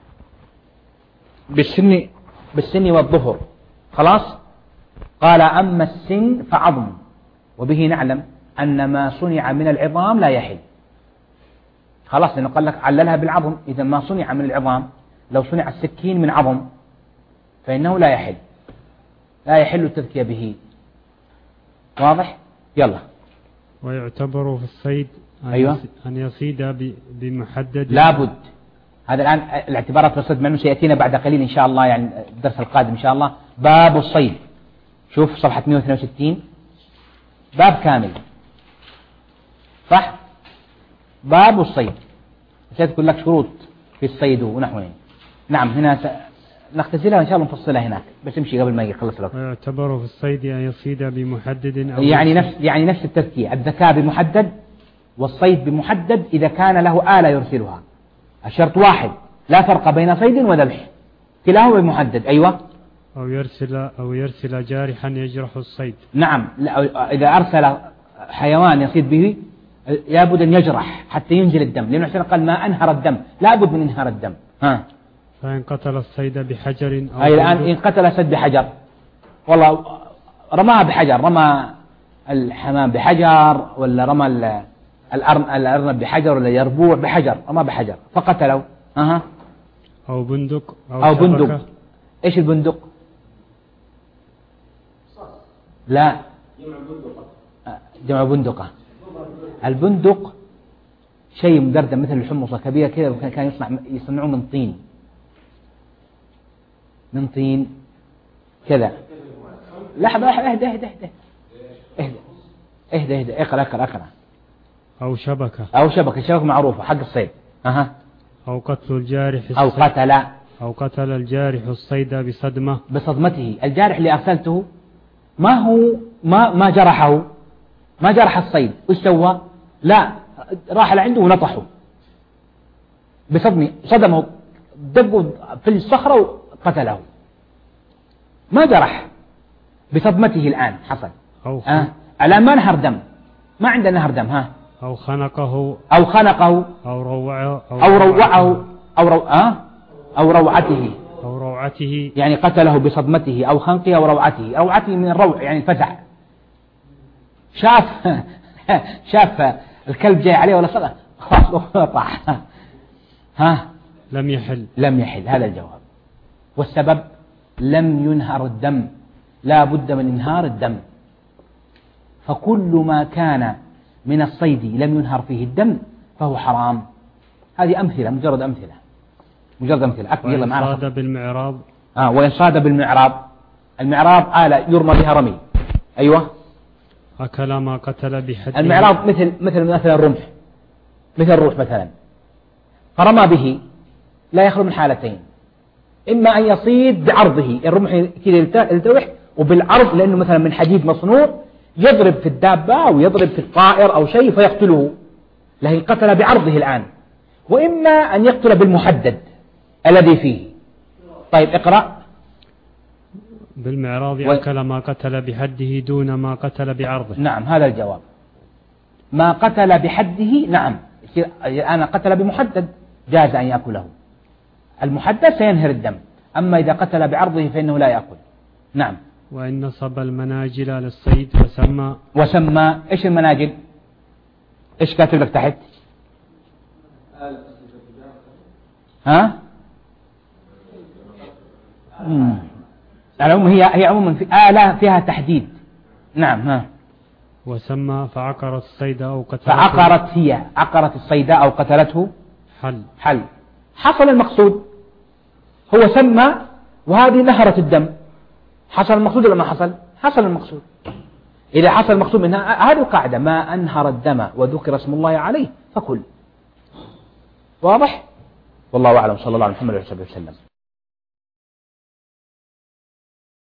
بالسن بالسن والظفر. خلاص. قال أما السن فعظم، وبه نعلم أن ما صنع من العظام لا يحل. خلاص، لأنه قال لك عللها بالعظم. إذا ما صنع من العظام، لو صنع السكين من عظم فإنه لا يحل لا يحل التذكية به. واضح؟ يلا. ويعتبر في الصيد أن, أيوة. أن يصيد بمحدد. لابد. هذا الآن الاعتبارات في الصيد، مع أنه سيأتينا بعد قليل إن شاء الله، يعني الدرس القادم إن شاء الله. باب الصيد، شوف صفحة مئة واثنين وستين، باب كامل صح. باب الصيد سيذكر لك شروط في الصيد ونحوه. نعم، هنا س... نختزلها إن شاء الله نفصلها هناك، بس امشي قبل ما يخلص الوقت. ويعتبر في الصيد أن يصيد بمحدد أو يعني نفس يعني نفس التذكية، الذكاء بمحدد والصيد بمحدد إذا كان له آلة يرسلها. الشرط واحد، لا فرق بين صيد وذبح، كلاهما بمحدد. أيوة. أو يرسل أو يرسل جارحا يجرح الصيد. نعم، إذا أرسل حيوان يصيد به لابد أن يجرح حتى ينزل الدم، لأنه حسين قال ما أنهر الدم، لابد من إنهار الدم. ها. فإن قتل الصيد بحجر أو أي الآن إن قتل الصيد بحجر، والله رماه بحجر، رمى الحمام بحجر، ولا رمى الأرنب بحجر، ولا يربوع بحجر، رماه بحجر فقتلوا. أها. أو بندق أو, أو بندق. إيش البندق؟ لا، جمع بندقة. البندق شيء مدردم مثل الحمصة كبيرة كذا، كان يصنع يصنعوه من طين من طين كذا. لحظة، اهدى اهدى اهدى اهدى اهدى اهدى اقرأ اقرأ اقرأ. أو شبكة. أو شبكة، شبكة معروفة حق الصيد. أها. أو قتل الجارح الصيد. أو قتل أو قتل الجارح الصيد بصدمة بصدمته. الجارح اللي أرسلته ما هو ما ما جرحه، ما جرح الصيد، وش سوى؟ لا، راح لعنده ونطحه بصدمه، صدمه، دقوا في الصخرة وقتله، ما جرح، بصدمته الآن حصل. أو آه. الآن ما نهر دم، ما عنده نهر دم. ها. أو خنقه أو خنقه أو روعه أو, أو روعه أو رو... آه؟ أو روعته أو روعته، يعني قتله بصدمته أو خنقه أو روعته. روعته من الروع يعني الفزع، شاف شاف الكلب جاي عليه ولا صدق خلاص طاح. ها. لم يحل لم يحل، هذا الجواب. والسبب لم ينهر الدم، لا بد من انهار الدم. فكل ما كان من الصيد لم ينهر فيه الدم فهو حرام. هذه أمثلة، مجرد أمثلة مجرد أمثلة أكبر. يلا معنا. وإن صاد بالمعراب. آه وإن صاد بالمعراب. المعراب آلة يرمى بها رمي. أيوة. أكل ما قتل بحد. المعراب مثل مثل مثل الرمح، مثل الروح مثلا، فرمى به لا يخلو من حالتين، إما أن يصيد بعرضه، الرمح كذا يلتوح، وبالعرض لأنه مثلا من حديد مصنوع يضرب في الدابة أو يضرب في الطائر أو شيء فيقتله، لكن قتل بعرضه الآن. وإما أن يقتل بالمحدد، الذي فيه. طيب اقرأ. بالمعراض و... أكل ما قتل بحده دون ما قتل بعرضه. نعم هذا الجواب. ما قتل بحده نعم، الآن قتل بمحدد جاز أن يأكله، المحدد سينهر الدم، أما إذا قتل بعرضه فإنه لا يأكل. نعم. وإن نصب المناجل للصيد وسمى وسمى إيش المناجل؟ إيش كاتب لك تحت؟ ها؟ العموم هي هي عموما في آلة فيها تحديد. نعم. ها. وسمى فعقرت الصيد أو قتلته. فعقرت هي عقرت الصيد أو قتلته. حل. حل. حصل المقصود، هو سمى وهذه نهرت الدم، حصل المقصود ولا ما حصل؟ حصل المقصود. إذا حصل المقصود منها هذه القاعدة، ما أنهر الدم وذكر اسم الله عليه فكل. واضح؟ والله أعلم. صلى الله عليه محمد وعلى آله وسلم.